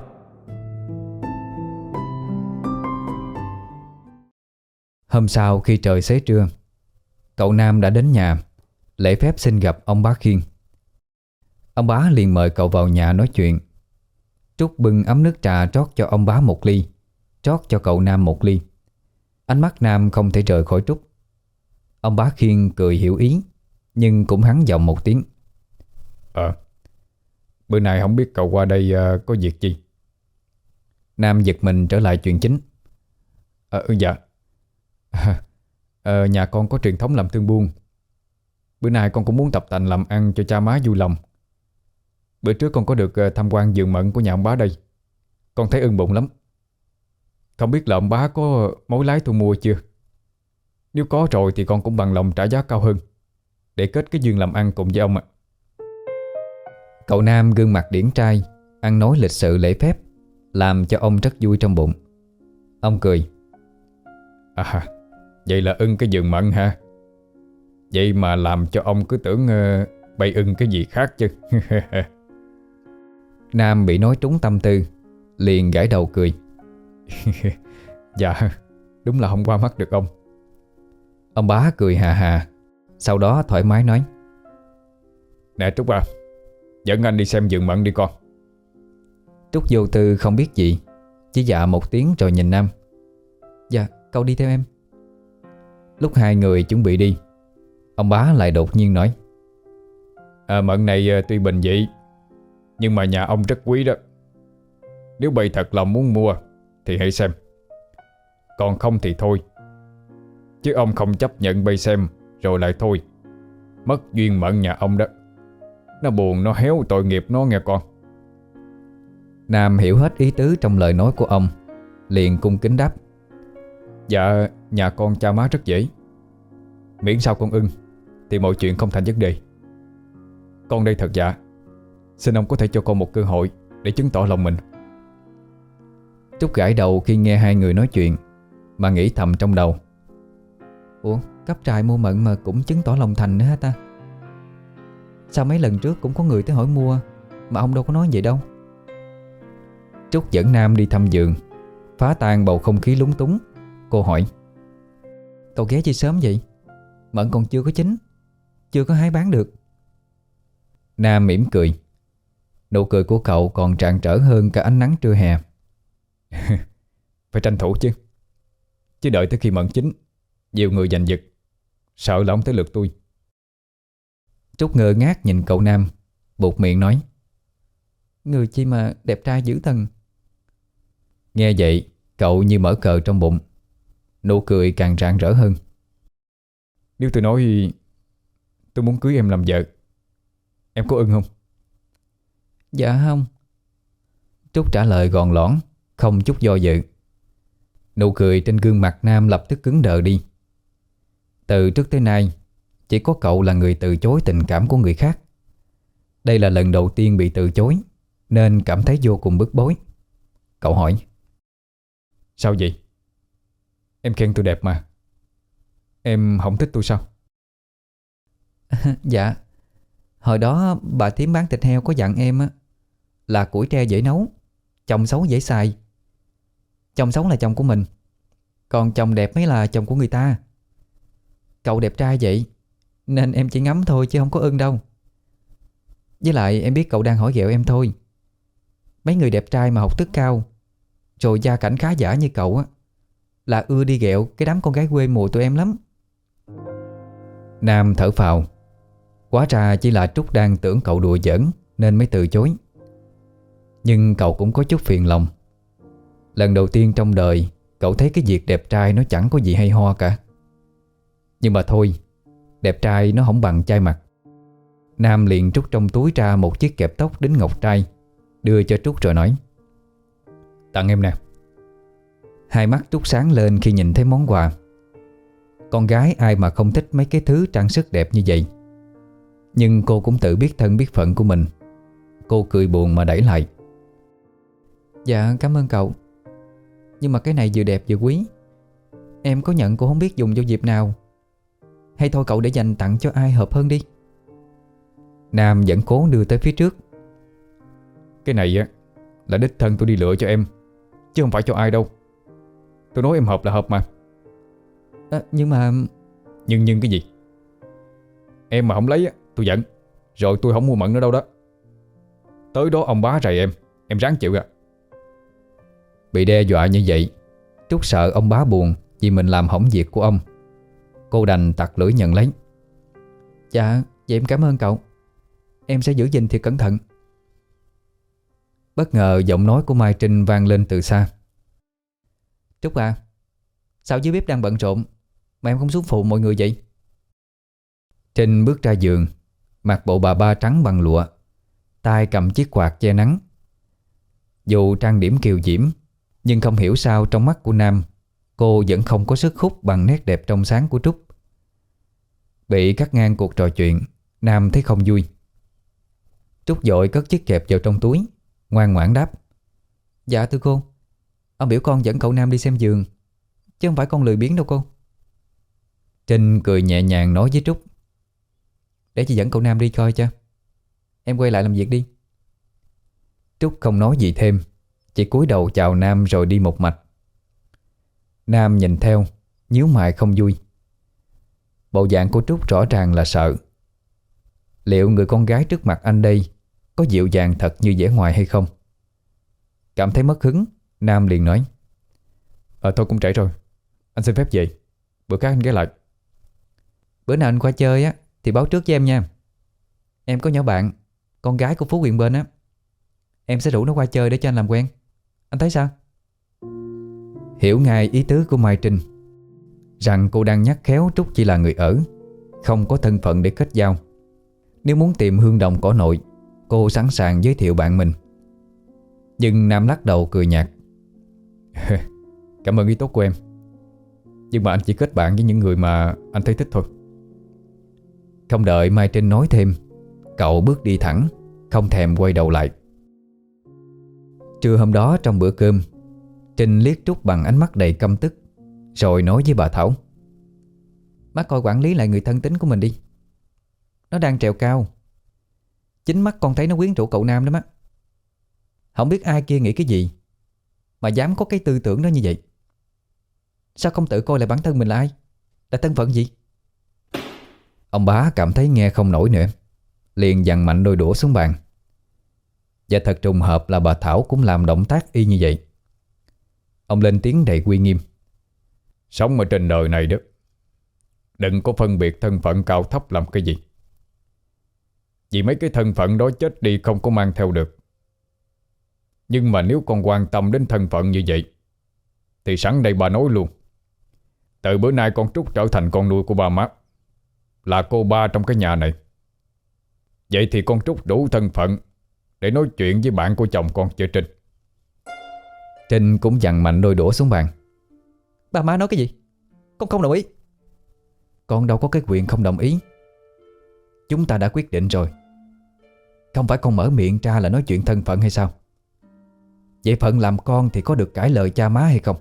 A: Hôm sau khi trời xế trưa, cậu Nam đã đến nhà lễ phép xin gặp ông bá Khiên. Ông bá liền mời cậu vào nhà nói chuyện. Trúc bưng ấm nước trà trót cho ông bá một ly, trót cho cậu Nam một ly. Ánh mắt Nam không thể rời khỏi Trúc. Ông bá Khiên cười hiểu ý, nhưng cũng hắn giọng một tiếng.
B: Ờ, bữa nay không biết cậu qua đây uh, có việc gì?
A: Nam giật mình trở lại chuyện chính.
B: Ờ, dạ ờ, nhà con có truyền thống làm thương buôn. Bữa nay con cũng muốn tập tành làm ăn cho cha má vui lòng. Bữa trước con có được uh, tham quan vườn mận của nhà ông bá đây. Con thấy ưng bụng lắm. Không biết là ông bá có mối lái thu mua chưa? Nếu có rồi thì con cũng bằng lòng trả giá cao hơn để kết cái duyên làm ăn cùng với ông ạ.
A: Cậu Nam gương mặt điển trai, ăn nói lịch sự lễ phép, làm cho ông rất vui trong bụng. Ông cười.
B: À, vậy là ưng cái vườn mận hả? Vậy mà làm cho ông cứ tưởng uh, bày ưng cái gì khác chứ.
A: Nam bị nói trúng tâm tư, liền gãi đầu cười.
B: Dạ, đúng là không qua mắt được ông.
A: Ông bá cười hà hà, sau đó thoải mái nói.
B: Nè Trúc à, dẫn anh đi xem vườn mận đi con.
A: Trúc vô tư không biết gì, chỉ dạ một tiếng rồi nhìn Nam. Dạ, cậu đi theo em. Lúc hai người chuẩn bị đi, ông bá lại đột nhiên nói.
B: À, mận này tuy bình dị, nhưng mà nhà ông rất quý đó. Nếu bày thật lòng muốn mua thì hãy xem, còn không thì thôi. Chứ ông không chấp nhận bày xem rồi lại thôi, mất duyên mận nhà ông đó. Nó buồn, nó héo, tội nghiệp nó nghe con.
A: Nam hiểu hết ý tứ trong lời nói của ông, liền cung kính đáp.
B: Dạ, nhà con cha má rất dễ. Miễn sao con ưng thì mọi chuyện không thành vấn đề. Con đây thật dạ, xin ông có thể cho con một cơ hội để chứng tỏ lòng mình.
A: Trúc gãi đầu khi nghe hai người nói chuyện, mà nghĩ thầm trong đầu. Ủa, cấp trai mua mận mà cũng chứng tỏ lòng thành nữa hả ta? Sao mấy lần trước cũng có người tới hỏi mua, mà ông đâu có nói vậy đâu. Trúc dẫn Nam đi thăm vườn, phá tan bầu không khí lúng túng. Cô hỏi. Cậu ghé chi sớm vậy? Mận còn chưa có chín, chưa có hái bán được. Nam mỉm cười. Nụ cười của cậu còn rạng rỡ hơn cả ánh nắng trưa hè.
B: Phải tranh thủ chứ. Chứ đợi tới khi mận chín, nhiều người giành giật, sợ là không tới lượt tôi.
A: Trúc ngơ ngác nhìn cậu Nam, buột miệng nói. Người chi mà đẹp trai dữ thần. Nghe vậy, cậu như mở cờ trong bụng, nụ cười càng rạng rỡ hơn.
B: Nếu tôi nói tôi muốn cưới em làm vợ, em có ưng không?
A: Dạ không. Trúc trả lời gọn lõn, không chút do dự. Nụ cười trên gương mặt Nam lập tức cứng đờ đi. Từ trước tới nay, chỉ có cậu là người từ chối tình cảm của người khác. Đây là lần đầu tiên bị từ chối, nên cảm thấy vô cùng bức bối. Cậu hỏi.
B: Sao vậy? Em khen tôi đẹp mà. Em không thích tôi sao?
A: Dạ, hồi đó bà thím bán thịt heo có dặn em á, là củi tre dễ nấu, chồng xấu dễ xài. Chồng xấu là chồng của mình, còn chồng đẹp mới là chồng của người ta. Cậu đẹp trai vậy nên em chỉ ngắm thôi chứ không có ưng đâu. Với lại em biết cậu đang hỏi ghẹo em thôi. Mấy người đẹp trai mà học thức cao, rồi gia cảnh khá giả như cậu á, là ưa đi ghẹo cái đám con gái quê mùa tụi em lắm. Nam thở phào. Hóa ra chỉ là Trúc đang tưởng cậu đùa giỡn nên mới từ chối. Nhưng cậu cũng có chút phiền lòng. Lần đầu tiên trong đời cậu thấy cái việc đẹp trai nó chẳng có gì hay ho cả. Nhưng mà thôi, đẹp trai nó không bằng trai mặt. Nam liền trút trong túi ra một chiếc kẹp tóc đính ngọc trai, đưa cho Trúc rồi nói: "Tặng em nè." Hai mắt Trúc sáng lên khi nhìn thấy món quà. Con gái ai mà không thích mấy cái thứ trang sức đẹp như vậy. Nhưng cô cũng tự biết thân biết phận của mình. Cô cười buồn mà đẩy lại: "Dạ cảm ơn cậu, nhưng mà cái này vừa đẹp vừa quý, em có nhận cũng không biết dùng cho dịp nào. Hay thôi cậu để dành tặng cho ai hợp hơn đi." Nam vẫn cố đưa tới phía trước:
B: "Cái này á là đích thân tôi đi lựa cho em, chứ không phải cho ai đâu. Tôi nói em hợp là hợp mà."
C: À, nhưng mà...
B: Nhưng nhưng cái gì? Em mà không lấy á, tôi giận. Rồi tôi không mua mận nữa đâu đó. Tới đó ông bá rầy em, em ráng chịu à.
A: Bị đe dọa như vậy, Trúc sợ ông bá buồn vì mình làm hỏng việc của ông. Cô đành tặc lưỡi nhận lấy:
C: Dạ, vậy em cảm ơn cậu. Em sẽ giữ gìn thiệt cẩn thận.
A: Bất ngờ giọng nói của Mai Trinh vang lên từ xa:
C: "Trúc à, sao dưới bếp đang bận rộn mà em không xuống phụ mọi người vậy?"
A: Trinh bước ra giường, mặc bộ bà ba trắng bằng lụa, tay cầm chiếc quạt che nắng. Dù trang điểm kiều diễm, nhưng không hiểu sao trong mắt của Nam, cô vẫn không có sức hút bằng nét đẹp trong sáng của Trúc. Bị cắt ngang cuộc trò chuyện, Nam thấy không vui. Trúc vội cất chiếc kẹp vào trong túi, ngoan ngoãn đáp:
C: "Dạ thưa cô, ông biểu con dẫn cậu Nam đi xem giường, chứ không phải con lười biếng đâu cô."
A: Trinh cười nhẹ nhàng nói với Trúc:
C: "Để chị dẫn cậu Nam đi coi cho. Em quay lại làm việc đi."
A: Trúc không nói gì thêm, chỉ cúi đầu chào Nam rồi đi một mạch. Nam nhìn theo, nhíu mày không vui. Bộ dạng của Trúc rõ ràng là sợ. Liệu người con gái trước mặt anh đây có dịu dàng thật như vẻ ngoài hay không? Cảm thấy mất hứng, Nam liền nói:
B: Ờ thôi cũng trễ rồi, anh xin phép về. Bữa khác anh ghé lại.
C: Bữa nào anh qua chơi á thì báo trước với em nha. Em có nhỏ bạn, con gái của Phú Quyền bên á, em sẽ rủ nó qua chơi để cho anh làm quen. Anh thấy sao?"
A: Hiểu ngay ý tứ của Mai Trinh, rằng cô đang nhắc khéo Trúc chỉ là người ở, không có thân phận để kết giao. Nếu muốn tìm hương đồng cỏ nội, cô sẵn sàng giới thiệu bạn mình. Nhưng Nam lắc đầu cười nhạt:
B: Cảm ơn ý tốt của em, nhưng mà anh chỉ kết bạn với những người mà anh thấy thích thôi.
A: Không đợi Mai Trinh nói thêm, cậu bước đi thẳng, không thèm quay đầu lại. Trưa hôm đó trong bữa cơm, Trinh liếc Trúc bằng ánh mắt đầy căm tức, rồi nói với bà Thảo:
C: "Má coi quản lý lại người thân tín của mình đi. Nó đang trèo cao. Chính mắt con thấy nó quyến rũ cậu Nam đó má. Không biết ai kia nghĩ cái gì mà dám có cái tư tưởng đó như vậy. Sao không tự coi lại bản thân mình là ai, là thân phận gì?"
A: Ông bá cảm thấy nghe không nổi nữa, liền giằng mạnh đôi đũa xuống bàn. Và thật trùng hợp là bà Thảo cũng làm động tác y như vậy. Ông lên tiếng đầy uy nghiêm:
B: Sống ở trên đời này đó, đừng có phân biệt thân phận cao thấp làm cái gì. Vì mấy cái thân phận đó chết đi không có mang theo được. Nhưng mà nếu con quan tâm đến thân phận như vậy, thì sẵn đây bà nói luôn: từ bữa nay con Trúc trở thành con nuôi của ba má, là cô ba trong cái nhà này. Vậy thì con Trúc đủ thân phận để nói chuyện với bạn của chồng con chưa Trinh?
A: Trinh cũng giằng mạnh đôi đũa xuống bàn:
C: "Ba má nói cái gì? Con không đồng ý."
A: "Con đâu có cái quyền không đồng ý. Chúng ta đã quyết định rồi. Không phải con mở miệng ra là nói chuyện thân phận hay sao? Vậy phận làm con thì có được cãi lời cha má hay không?"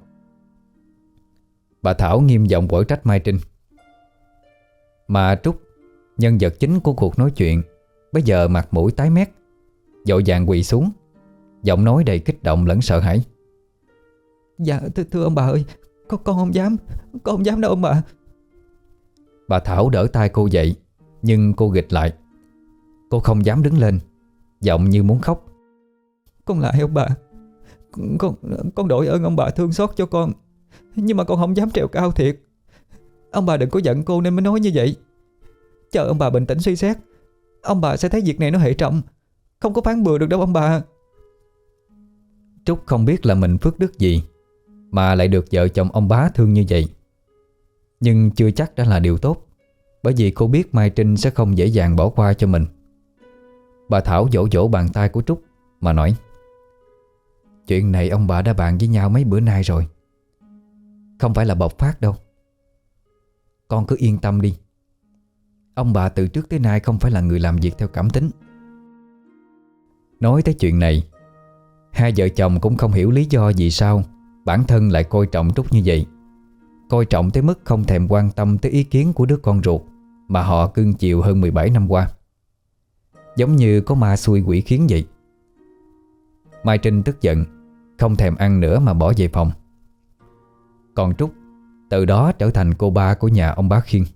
A: Bà Thảo nghiêm giọng quở trách Mai Trinh. Mà Trúc, nhân vật chính của cuộc nói chuyện, bây giờ mặt mũi tái mét, vội vàng quỳ xuống, giọng nói đầy kích động lẫn sợ hãi:
C: "Dạ thưa, thưa ông bà ơi, con, con không dám, con không dám đâu ông bà."
A: Bà Thảo đỡ tay cô dậy, nhưng cô nghịch lại. Cô không dám đứng lên, giọng như muốn khóc:
C: "Con lại ông bà, Con con đội ơn ông bà thương xót cho con, nhưng mà con không dám trèo cao thiệt. Ông bà đừng có giận cô nên mới nói như vậy. Chờ ông bà bình tĩnh suy xét, ông bà sẽ thấy việc này nó hệ trọng, không có phán bừa được đâu ông bà."
A: Trúc không biết là mình phước đức gì mà lại được vợ chồng ông bá thương như vậy. Nhưng chưa chắc đã là điều tốt, bởi vì cô biết Mai Trinh sẽ không dễ dàng bỏ qua cho mình. Bà Thảo vỗ vỗ bàn tay của Trúc mà nói: Chuyện này ông bà đã bàn với nhau mấy bữa nay rồi, không phải là bộc phát đâu. Con cứ yên tâm đi. Ông bà từ trước tới nay không phải là người làm việc theo cảm tính. Nói tới chuyện này, hai vợ chồng cũng không hiểu lý do vì sao bản thân lại coi trọng Trúc như vậy. Coi trọng tới mức không thèm quan tâm tới ý kiến của đứa con ruột mà họ cưng chiều hơn mười bảy năm qua. Giống như có ma xui quỷ khiến vậy. Mai Trinh tức giận, không thèm ăn nữa mà bỏ về phòng. Còn Trúc từ đó trở thành cô ba của nhà ông bá Khiên.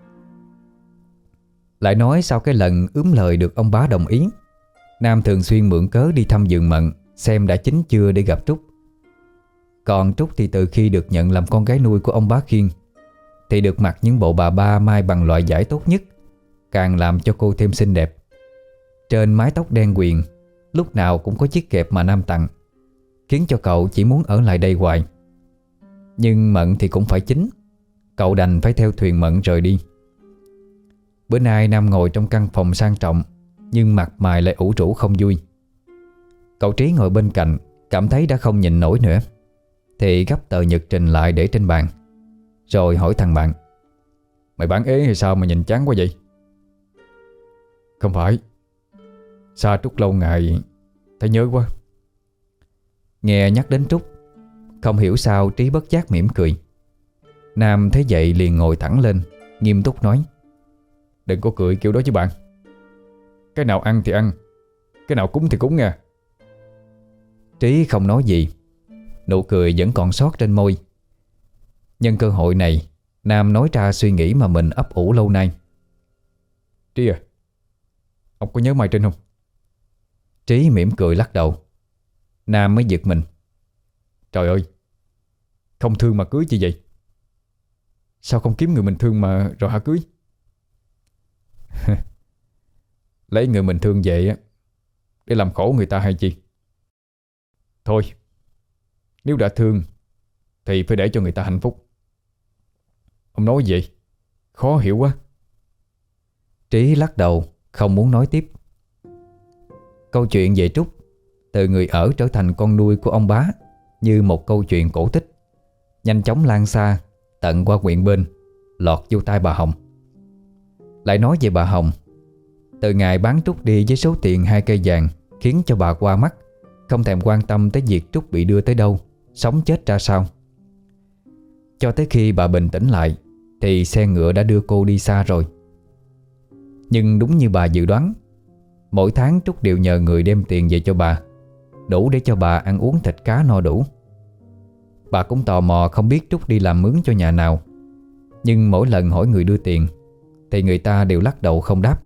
A: Lại nói sau cái lần ướm lời được ông bá đồng ý, Nam thường xuyên mượn cớ đi thăm vườn mận xem đã chín chưa để gặp Trúc. Còn Trúc thì từ khi được nhận làm con gái nuôi của ông bá Khiên thì được mặc những bộ bà ba may bằng loại vải tốt nhất, càng làm cho cô thêm xinh đẹp. Trên mái tóc đen quyền lúc nào cũng có chiếc kẹp mà Nam tặng, khiến cho cậu chỉ muốn ở lại đây hoài. Nhưng Mận thì cũng phải chính, cậu đành phải theo thuyền Mận rời đi. Bữa nay Nam ngồi trong căn phòng sang trọng, nhưng mặt mày lại ủ rũ không vui. Cậu Trí ngồi bên cạnh cảm thấy đã không nhìn nổi nữa, thì gấp tờ nhật trình lại để trên bàn, rồi hỏi thằng bạn:
B: Mày bán ế hay sao mà nhìn chán quá vậy?
A: Không phải, xa Trúc lâu ngày thấy nhớ quá. Nghe nhắc đến Trúc, không hiểu sao Trí bất giác mỉm cười. Nam thấy vậy liền ngồi thẳng lên, nghiêm túc nói:
B: Đừng có cười kiểu đó chứ bạn. Cái nào ăn thì ăn, cái nào cúng thì cúng nha.
A: Trí không nói gì, nụ cười vẫn còn sót trên môi. Nhân cơ hội này, Nam nói ra suy nghĩ mà mình ấp ủ lâu nay.
B: Trí à, ông có nhớ Mai Trinh không?
A: Trí mỉm cười lắc đầu. Nam mới giật mình:
B: Trời ơi, không thương mà cưới chi vậy? Sao không kiếm người mình thương mà rồi hả cưới?
A: Lấy người mình thương vậy á để làm khổ người ta hay chi?
B: Thôi, nếu đã thương thì phải để cho người ta hạnh phúc. Ông nói gì? Khó hiểu quá.
A: Trí lắc đầu, không muốn nói tiếp. Câu chuyện về Trúc từ người ở trở thành con nuôi của ông bá như một câu chuyện cổ tích, nhanh chóng lan xa tận qua huyện bên, lọt vô tai bà Hồng. Lại nói về bà Hồng, từ ngày bán Trúc đi với số tiền hai cây vàng khiến cho bà qua mắt, không thèm quan tâm tới việc Trúc bị đưa tới đâu, sống chết ra sao. Cho tới khi bà bình tĩnh lại thì xe ngựa đã đưa cô đi xa rồi. Nhưng đúng như bà dự đoán, mỗi tháng Trúc đều nhờ người đem tiền về cho bà, đủ để cho bà ăn uống thịt cá no đủ. Bà cũng tò mò không biết Trúc đi làm mướn cho nhà nào, nhưng mỗi lần hỏi người đưa tiền thì người ta đều lắc đầu không đáp.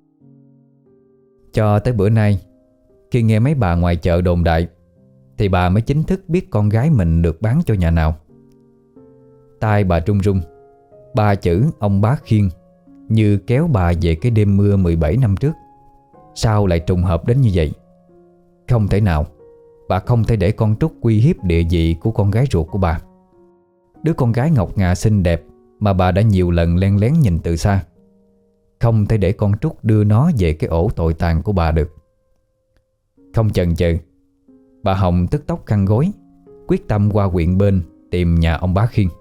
A: Cho tới bữa nay, khi nghe mấy bà ngoài chợ đồn đại, thì bà mới chính thức biết con gái mình được bán cho nhà nào. Tai bà run run, ba chữ ông bá Khiên như kéo bà về cái đêm mưa mười bảy năm trước. Sao lại trùng hợp đến như vậy? Không thể nào, bà không thể để con Trúc uy hiếp địa vị của con gái ruột của bà. Đứa con gái ngọc ngà xinh đẹp mà bà đã nhiều lần len lén nhìn từ xa. Không thể để con Trúc đưa nó về cái ổ tội tàn của bà được. Không chần chừ, bà Hồng tức tốc khăn gối, quyết tâm qua huyện bên tìm nhà ông bá Khiên.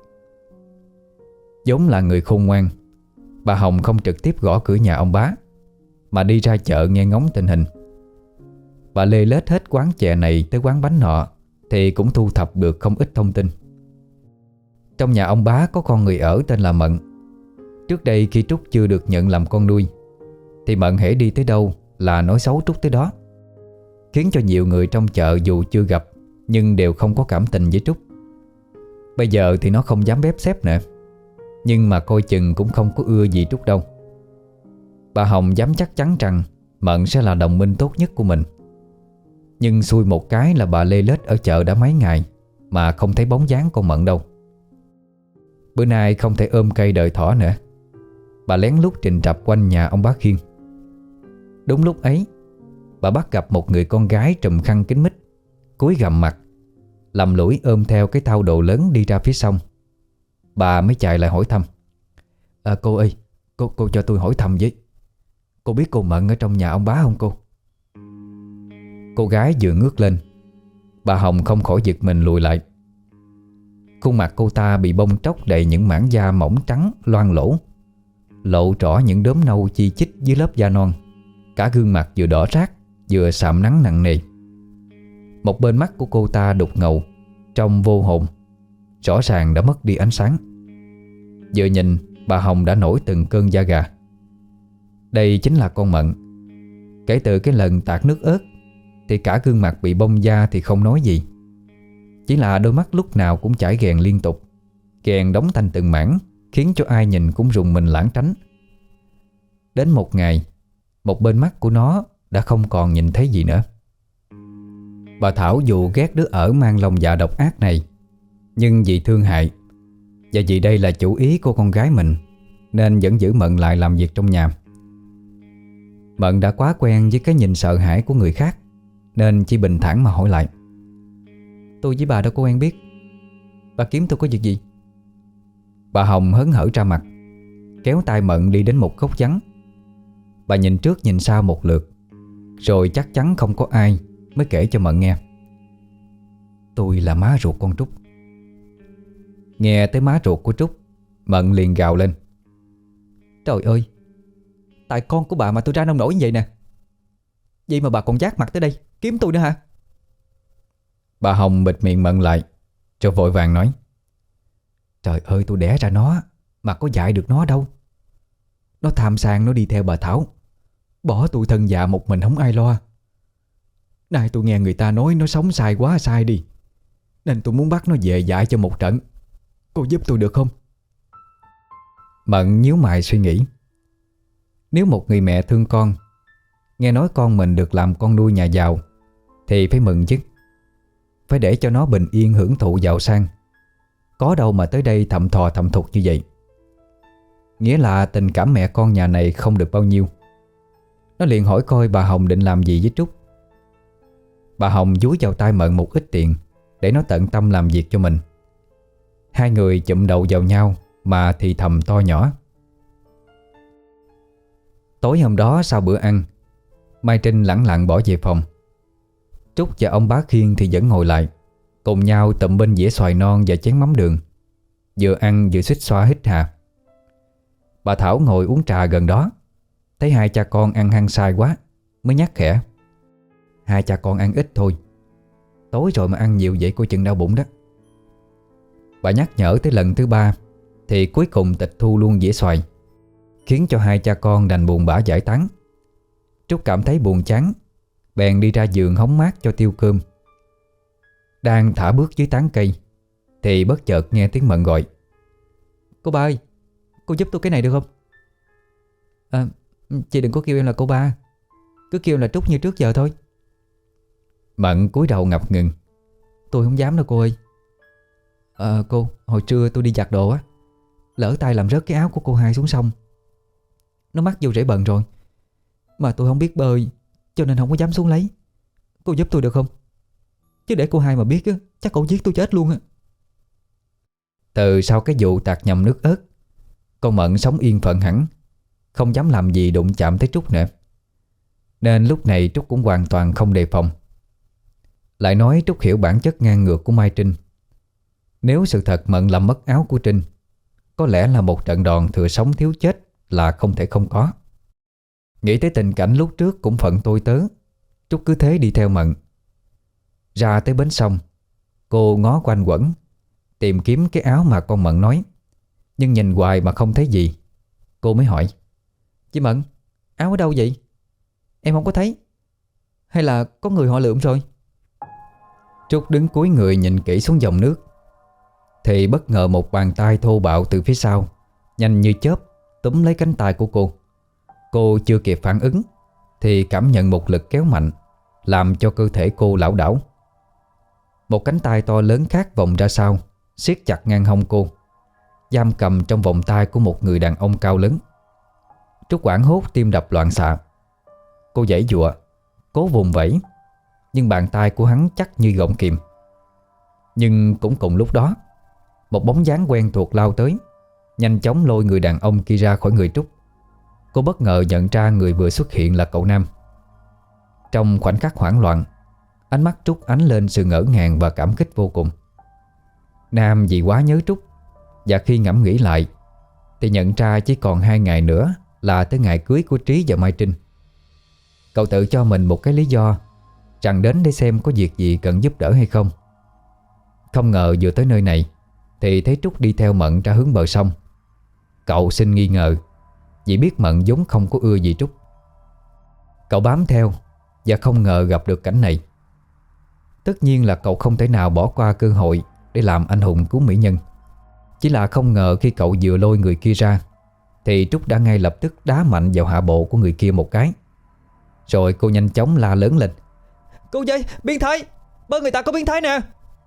A: Vốn là người khôn ngoan, bà Hồng không trực tiếp gõ cửa nhà ông bá, mà đi ra chợ nghe ngóng tình hình. Bà lê lết hết quán chè này tới quán bánh nọ thì cũng thu thập được không ít thông tin. Trong nhà ông bá có con người ở tên là Mận. Trước đây khi Trúc chưa được nhận làm con nuôi thì Mận hễ đi tới đâu là nói xấu Trúc tới đó, khiến cho nhiều người trong chợ dù chưa gặp nhưng đều không có cảm tình với Trúc. Bây giờ thì nó không dám bếp xếp nữa, nhưng mà coi chừng cũng không có ưa gì Trúc đâu. Bà Hồng dám chắc chắn rằng Mận sẽ là đồng minh tốt nhất của mình. Nhưng xui một cái là bà lê lết ở chợ đã mấy ngày mà không thấy bóng dáng con Mận đâu. Bữa nay không thể ôm cây đợi thỏ nữa, bà lén lút trình trập quanh nhà ông bá Khiên. Đúng lúc ấy, bà bắt gặp một người con gái trùm khăn kín mít, cúi gằm mặt, lầm lũi ôm theo cái thau đồ lớn đi ra phía sông. Bà mới chạy lại hỏi thăm: À, cô ơi, cô cô cho tôi hỏi thăm với. Cô biết cô Mận ở trong nhà ông bá không cô?
B: Cô gái vừa ngước lên, bà Hồng không khỏi giật mình lùi lại. Khuôn mặt cô ta bị bong tróc đầy những mảng da mỏng trắng loang lổ, lộ rõ những đốm nâu chi chít dưới lớp da non. Cả gương mặt vừa đỏ rát vừa sạm nắng nặng nề. Một bên mắt của cô ta đục ngầu, trông vô hồn, rõ ràng đã mất đi ánh sáng. Vừa nhìn, bà Hồng đã nổi từng cơn da gà. Đây chính là con Mận. Kể từ cái lần tạt nước ớt thì cả gương mặt bị bong da thì không nói gì, chỉ là đôi mắt lúc nào cũng chảy ghèn liên tục, ghèn đóng thành từng mảng, khiến cho ai nhìn cũng rùng mình lảng tránh. Đến một ngày, một bên mắt của nó đã không còn nhìn thấy gì nữa. Bà Thảo dù ghét đứa ở mang lòng dạ độc ác này, nhưng vì thương hại và vì đây là chủ ý của con gái mình, nên vẫn giữ Mận lại làm việc trong nhà. Mận đã quá quen với cái nhìn sợ hãi của người khác, nên chỉ bình thản mà hỏi lại:
C: Tôi với bà đâu có quen biết. Bà kiếm tôi có việc gì?
B: Bà Hồng hớn hở ra mặt, kéo tay Mận đi đến một góc vắng. Bà nhìn trước nhìn sau một lượt, rồi chắc chắn không có ai, mới kể cho Mận nghe:
A: Tôi là má ruột con Trúc.
B: Nghe tới má ruột của Trúc, Mận liền gào lên:
C: Trời ơi, tại con của bà mà tôi ra nông nổi như vậy nè. Vậy mà bà còn vác mặt tới đây kiếm tôi nữa hả?
B: Bà Hồng bịt miệng Mận lại, rồi vội vàng nói:
A: Trời ơi, tôi đẻ ra nó mà có dạy được nó đâu. Nó tham sang, nó đi theo bà Thảo, bỏ tôi thân già một mình không ai lo. Nay tôi nghe người ta nói nó sống sai quá sai đi, nên tôi muốn bắt nó về dạy cho một trận. Cô giúp tôi được không?
B: Mận nhíu mày suy nghĩ. Nếu một người mẹ thương con, nghe nói con mình được làm con nuôi nhà giàu, thì phải mừng chứ. Phải để cho nó bình yên hưởng thụ giàu sang. Có đâu mà tới đây thậm thò thậm thục như vậy. Nghĩa là tình cảm mẹ con nhà này không được bao nhiêu. Nó liền hỏi coi bà Hồng định làm gì với Trúc. Bà Hồng dúi vào tay Mận một ít tiền để nó tận tâm làm việc cho mình. Hai người chụm đầu vào nhau mà thì thầm to nhỏ. Tối hôm đó sau bữa ăn, Mai Trinh lẳng lặng bỏ về phòng. Trúc và ông Bá Khiên thì vẫn ngồi lại, cùng nhau tụm bên dĩa xoài non và chén mắm đường, vừa ăn vừa xích xoa hít hà. Bà Thảo ngồi uống trà gần đó, thấy hai cha con ăn hăng sai quá, mới nhắc khẽ: Hai cha con ăn ít thôi, tối rồi mà ăn nhiều vậy coi chừng đau bụng đó. Bà nhắc nhở tới lần thứ ba thì cuối cùng tịch thu luôn dĩa xoài, khiến cho hai cha con đành buồn bã giải tán. Trúc cảm thấy buồn chán, bèn đi ra giường hóng mát cho tiêu cơm. Đang thả bước dưới tán cây thì bất chợt nghe tiếng Mận gọi:
C: Cô ba ơi, cô giúp tôi cái này được không? À, chị đừng có kêu em là cô ba, cứ kêu là Trúc như trước giờ thôi.
B: Mận cúi đầu ngập ngừng:
C: Tôi không dám đâu cô ơi. À, cô, hồi trưa tôi đi giặt đồ á, lỡ tay làm rớt cái áo của cô hai xuống sông. Nó mắc vô rễ bần rồi, mà tôi không biết bơi, cho nên không có dám xuống lấy. Cô giúp tôi được không? Chứ để cô hai mà biết á, chắc cậu giết tôi chết luôn á.
B: Từ sau cái vụ tạt nhầm nước ớt, con Mận sống yên phận hẳn, không dám làm gì đụng chạm tới Trúc nữa. Nên lúc này Trúc cũng hoàn toàn không đề phòng. Lại nói Trúc hiểu bản chất ngang ngược của Mai Trinh. Nếu sự thật Mận làm mất áo của Trinh, có lẽ là một trận đòn thừa sống thiếu chết là không thể không có. Nghĩ tới tình cảnh lúc trước cũng phận tôi tớ, Trúc cứ thế đi theo Mận. Ra tới bến sông, cô ngó quanh quẩn tìm kiếm cái áo mà con Mận nói, nhưng nhìn hoài mà không thấy gì. Cô mới hỏi:
C: Chị Mận, áo ở đâu vậy? Em không có thấy. Hay là có người họ lượm rồi?
B: Trúc đứng cúi người nhìn kỹ xuống dòng nước, thì bất ngờ một bàn tay thô bạo từ phía sau, nhanh như chớp, túm lấy cánh tay của cô. Cô chưa kịp phản ứng thì cảm nhận một lực kéo mạnh, làm cho cơ thể cô lảo đảo. Một cánh tay to lớn khác vòng ra sau, siết chặt ngang hông cô, giam cầm trong vòng tay của một người đàn ông cao lớn. Trúc hoảng hốt, tim đập loạn xạ. Cô giãy giụa, cố vùng vẫy, nhưng bàn tay của hắn chắc như gọng kìm. Nhưng cũng cùng lúc đó, một bóng dáng quen thuộc lao tới,
A: nhanh chóng lôi người đàn ông kia ra khỏi người Trúc. Cô bất ngờ nhận ra người vừa xuất hiện là cậu Nam. Trong khoảnh khắc hoảng loạn, ánh mắt Trúc ánh lên sự ngỡ ngàng và cảm kích vô cùng. Nam vì quá nhớ Trúc, và khi ngẫm nghĩ lại thì nhận ra chỉ còn hai ngày nữa là tới ngày cưới của Trí và Mai Trinh. Cậu tự cho mình một cái lý do rằng đến để xem có việc gì cần giúp đỡ hay không. Không ngờ vừa tới nơi này thì thấy Trúc đi theo Mận ra hướng bờ sông. Cậu xin nghi ngờ vì biết Mận vốn không có ưa gì Trúc. Cậu bám theo và không ngờ gặp được cảnh này. Tất nhiên là cậu không thể nào bỏ qua cơ hội để làm anh hùng cứu mỹ nhân. Chỉ là không ngờ khi cậu vừa lôi người kia ra thì Trúc đã ngay lập tức đá mạnh vào hạ bộ của người kia một cái. Rồi cô nhanh chóng la lớn lên:
C: Cô dây, biến thái! Bên người ta có biến thái nè!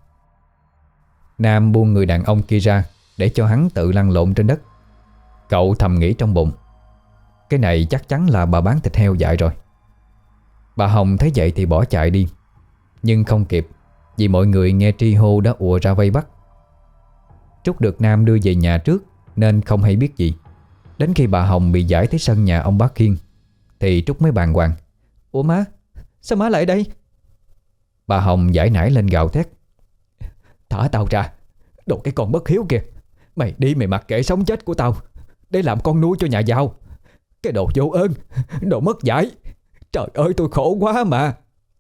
A: Nam buông người đàn ông kia ra để cho hắn tự lăn lộn trên đất. Cậu thầm nghĩ trong bụng: cái này chắc chắn là bà bán thịt heo dại rồi. Bà Hồng thấy vậy thì bỏ chạy đi, nhưng không kịp, vì mọi người nghe tri hô đã ùa ra vây bắt. Trúc được Nam đưa về nhà trước nên không hay biết gì. Đến khi bà Hồng bị giải tới sân nhà ông bác Khiên thì Trúc mới bàng hoàng:
C: Ủa má, sao má lại ở đây?
A: Bà Hồng giải nảy lên gào thét:
C: Thả tao ra, đồ cái con bất hiếu kìa! Mày đi mày mặc kệ sống chết của tao để làm con nuôi cho nhà giàu. Cái đồ vô ơn, đồ mất dạy! Trời ơi, tôi khổ quá mà!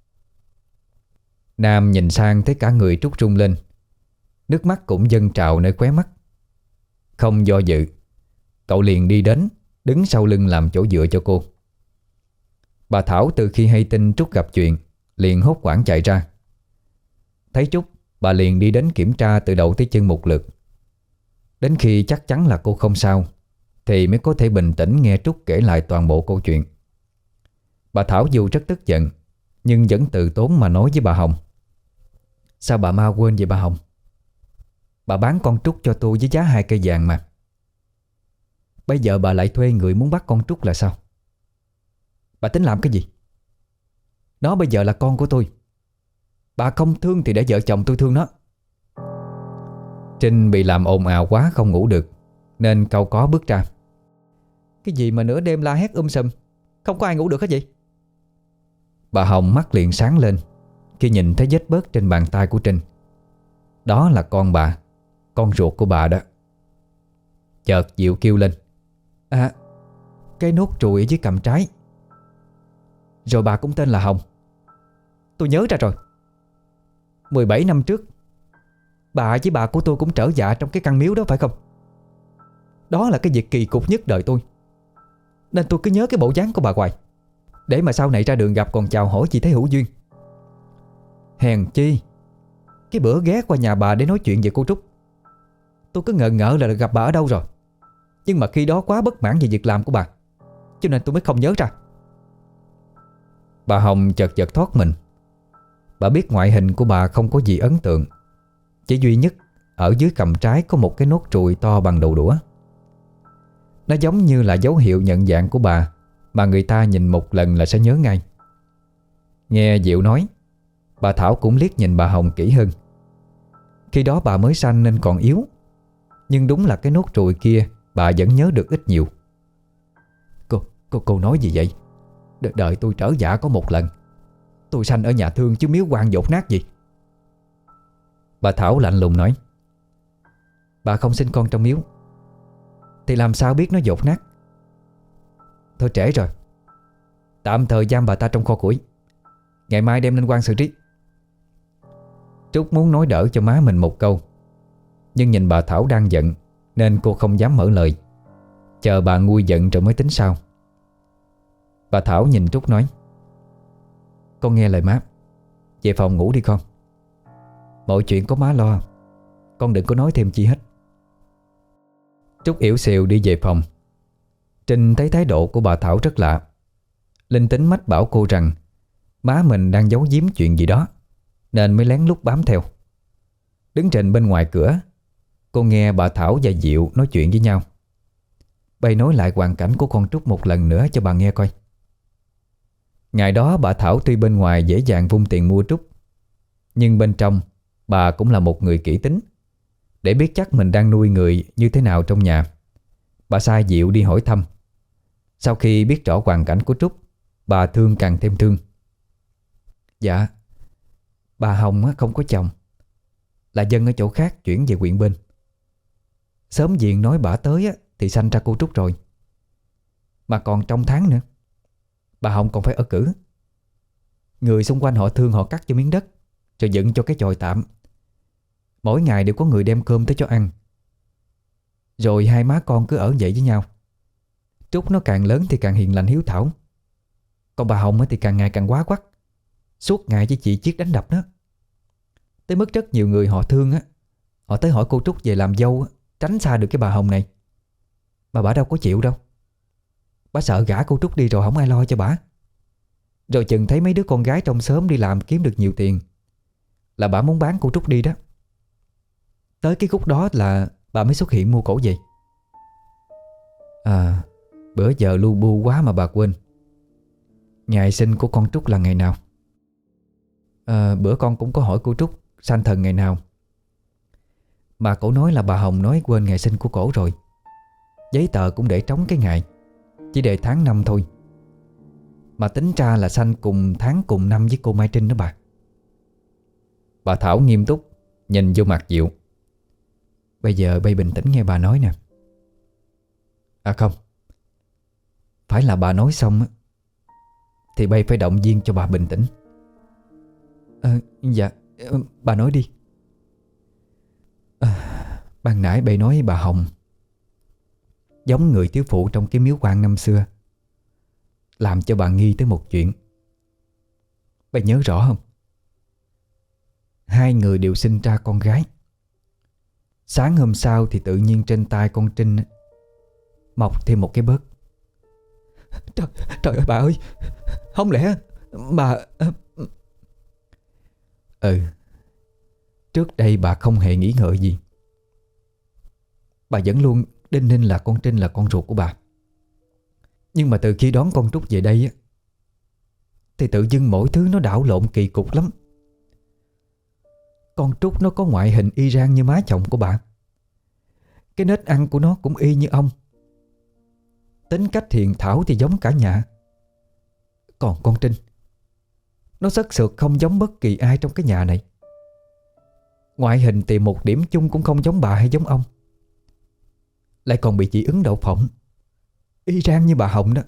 A: Nam nhìn sang thấy cả người Trúc rung lên, nước mắt cũng dâng trào nơi khóe mắt. Không do dự, cậu liền đi đến, đứng sau lưng làm chỗ dựa cho cô. Bà Thảo từ khi hay tin Trúc gặp chuyện liền hốt hoảng chạy ra. Thấy Trúc, bà liền đi đến kiểm tra từ đầu tới chân một lượt. Đến khi chắc chắn là cô không sao thì mới có thể bình tĩnh nghe Trúc kể lại toàn bộ câu chuyện. Bà Thảo dù rất tức giận nhưng vẫn từ tốn mà nói với bà Hồng: Sao bà mau quên vậy bà Hồng? Bà bán con Trúc cho tôi với giá hai cây vàng mà. Bây giờ bà lại thuê người muốn bắt con Trúc là sao? Bà tính làm cái gì? Nó bây giờ là con của tôi. Bà không thương thì để vợ chồng tôi thương nó. Trinh bị làm ồn ào quá không ngủ được nên cau có bước ra:
C: Cái gì mà nửa đêm la hét um sùm, không có ai ngủ được hết vậy?
A: Bà Hồng mắt liền sáng lên khi nhìn thấy vết bớt trên bàn tay của Trinh. Đó là con bà, con ruột của bà đó. Chợt Diệu kêu lên:
C: À, cái nốt ruồi ở dưới cằm trái. Rồi bà cũng tên là Hồng. Tôi nhớ ra rồi. mười bảy năm trước bà với bà của tôi cũng trở dạ trong cái căn miếu đó phải không? Đó là cái việc kỳ cục nhất đời tôi, nên tôi cứ nhớ cái bộ dáng của bà hoài, để mà sau này ra đường gặp còn chào hỏi chị thấy hữu duyên. Hèn chi cái bữa ghé qua nhà bà để nói chuyện về cô Trúc, tôi cứ ngờ ngợ là gặp bà ở đâu rồi. Nhưng mà khi đó quá bất mãn về việc làm của bà, cho nên tôi mới không nhớ ra.
A: Bà Hồng chợt giật thoát mình. Bà biết ngoại hình của bà không có gì ấn tượng, chỉ duy nhất ở dưới cằm trái có một cái nốt ruồi to bằng đầu đũa. Nó giống như là dấu hiệu nhận dạng của bà mà người ta nhìn một lần là sẽ nhớ ngay. Nghe Diệu nói, bà Thảo cũng liếc nhìn bà Hồng kỹ hơn. Khi đó bà mới sanh nên còn yếu, nhưng đúng là cái nốt ruồi kia bà vẫn nhớ được ít nhiều. Cô, cô, cô nói gì vậy? Đ đợi tôi trở dạ có một lần. Tôi sanh ở nhà thương chứ miếu quan dột nát gì. Bà Thảo lạnh lùng nói: Bà không sinh con trong miếu thì làm sao biết nó dột nát? Thôi trễ rồi, tạm thời giam bà ta trong kho củi, ngày mai đem lên quan xử trí. Trúc muốn nói đỡ cho má mình một câu, nhưng nhìn bà Thảo đang giận nên cô không dám mở lời, chờ bà nguôi giận rồi mới tính sao. Bà Thảo nhìn Trúc nói: Con nghe lời má, về phòng ngủ đi con. Mọi chuyện có má lo, con đừng có nói thêm chi hết. Trúc yểu xìu đi về phòng. Trinh thấy thái độ của bà Thảo rất lạ. Linh tính mách bảo cô rằng má mình đang giấu giếm chuyện gì đó, nên mới lén lút bám theo. Đứng trên bên ngoài cửa, cô nghe bà Thảo và Diệu nói chuyện với nhau. Bày nói lại hoàn cảnh của con Trúc một lần nữa cho bà nghe coi. Ngày đó bà Thảo tuy bên ngoài dễ dàng vung tiền mua Trúc, nhưng bên trong bà cũng là một người kỹ tính, để biết chắc mình đang nuôi người như thế nào trong nhà. Bà sai Diệu đi hỏi thăm. Sau khi biết rõ hoàn cảnh của Trúc, bà thương càng thêm thương. Dạ, bà Hồng không có chồng, là dân ở chỗ khác chuyển về huyện bên. Sớm diện nói bà tới thì sanh ra cô Trúc rồi. Mà còn trong tháng nữa, bà Hồng còn phải ở cử. Người xung quanh họ thương, họ cắt cho miếng đất rồi dựng cho cái chòi tạm. Mỗi ngày đều có người đem cơm tới cho ăn. Rồi hai má con cứ ở vậy với nhau. Trúc nó càng lớn thì càng hiền lành hiếu thảo, còn bà Hồng thì càng ngày càng quá quắt, suốt ngày với chị Chiết đánh đập nó. Tới mức rất nhiều người họ thương á, họ tới hỏi cô Trúc về làm dâu, tránh xa được cái bà Hồng này. Mà bà đâu có chịu đâu. Bà sợ gả cô Trúc đi rồi không ai lo cho bà. Rồi chừng thấy mấy đứa con gái trong xóm đi làm kiếm được nhiều tiền là bà muốn bán cô Trúc đi đó. Tới cái khúc đó là bà mới xuất hiện mua cổ về. À, bữa giờ lu bu quá mà bà quên. Ngày sinh của con Trúc là ngày nào? À, bữa con cũng có hỏi cô Trúc sanh thần ngày nào, mà cổ nói là bà Hồng nói quên ngày sinh của cổ rồi. Giấy tờ cũng để trống cái ngày, chỉ để tháng năm thôi. Mà tính ra là sanh cùng tháng cùng năm với cô Mai Trinh đó bà. Bà Thảo nghiêm túc nhìn vô mặt Diệu. Bây giờ bây bình tĩnh nghe bà nói nè. À không, phải là bà nói xong á thì bây phải động viên cho bà bình tĩnh. À, dạ, bà nói đi. À, ban nãy bây nói bà Hồng giống người thiếu phụ trong cái miếu quan năm xưa, làm cho bà nghi tới một chuyện. Bà nhớ rõ không? Hai người đều sinh ra con gái. Sáng hôm sau thì tự nhiên trên tay con Trinh mọc thêm một cái bớt. Trời, trời ơi bà ơi, không lẽ bà... Ừ, trước đây bà không hề nghĩ ngợi gì. Bà vẫn luôn đinh ninh là con Trinh là con ruột của bà. Nhưng mà từ khi đón con Trúc về đây á, thì tự dưng mỗi thứ nó đảo lộn kỳ cục lắm. Con Trúc nó có ngoại hình y rang như má chồng của bà. Cái nết ăn của nó cũng y như ông. Tính cách hiền thảo thì giống cả nhà. Còn con Trinh, nó sất sượt không giống bất kỳ ai trong cái nhà này. Ngoại hình thì một điểm chung cũng không giống bà hay giống ông. Lại còn bị chị Ứng đậu phộng, y rang như bà Hồng đó.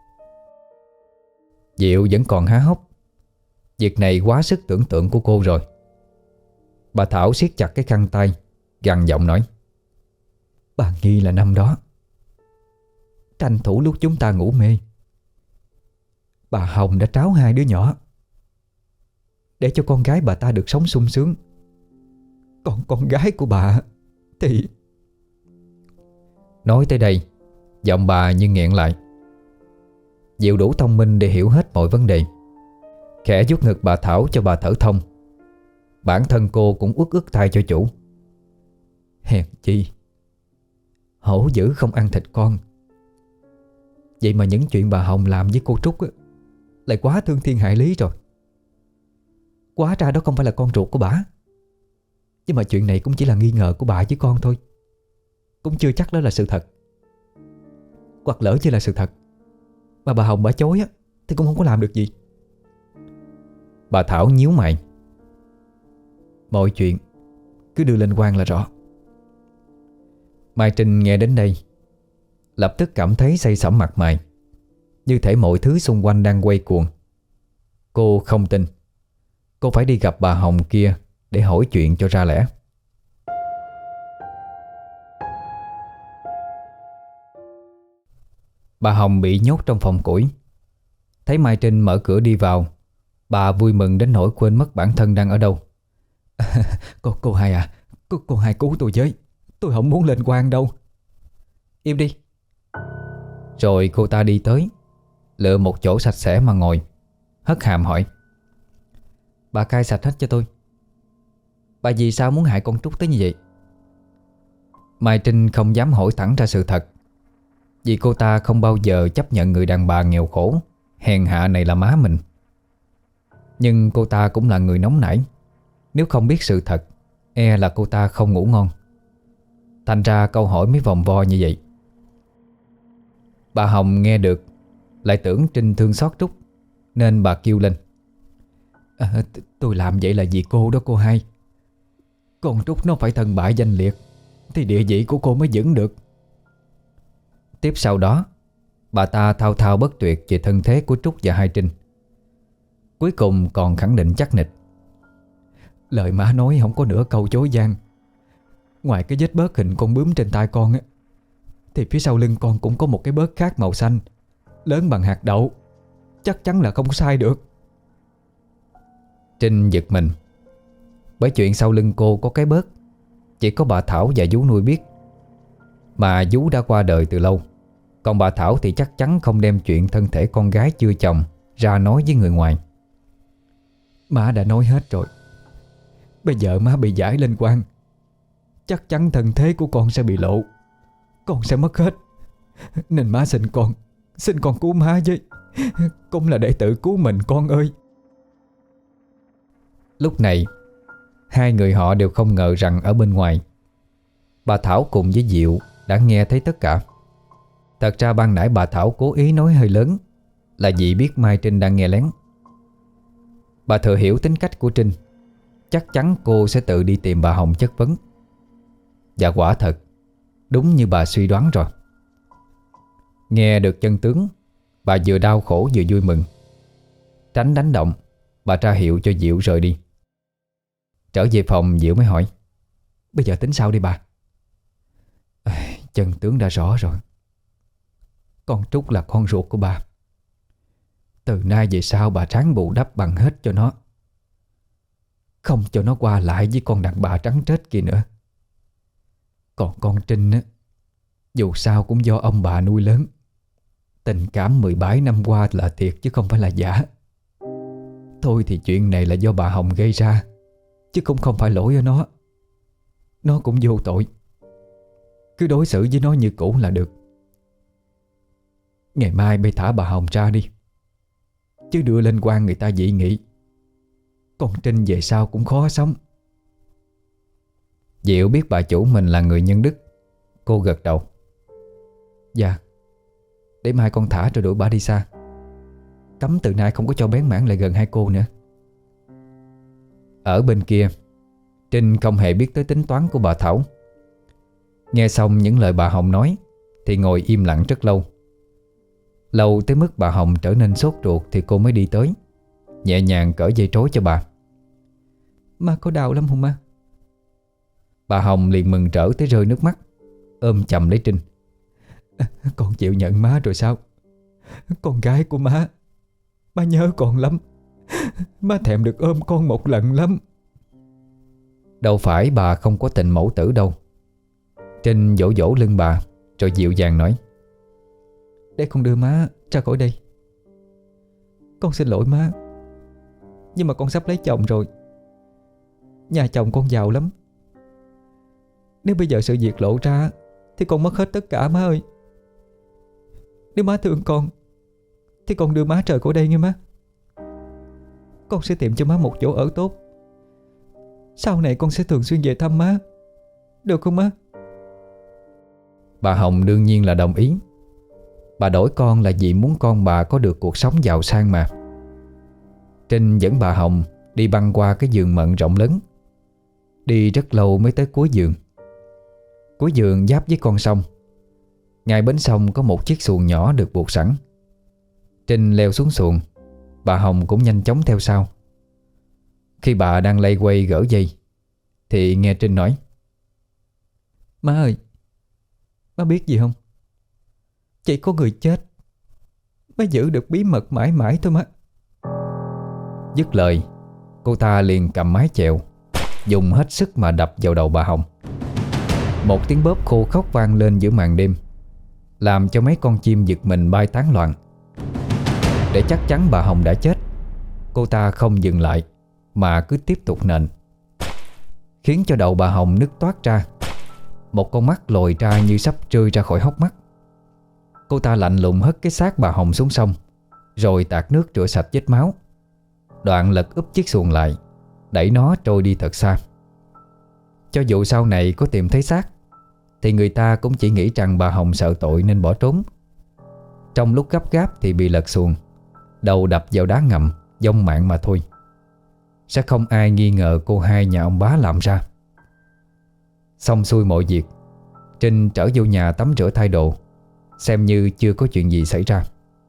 A: Diệu vẫn còn há hốc. Việc này quá sức tưởng tượng của cô rồi. Bà Thảo siết chặt cái khăn tay, gằn giọng nói. Bà nghi là năm đó, tranh thủ lúc chúng ta ngủ mê, bà Hồng đã tráo hai đứa nhỏ để cho con gái bà ta được sống sung sướng. Còn con gái của bà thì... Nói tới đây, giọng bà như nghẹn lại. Diệu đủ thông minh để hiểu hết mọi vấn đề, khẽ vuốt ngực bà Thảo cho bà thở thông. Bản thân cô cũng uất ức thay cho chủ. Hèn chi hổ dữ không ăn thịt con. Vậy mà những chuyện bà Hồng làm với cô Trúc á, lại quá thương thiên hại lý rồi. Quá ra đó không phải là con ruột của bà. Nhưng mà chuyện này cũng chỉ là nghi ngờ của bà với con thôi, cũng chưa chắc đó là sự thật. Hoặc lỡ như là sự thật mà bà Hồng bà chối á, thì cũng không có làm được gì. Bà Thảo nhíu mày. Mọi chuyện cứ đưa lên quan là rõ. Mai Trinh nghe đến đây lập tức cảm thấy say sẩm mặt mày, như thể mọi thứ xung quanh đang quay cuồng. Cô không tin. Cô phải đi gặp bà Hồng kia để hỏi chuyện cho ra lẽ. Bà Hồng bị nhốt trong phòng củi. Thấy Mai Trinh mở cửa đi vào, bà vui mừng đến nỗi quên mất bản thân đang ở đâu. Cô, cô hai à, cô, cô hai cứu tôi với. Tôi không muốn lên quan đâu. Im đi. Rồi cô ta đi tới, lựa một chỗ sạch sẽ mà ngồi, hất hàm hỏi. Bà cai sạch hết cho tôi. Bà vì sao muốn hại con Trúc tới như vậy? Mai Trinh không dám hỏi thẳng ra sự thật, vì cô ta không bao giờ chấp nhận người đàn bà nghèo khổ, hèn hạ này là má mình. Nhưng cô ta cũng là người nóng nảy. Nếu không biết sự thật, e là cô ta không ngủ ngon. Thành ra câu hỏi mới vòng vo như vậy. Bà Hồng nghe được lại tưởng Trinh thương xót Trúc, nên bà kêu lên:
C: à, t- Tôi làm vậy là vì cô đó cô hai. Con Trúc nó phải thân bại danh liệt thì địa vị của cô mới vững được.
A: Tiếp sau đó, bà ta thao thao bất tuyệt về thân thế của Trúc và hai Trinh. Cuối cùng còn khẳng định chắc nịch:
C: Lời má nói không có nửa câu dối gian. Ngoài cái vết bớt hình con bướm trên tay con á, thì phía sau lưng con cũng có một cái bớt khác màu xanh, lớn bằng hạt đậu. Chắc chắn là không sai được.
A: Trinh giật mình, bởi chuyện sau lưng cô có cái bớt chỉ có bà Thảo và vú nuôi biết. Mà vú đã qua đời từ lâu, còn bà Thảo thì chắc chắn không đem chuyện thân thể con gái chưa chồng ra nói với người ngoài.
C: Má đã nói hết rồi. Bây giờ má bị giải lên quan, chắc chắn thân thế của con sẽ bị lộ. Con sẽ mất hết. Nên má xin con, xin con cứu má với. Con là đệ tử cứu mình con ơi.
A: Lúc này, hai người họ đều không ngờ rằng ở bên ngoài, bà Thảo cùng với Diệu đã nghe thấy tất cả. Thật ra ban nãy bà Thảo cố ý nói hơi lớn là vì biết Mai Trinh đang nghe lén. Bà thừa hiểu tính cách của Trinh, chắc chắn cô sẽ tự đi tìm bà Hồng chất vấn. Và quả thật, đúng như bà suy đoán rồi. Nghe được chân tướng, bà vừa đau khổ vừa vui mừng. Tránh đánh động, bà ra hiệu cho Diệu rời đi. Trở về phòng, Diệu mới hỏi:
C: Bây giờ tính sao đi bà? À, chân tướng đã rõ rồi. Con Trúc là con ruột của bà. Từ nay về sau bà ráng bù đắp bằng hết cho nó, không cho nó qua lại với con đàn bà trắng trết kia nữa. Còn con Trinh á, dù sao cũng do ông bà nuôi lớn. Tình cảm mười bảy năm qua là thiệt chứ không phải là giả. Thôi thì chuyện này là do bà Hồng gây ra, chứ cũng không phải lỗi ở nó. Nó cũng vô tội. Cứ đối xử với nó như cũ là được. Ngày mai bay thả bà Hồng ra đi, chứ đưa lên quan người ta dị nghị. Con Trinh về sau cũng khó sống.
A: Diệu biết bà chủ mình là người nhân đức, cô gật đầu:
C: Dạ, để mai con thả rồi đuổi bà đi xa. Cấm từ nay không có cho bén mảng lại gần hai cô nữa.
A: Ở bên kia, Trinh không hề biết tới tính toán của bà Thảo. Nghe xong những lời bà Hồng nói thì ngồi im lặng rất lâu. Lâu tới mức bà Hồng trở nên sốt ruột thì cô mới đi tới, nhẹ nhàng cởi dây trối cho bà.
C: Má có đau lắm không má?
A: Bà Hồng liền mừng rỡ tới rơi nước mắt, ôm chầm lấy Trinh.
C: À, con chịu nhận má rồi sao? Con gái của má, má nhớ con lắm. Má thèm được ôm con một lần lắm.
A: Đâu phải bà không có tình mẫu tử đâu. Trinh vỗ vỗ lưng bà rồi dịu dàng nói:
C: Để con đưa má ra khỏi đây. Con xin lỗi má, nhưng mà con sắp lấy chồng rồi. Nhà chồng con giàu lắm. Nếu bây giờ sự việc lộ ra thì con mất hết tất cả má ơi. Nếu má thương con thì con đưa má rời khỏi đây nghe má. Con sẽ tìm cho má một chỗ ở tốt. Sau này con sẽ thường xuyên về thăm má, được không má?
A: Bà Hồng đương nhiên là đồng ý. Bà đổi con là vì muốn con bà có được cuộc sống giàu sang mà. Trinh dẫn bà Hồng đi băng qua cái vườn mận rộng lớn. Đi rất lâu mới tới cuối vườn. Cuối vườn giáp với con sông. Ngay bến sông có một chiếc xuồng nhỏ được buộc sẵn. Trinh leo xuống xuồng, bà Hồng cũng nhanh chóng theo sau. Khi bà đang lay quay gỡ dây thì nghe Trinh nói:
C: Má ơi, má biết gì không? Chỉ có người chết mới giữ được bí mật mãi mãi thôi má.
A: Dứt lời, cô ta liền cầm mái chèo, dùng hết sức mà đập vào đầu bà Hồng. Một tiếng bóp khô khóc vang lên giữa màn đêm, làm cho mấy con chim giật mình bay tán loạn. Để chắc chắn bà Hồng đã chết, cô ta không dừng lại mà cứ tiếp tục nện, khiến cho đầu bà Hồng nứt toát ra. Một con mắt lồi ra như sắp rơi ra khỏi hốc mắt. Cô ta lạnh lùng hất cái xác bà Hồng xuống sông, rồi tạt nước rửa sạch vết máu, đoạn lật úp chiếc xuồng lại, đẩy nó trôi đi thật xa. Cho dù sau này có tìm thấy xác thì người ta cũng chỉ nghĩ rằng bà Hồng sợ tội nên bỏ trốn. Trong lúc gấp gáp thì bị lật xuồng, đầu đập vào đá ngầm, vong mạng mà thôi. Sẽ không ai nghi ngờ cô hai nhà ông bá làm ra. Xong xuôi mọi việc, Trinh trở vô nhà tắm rửa thay đồ, xem như chưa có chuyện gì xảy ra.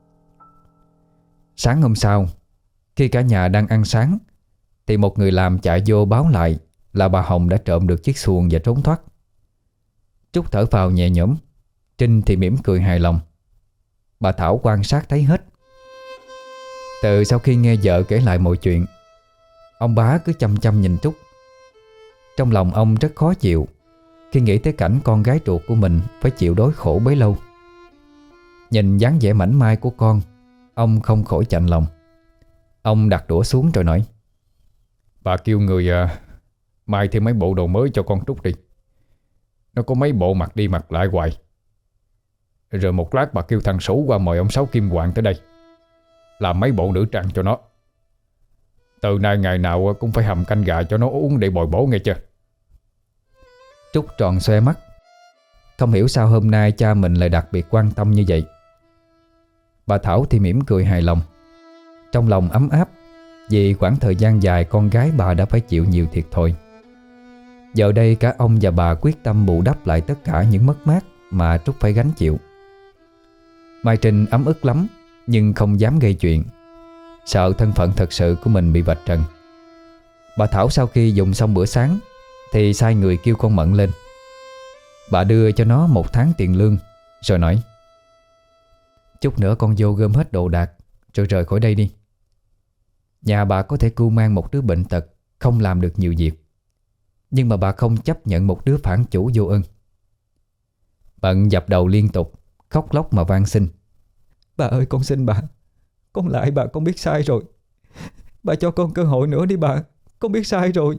A: Sáng hôm sau, khi cả nhà đang ăn sáng, thì một người làm chạy vô báo lại là bà Hồng đã trộm được chiếc xuồng và trốn thoát. Trúc thở phào nhẹ nhõm, Trinh thì mỉm cười hài lòng. Bà Thảo quan sát thấy hết. Từ sau khi nghe vợ kể lại mọi chuyện, ông bá cứ chăm chăm nhìn Trúc. Trong lòng ông rất khó chịu khi nghĩ tới cảnh con gái ruột của mình phải chịu đói khổ bấy lâu. Nhìn dáng vẻ mảnh mai của con, ông không khỏi chạnh lòng. Ông đặt đũa xuống rồi nói:
B: Bà kêu người à, mai thêm mấy bộ đồ mới cho con Trúc đi. Nó có mấy bộ mặc đi mặc lại hoài. Rồi một lát bà kêu thằng Sủ qua mời ông Sáu Kim Hoàng tới đây, làm mấy bộ nữ trang cho nó. Từ nay ngày nào cũng phải hầm canh gà cho nó uống để bồi bổ nghe chưa.
A: Trúc tròn xoe mắt, không hiểu sao hôm nay cha mình lại đặc biệt quan tâm như vậy. Bà Thảo thì mỉm cười hài lòng, trong lòng ấm áp vì khoảng thời gian dài con gái bà đã phải chịu nhiều thiệt thòi. Giờ đây cả ông và bà quyết tâm bù đắp lại tất cả những mất mát mà Trúc phải gánh chịu. Mai Trinh ấm ức lắm, nhưng không dám gây chuyện, sợ thân phận thật sự của mình bị vạch trần. Bà Thảo sau khi dùng xong bữa sáng thì sai người kêu con Mận lên. Bà đưa cho nó một tháng tiền lương, rồi nói: Chút nữa con vô gom hết đồ đạc rồi rời khỏi đây đi. Nhà bà có thể cưu mang một đứa bệnh tật, không làm được nhiều việc, nhưng mà bà không chấp nhận một đứa phản chủ vô ơn. Mận dập đầu liên tục, khóc lóc mà van xin: Bà ơi, con xin bà, con lại bà, con biết sai rồi. Bà cho con cơ hội nữa đi bà, con biết sai rồi.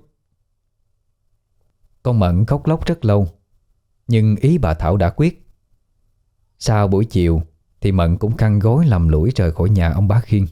A: Con Mận khóc lóc rất lâu, nhưng ý bà Thảo đã quyết. Sau buổi chiều thì Mận cũng khăn gối lầm lũi rời khỏi nhà ông bá Khiên.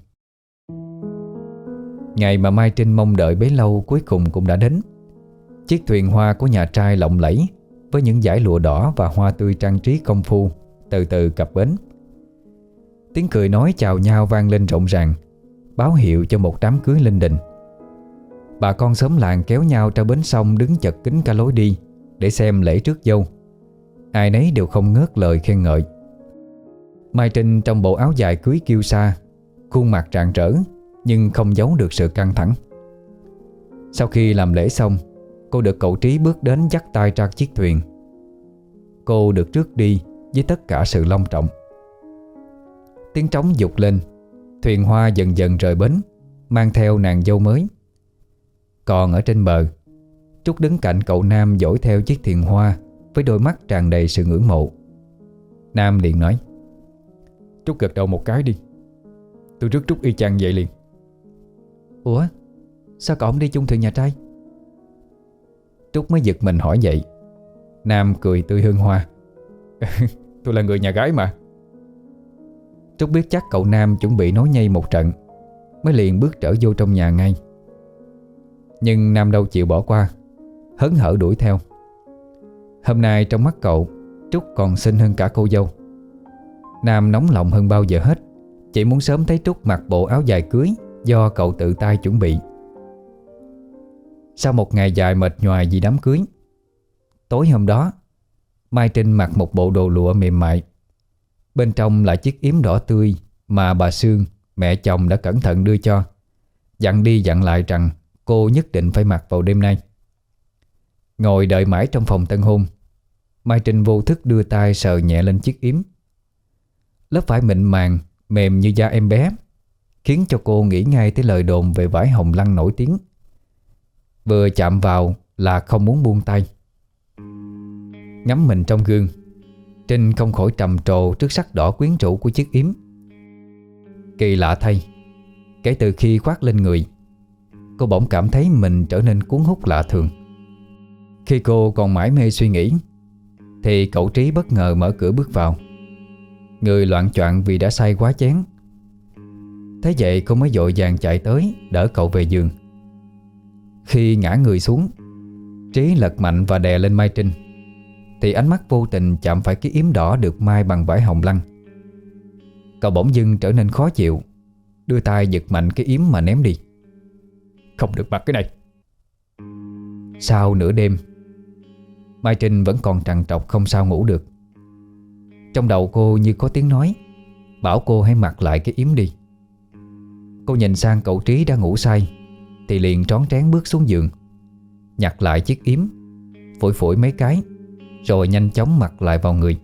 A: Ngày mà Mai Trinh mong đợi bấy lâu cuối cùng cũng đã đến. Chiếc thuyền hoa của nhà trai lộng lẫy với những dải lụa đỏ và hoa tươi trang trí công phu từ từ cập bến. Tiếng cười nói chào nhau vang lên rộn ràng, báo hiệu cho một đám cưới linh đình. Bà con xóm làng kéo nhau ra bến sông đứng chật kín cả lối đi để xem lễ rước dâu. Ai nấy đều không ngớt lời khen ngợi. Mai Trinh trong bộ áo dài cưới kiêu sa, khuôn mặt rạng rỡ nhưng không giấu được sự căng thẳng. Sau khi làm lễ xong, cô được cậu Trí bước đến dắt tay ra chiếc thuyền. Cô được rước đi với tất cả sự long trọng. Tiếng trống vụt lên, thuyền hoa dần dần rời bến, mang theo nàng dâu mới. Còn ở trên bờ, Trúc đứng cạnh cậu Nam dõi theo chiếc thuyền hoa với đôi mắt tràn đầy sự ngưỡng mộ. Nam liền nói:
B: Trúc gật đầu một cái đi, tôi rước Trúc y chang vậy liền.
A: Ủa, sao cậu không đi chung thuyền nhà trai? Trúc mới giật mình hỏi vậy. Nam cười tươi hương hoa:
B: Tôi là người nhà gái mà.
A: Trúc biết chắc cậu Nam chuẩn bị nói nhây một trận, mới liền bước trở vô trong nhà ngay. Nhưng Nam đâu chịu bỏ qua, hớn hở đuổi theo. Hôm nay trong mắt cậu, Trúc còn xinh hơn cả cô dâu. Nam nóng lòng hơn bao giờ hết, chỉ muốn sớm thấy Trúc mặc bộ áo dài cưới do cậu tự tay chuẩn bị. Sau một ngày dài mệt nhoài vì đám cưới, tối hôm đó Mai Trinh mặc một bộ đồ lụa mềm mại. Bên trong là chiếc yếm đỏ tươi mà bà Sương, mẹ chồng đã cẩn thận đưa cho, dặn đi dặn lại rằng cô nhất định phải mặc vào đêm nay. Ngồi đợi mãi trong phòng tân hôn, Mai Trinh vô thức đưa tay sờ nhẹ lên chiếc yếm. Lớp vải mịn màng, mềm như da em bé, khiến cho cô nghĩ ngay tới lời đồn về vải hồng lăng nổi tiếng. Vừa chạm vào là không muốn buông tay. Ngắm mình trong gương, Trinh không khỏi trầm trồ trước sắc đỏ quyến rũ của chiếc yếm. Kỳ lạ thay, kể từ khi khoác lên người, cô bỗng cảm thấy mình trở nên cuốn hút lạ thường. Khi cô còn mải mê suy nghĩ, thì cậu Trí bất ngờ mở cửa bước vào. Người loạng choạng vì đã say quá chén. Thế vậy cô mới vội vàng chạy tới đỡ cậu về giường. Khi ngã người xuống, Trí lật mạnh và đè lên Mai Trinh, thì ánh mắt vô tình chạm phải cái yếm đỏ được mai bằng vải hồng lăng. Cậu bỗng dưng trở nên khó chịu, đưa tay giật mạnh cái yếm mà ném đi.
B: Không được mặc cái này.
A: Sau nửa đêm, Mai Trinh vẫn còn trằn trọc không sao ngủ được. Trong đầu cô như có tiếng nói bảo cô hãy mặc lại cái yếm đi. Cô nhìn sang cậu Trí đang ngủ say thì liền trón trén bước xuống giường, nhặt lại chiếc yếm, phủi phủi mấy cái, rồi nhanh chóng mặc lại vào người.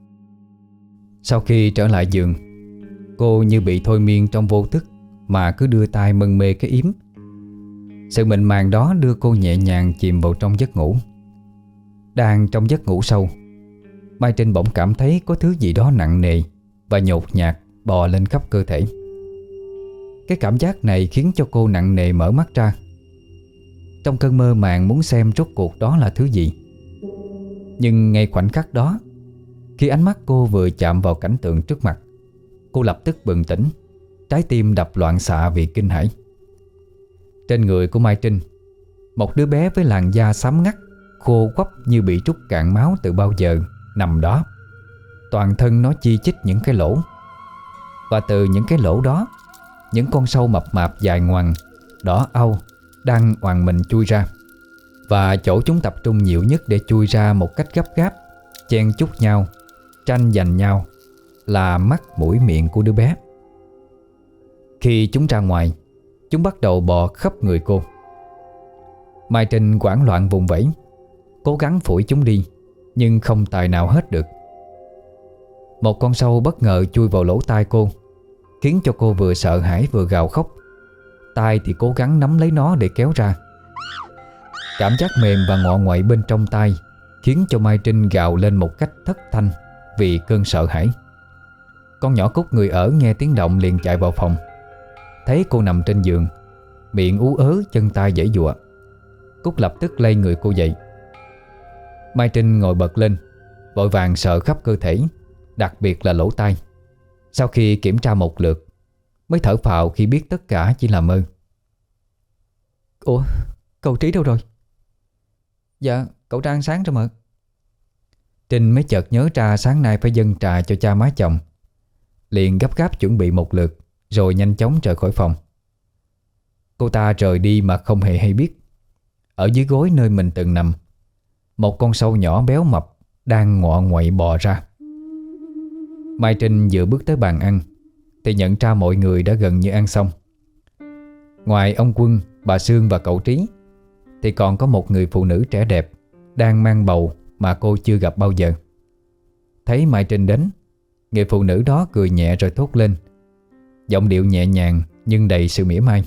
A: Sau khi trở lại giường, cô như bị thôi miên trong vô thức mà cứ đưa tay mân mê cái yếm. Sự mịn màng đó đưa cô nhẹ nhàng chìm vào trong giấc ngủ. Đang trong giấc ngủ sâu, Mai Trinh bỗng cảm thấy có thứ gì đó nặng nề và nhột nhạt bò lên khắp cơ thể. Cái cảm giác này khiến cho cô nặng nề mở mắt ra. Trong cơn mơ màng muốn xem rốt cuộc đó là thứ gì. Nhưng ngay khoảnh khắc đó, khi ánh mắt cô vừa chạm vào cảnh tượng trước mặt, cô lập tức bừng tỉnh, trái tim đập loạn xạ vì kinh hãi. Trên người của Mai Trinh, một đứa bé với làn da xám ngắt, khô quắp như bị trút cạn máu từ bao giờ nằm đó. Toàn thân nó chi chít những cái lỗ, và từ những cái lỗ đó, những con sâu mập mạp dài ngoằng, đỏ au đang oằn mình chui ra. Và chỗ chúng tập trung nhiều nhất để chui ra một cách gấp gáp, chen chúc nhau, tranh giành nhau là mắt, mũi, miệng của đứa bé. Khi chúng ra ngoài, chúng bắt đầu bò khắp người cô. Mai Trinh hoảng loạn vùng vẫy, cố gắng phủi chúng đi, nhưng không tài nào hết được. Một con sâu bất ngờ chui vào lỗ tai cô, khiến cho cô vừa sợ hãi vừa gào khóc. Tai thì cố gắng nắm lấy nó để kéo ra. Cảm giác mềm và ngọ nguậy bên trong tai khiến cho Mai Trinh gào lên một cách thất thanh vì cơn sợ hãi. Con nhỏ Cúc người ở nghe tiếng động liền chạy vào phòng. Thấy cô nằm trên giường, miệng ú ớ, chân tay giãy giụa. Cúc lập tức lay người cô dậy. Mai Trinh ngồi bật lên, vội vàng sợ khắp cơ thể, đặc biệt là lỗ tai. Sau khi kiểm tra một lượt, mới thở phào khi biết tất cả chỉ là mơ.
C: Ủa, cậu Trí đâu rồi? Dạ, cậu ra ăn sáng rồi mà.
A: Trinh mới chợt nhớ ra sáng nay phải dâng trà cho cha má chồng, liền gấp gáp chuẩn bị một lượt, rồi nhanh chóng rời khỏi phòng. Cô ta rời đi mà không hề hay biết, ở dưới gối nơi mình từng nằm, một con sâu nhỏ béo mập đang ngọ nguậy bò ra. Mai Trinh vừa bước tới bàn ăn thì nhận ra mọi người đã gần như ăn xong. Ngoài ông Quân, bà Sương và cậu Trí thì còn có một người phụ nữ trẻ đẹp đang mang bầu mà cô chưa gặp bao giờ. Thấy Mai Trinh đến, người phụ nữ đó cười nhẹ rồi thốt lên, giọng điệu nhẹ nhàng nhưng đầy sự mỉa mai.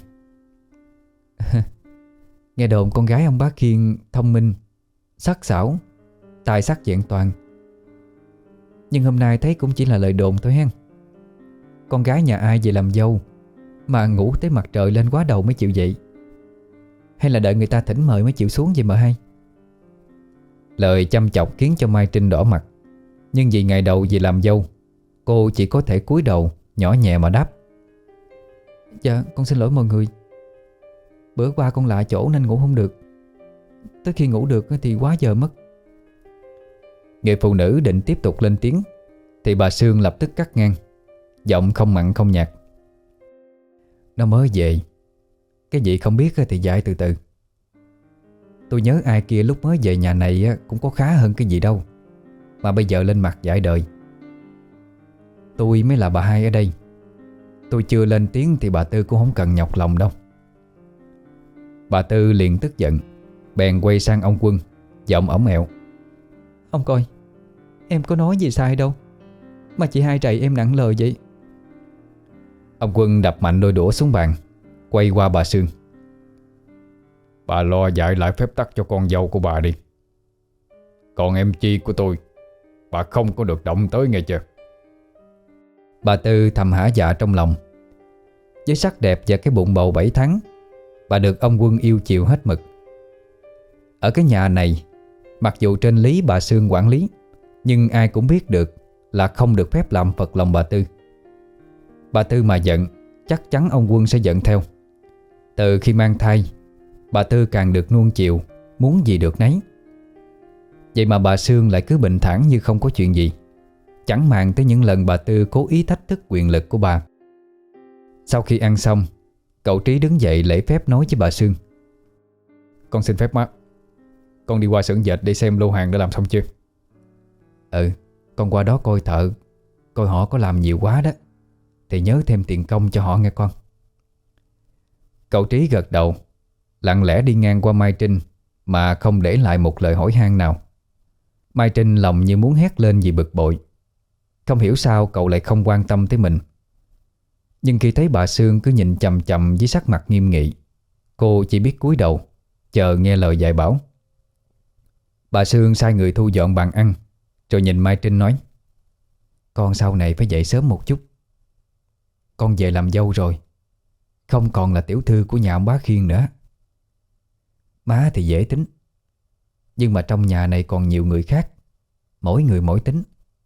C: Nghe đồn con gái ông bác Khiên thông minh, sắc sảo, tài sắc vẹn toàn. Nhưng hôm nay thấy cũng chỉ là lời đồn thôi hen. Con gái nhà ai về làm dâu mà ngủ tới mặt trời lên quá đầu mới chịu dậy? Hay là đợi người ta thỉnh mời mới chịu xuống vậy mà hay?
A: Lời chăm chọc khiến cho Mai Trinh đỏ mặt, nhưng vì ngày đầu về làm dâu, cô chỉ có thể cúi đầu nhỏ nhẹ mà đáp.
C: Dạ, con xin lỗi mọi người. Bữa qua con lạ chỗ nên ngủ không được. Tới khi ngủ được thì quá giờ mất.
A: Người phụ nữ định tiếp tục lên tiếng thì bà Sương lập tức cắt ngang, giọng không mặn không nhạt. Nó mới về, cái gì không biết thì dạy từ từ. Tôi nhớ ai kia lúc mới về nhà này cũng có khá hơn cái gì đâu, mà bây giờ lên mặt dạy đời. Tôi mới là bà hai ở đây. Tôi chưa lên tiếng thì bà Tư cũng không cần nhọc lòng đâu. Bà Tư liền tức giận, bèn quay sang ông Quân, giọng ổng ẹo.
C: Ông coi, em có nói gì sai đâu mà chị hai trầy em nặng lời vậy.
A: Ông Quân đập mạnh đôi đũa xuống bàn, quay qua bà Sương. Bà lo dạy lại phép tắc cho con dâu của bà đi. Còn em Chi của tôi, bà không có được động tới nghe chưa? Bà Tư thầm hả dạ trong lòng. Với sắc đẹp và cái bụng bầu bảy tháng, bà được ông Quân yêu chiều hết mực. Ở cái nhà này, mặc dù trên lý bà Sương quản lý, nhưng ai cũng biết được là không được phép làm phật lòng bà Tư. Bà Tư mà giận, chắc chắn ông Quân sẽ giận theo. Từ khi mang thai, bà Tư càng được nuông chiều, muốn gì được nấy. Vậy mà bà Sương lại cứ bình thản như không có chuyện gì. chẳng màng tới những lần bà Tư cố ý thách thức quyền lực của bà. Sau khi ăn xong, cậu Trí đứng dậy lễ phép nói với bà Sương:
B: Con xin phép má, con đi qua xưởng dệt để xem lô hàng đã làm xong chưa.
A: Ừ, con qua đó coi thợ, coi họ có làm nhiều quá đó thì nhớ thêm tiền công cho họ nghe con. Cậu Trí gật đầu, lặng lẽ đi ngang qua Mai Trinh mà không để lại một lời hỏi han nào. Mai Trinh lòng như muốn hét lên vì bực bội. Không hiểu sao cậu lại không quan tâm tới mình. Nhưng khi thấy bà Sương cứ nhìn chằm chằm với sắc mặt nghiêm nghị, cô chỉ biết cúi đầu chờ nghe lời dạy bảo. Bà Sương sai người thu dọn bàn ăn, rồi nhìn Mai Trinh nói: Con sau này phải dậy sớm một chút. Con về làm dâu rồi, không còn là tiểu thư của nhà ông bá Khiên nữa. Má thì dễ tính, nhưng mà trong nhà này còn nhiều người khác, mỗi người mỗi tính.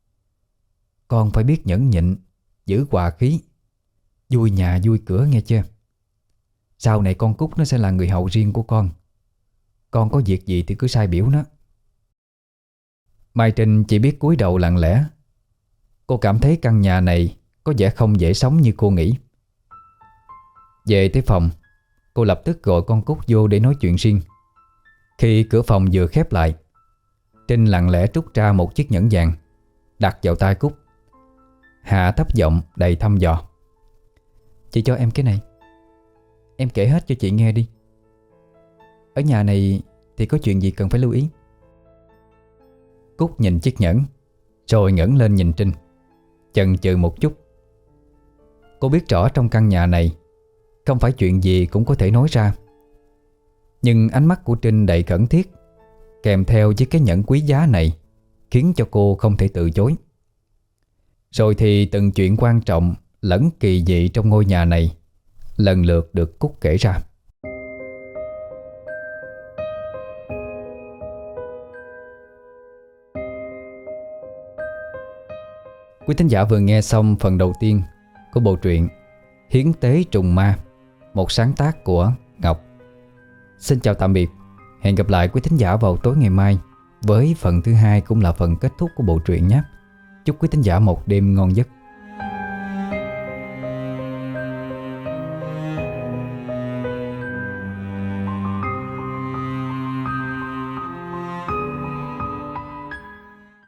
A: Con phải biết nhẫn nhịn, giữ hòa khí, vui nhà vui cửa nghe chưa. Sau này con Cúc nó sẽ là người hầu riêng của con. Con có việc gì thì cứ sai biểu nó. Mai Trinh chỉ biết cúi đầu lặng lẽ. Cô cảm thấy căn nhà này có vẻ không dễ sống như cô nghĩ. Về tới phòng, cô lập tức gọi con Cúc vô để nói chuyện riêng. Khi cửa phòng vừa khép lại, Trinh lặng lẽ rút ra một chiếc nhẫn vàng, đặt vào tay Cúc, hạ thấp giọng đầy thăm dò: Chị cho em cái này, em kể hết cho chị nghe đi. Ở nhà này thì có chuyện gì cần phải lưu ý? Cúc nhìn chiếc nhẫn, rồi ngẩng lên nhìn Trinh, chần chừ một chút. Cô biết rõ trong căn nhà này không phải chuyện gì cũng có thể nói ra. Nhưng ánh mắt của Trinh đầy khẩn thiết, kèm theo với cái nhẫn quý giá này, khiến cho cô không thể từ chối. Rồi thì từng chuyện quan trọng lẫn kỳ dị trong ngôi nhà này lần lượt được Cúc kể ra. Quý thính giả vừa nghe xong phần đầu tiên của bộ truyện Hiến Tế Trùng Ma, một sáng tác của Ngọc. Xin chào tạm biệt. Hẹn gặp lại quý thính giả vào tối ngày mai với phần thứ hai, cũng là phần kết thúc của bộ truyện nhé. Chúc quý thính giả một đêm ngon giấc.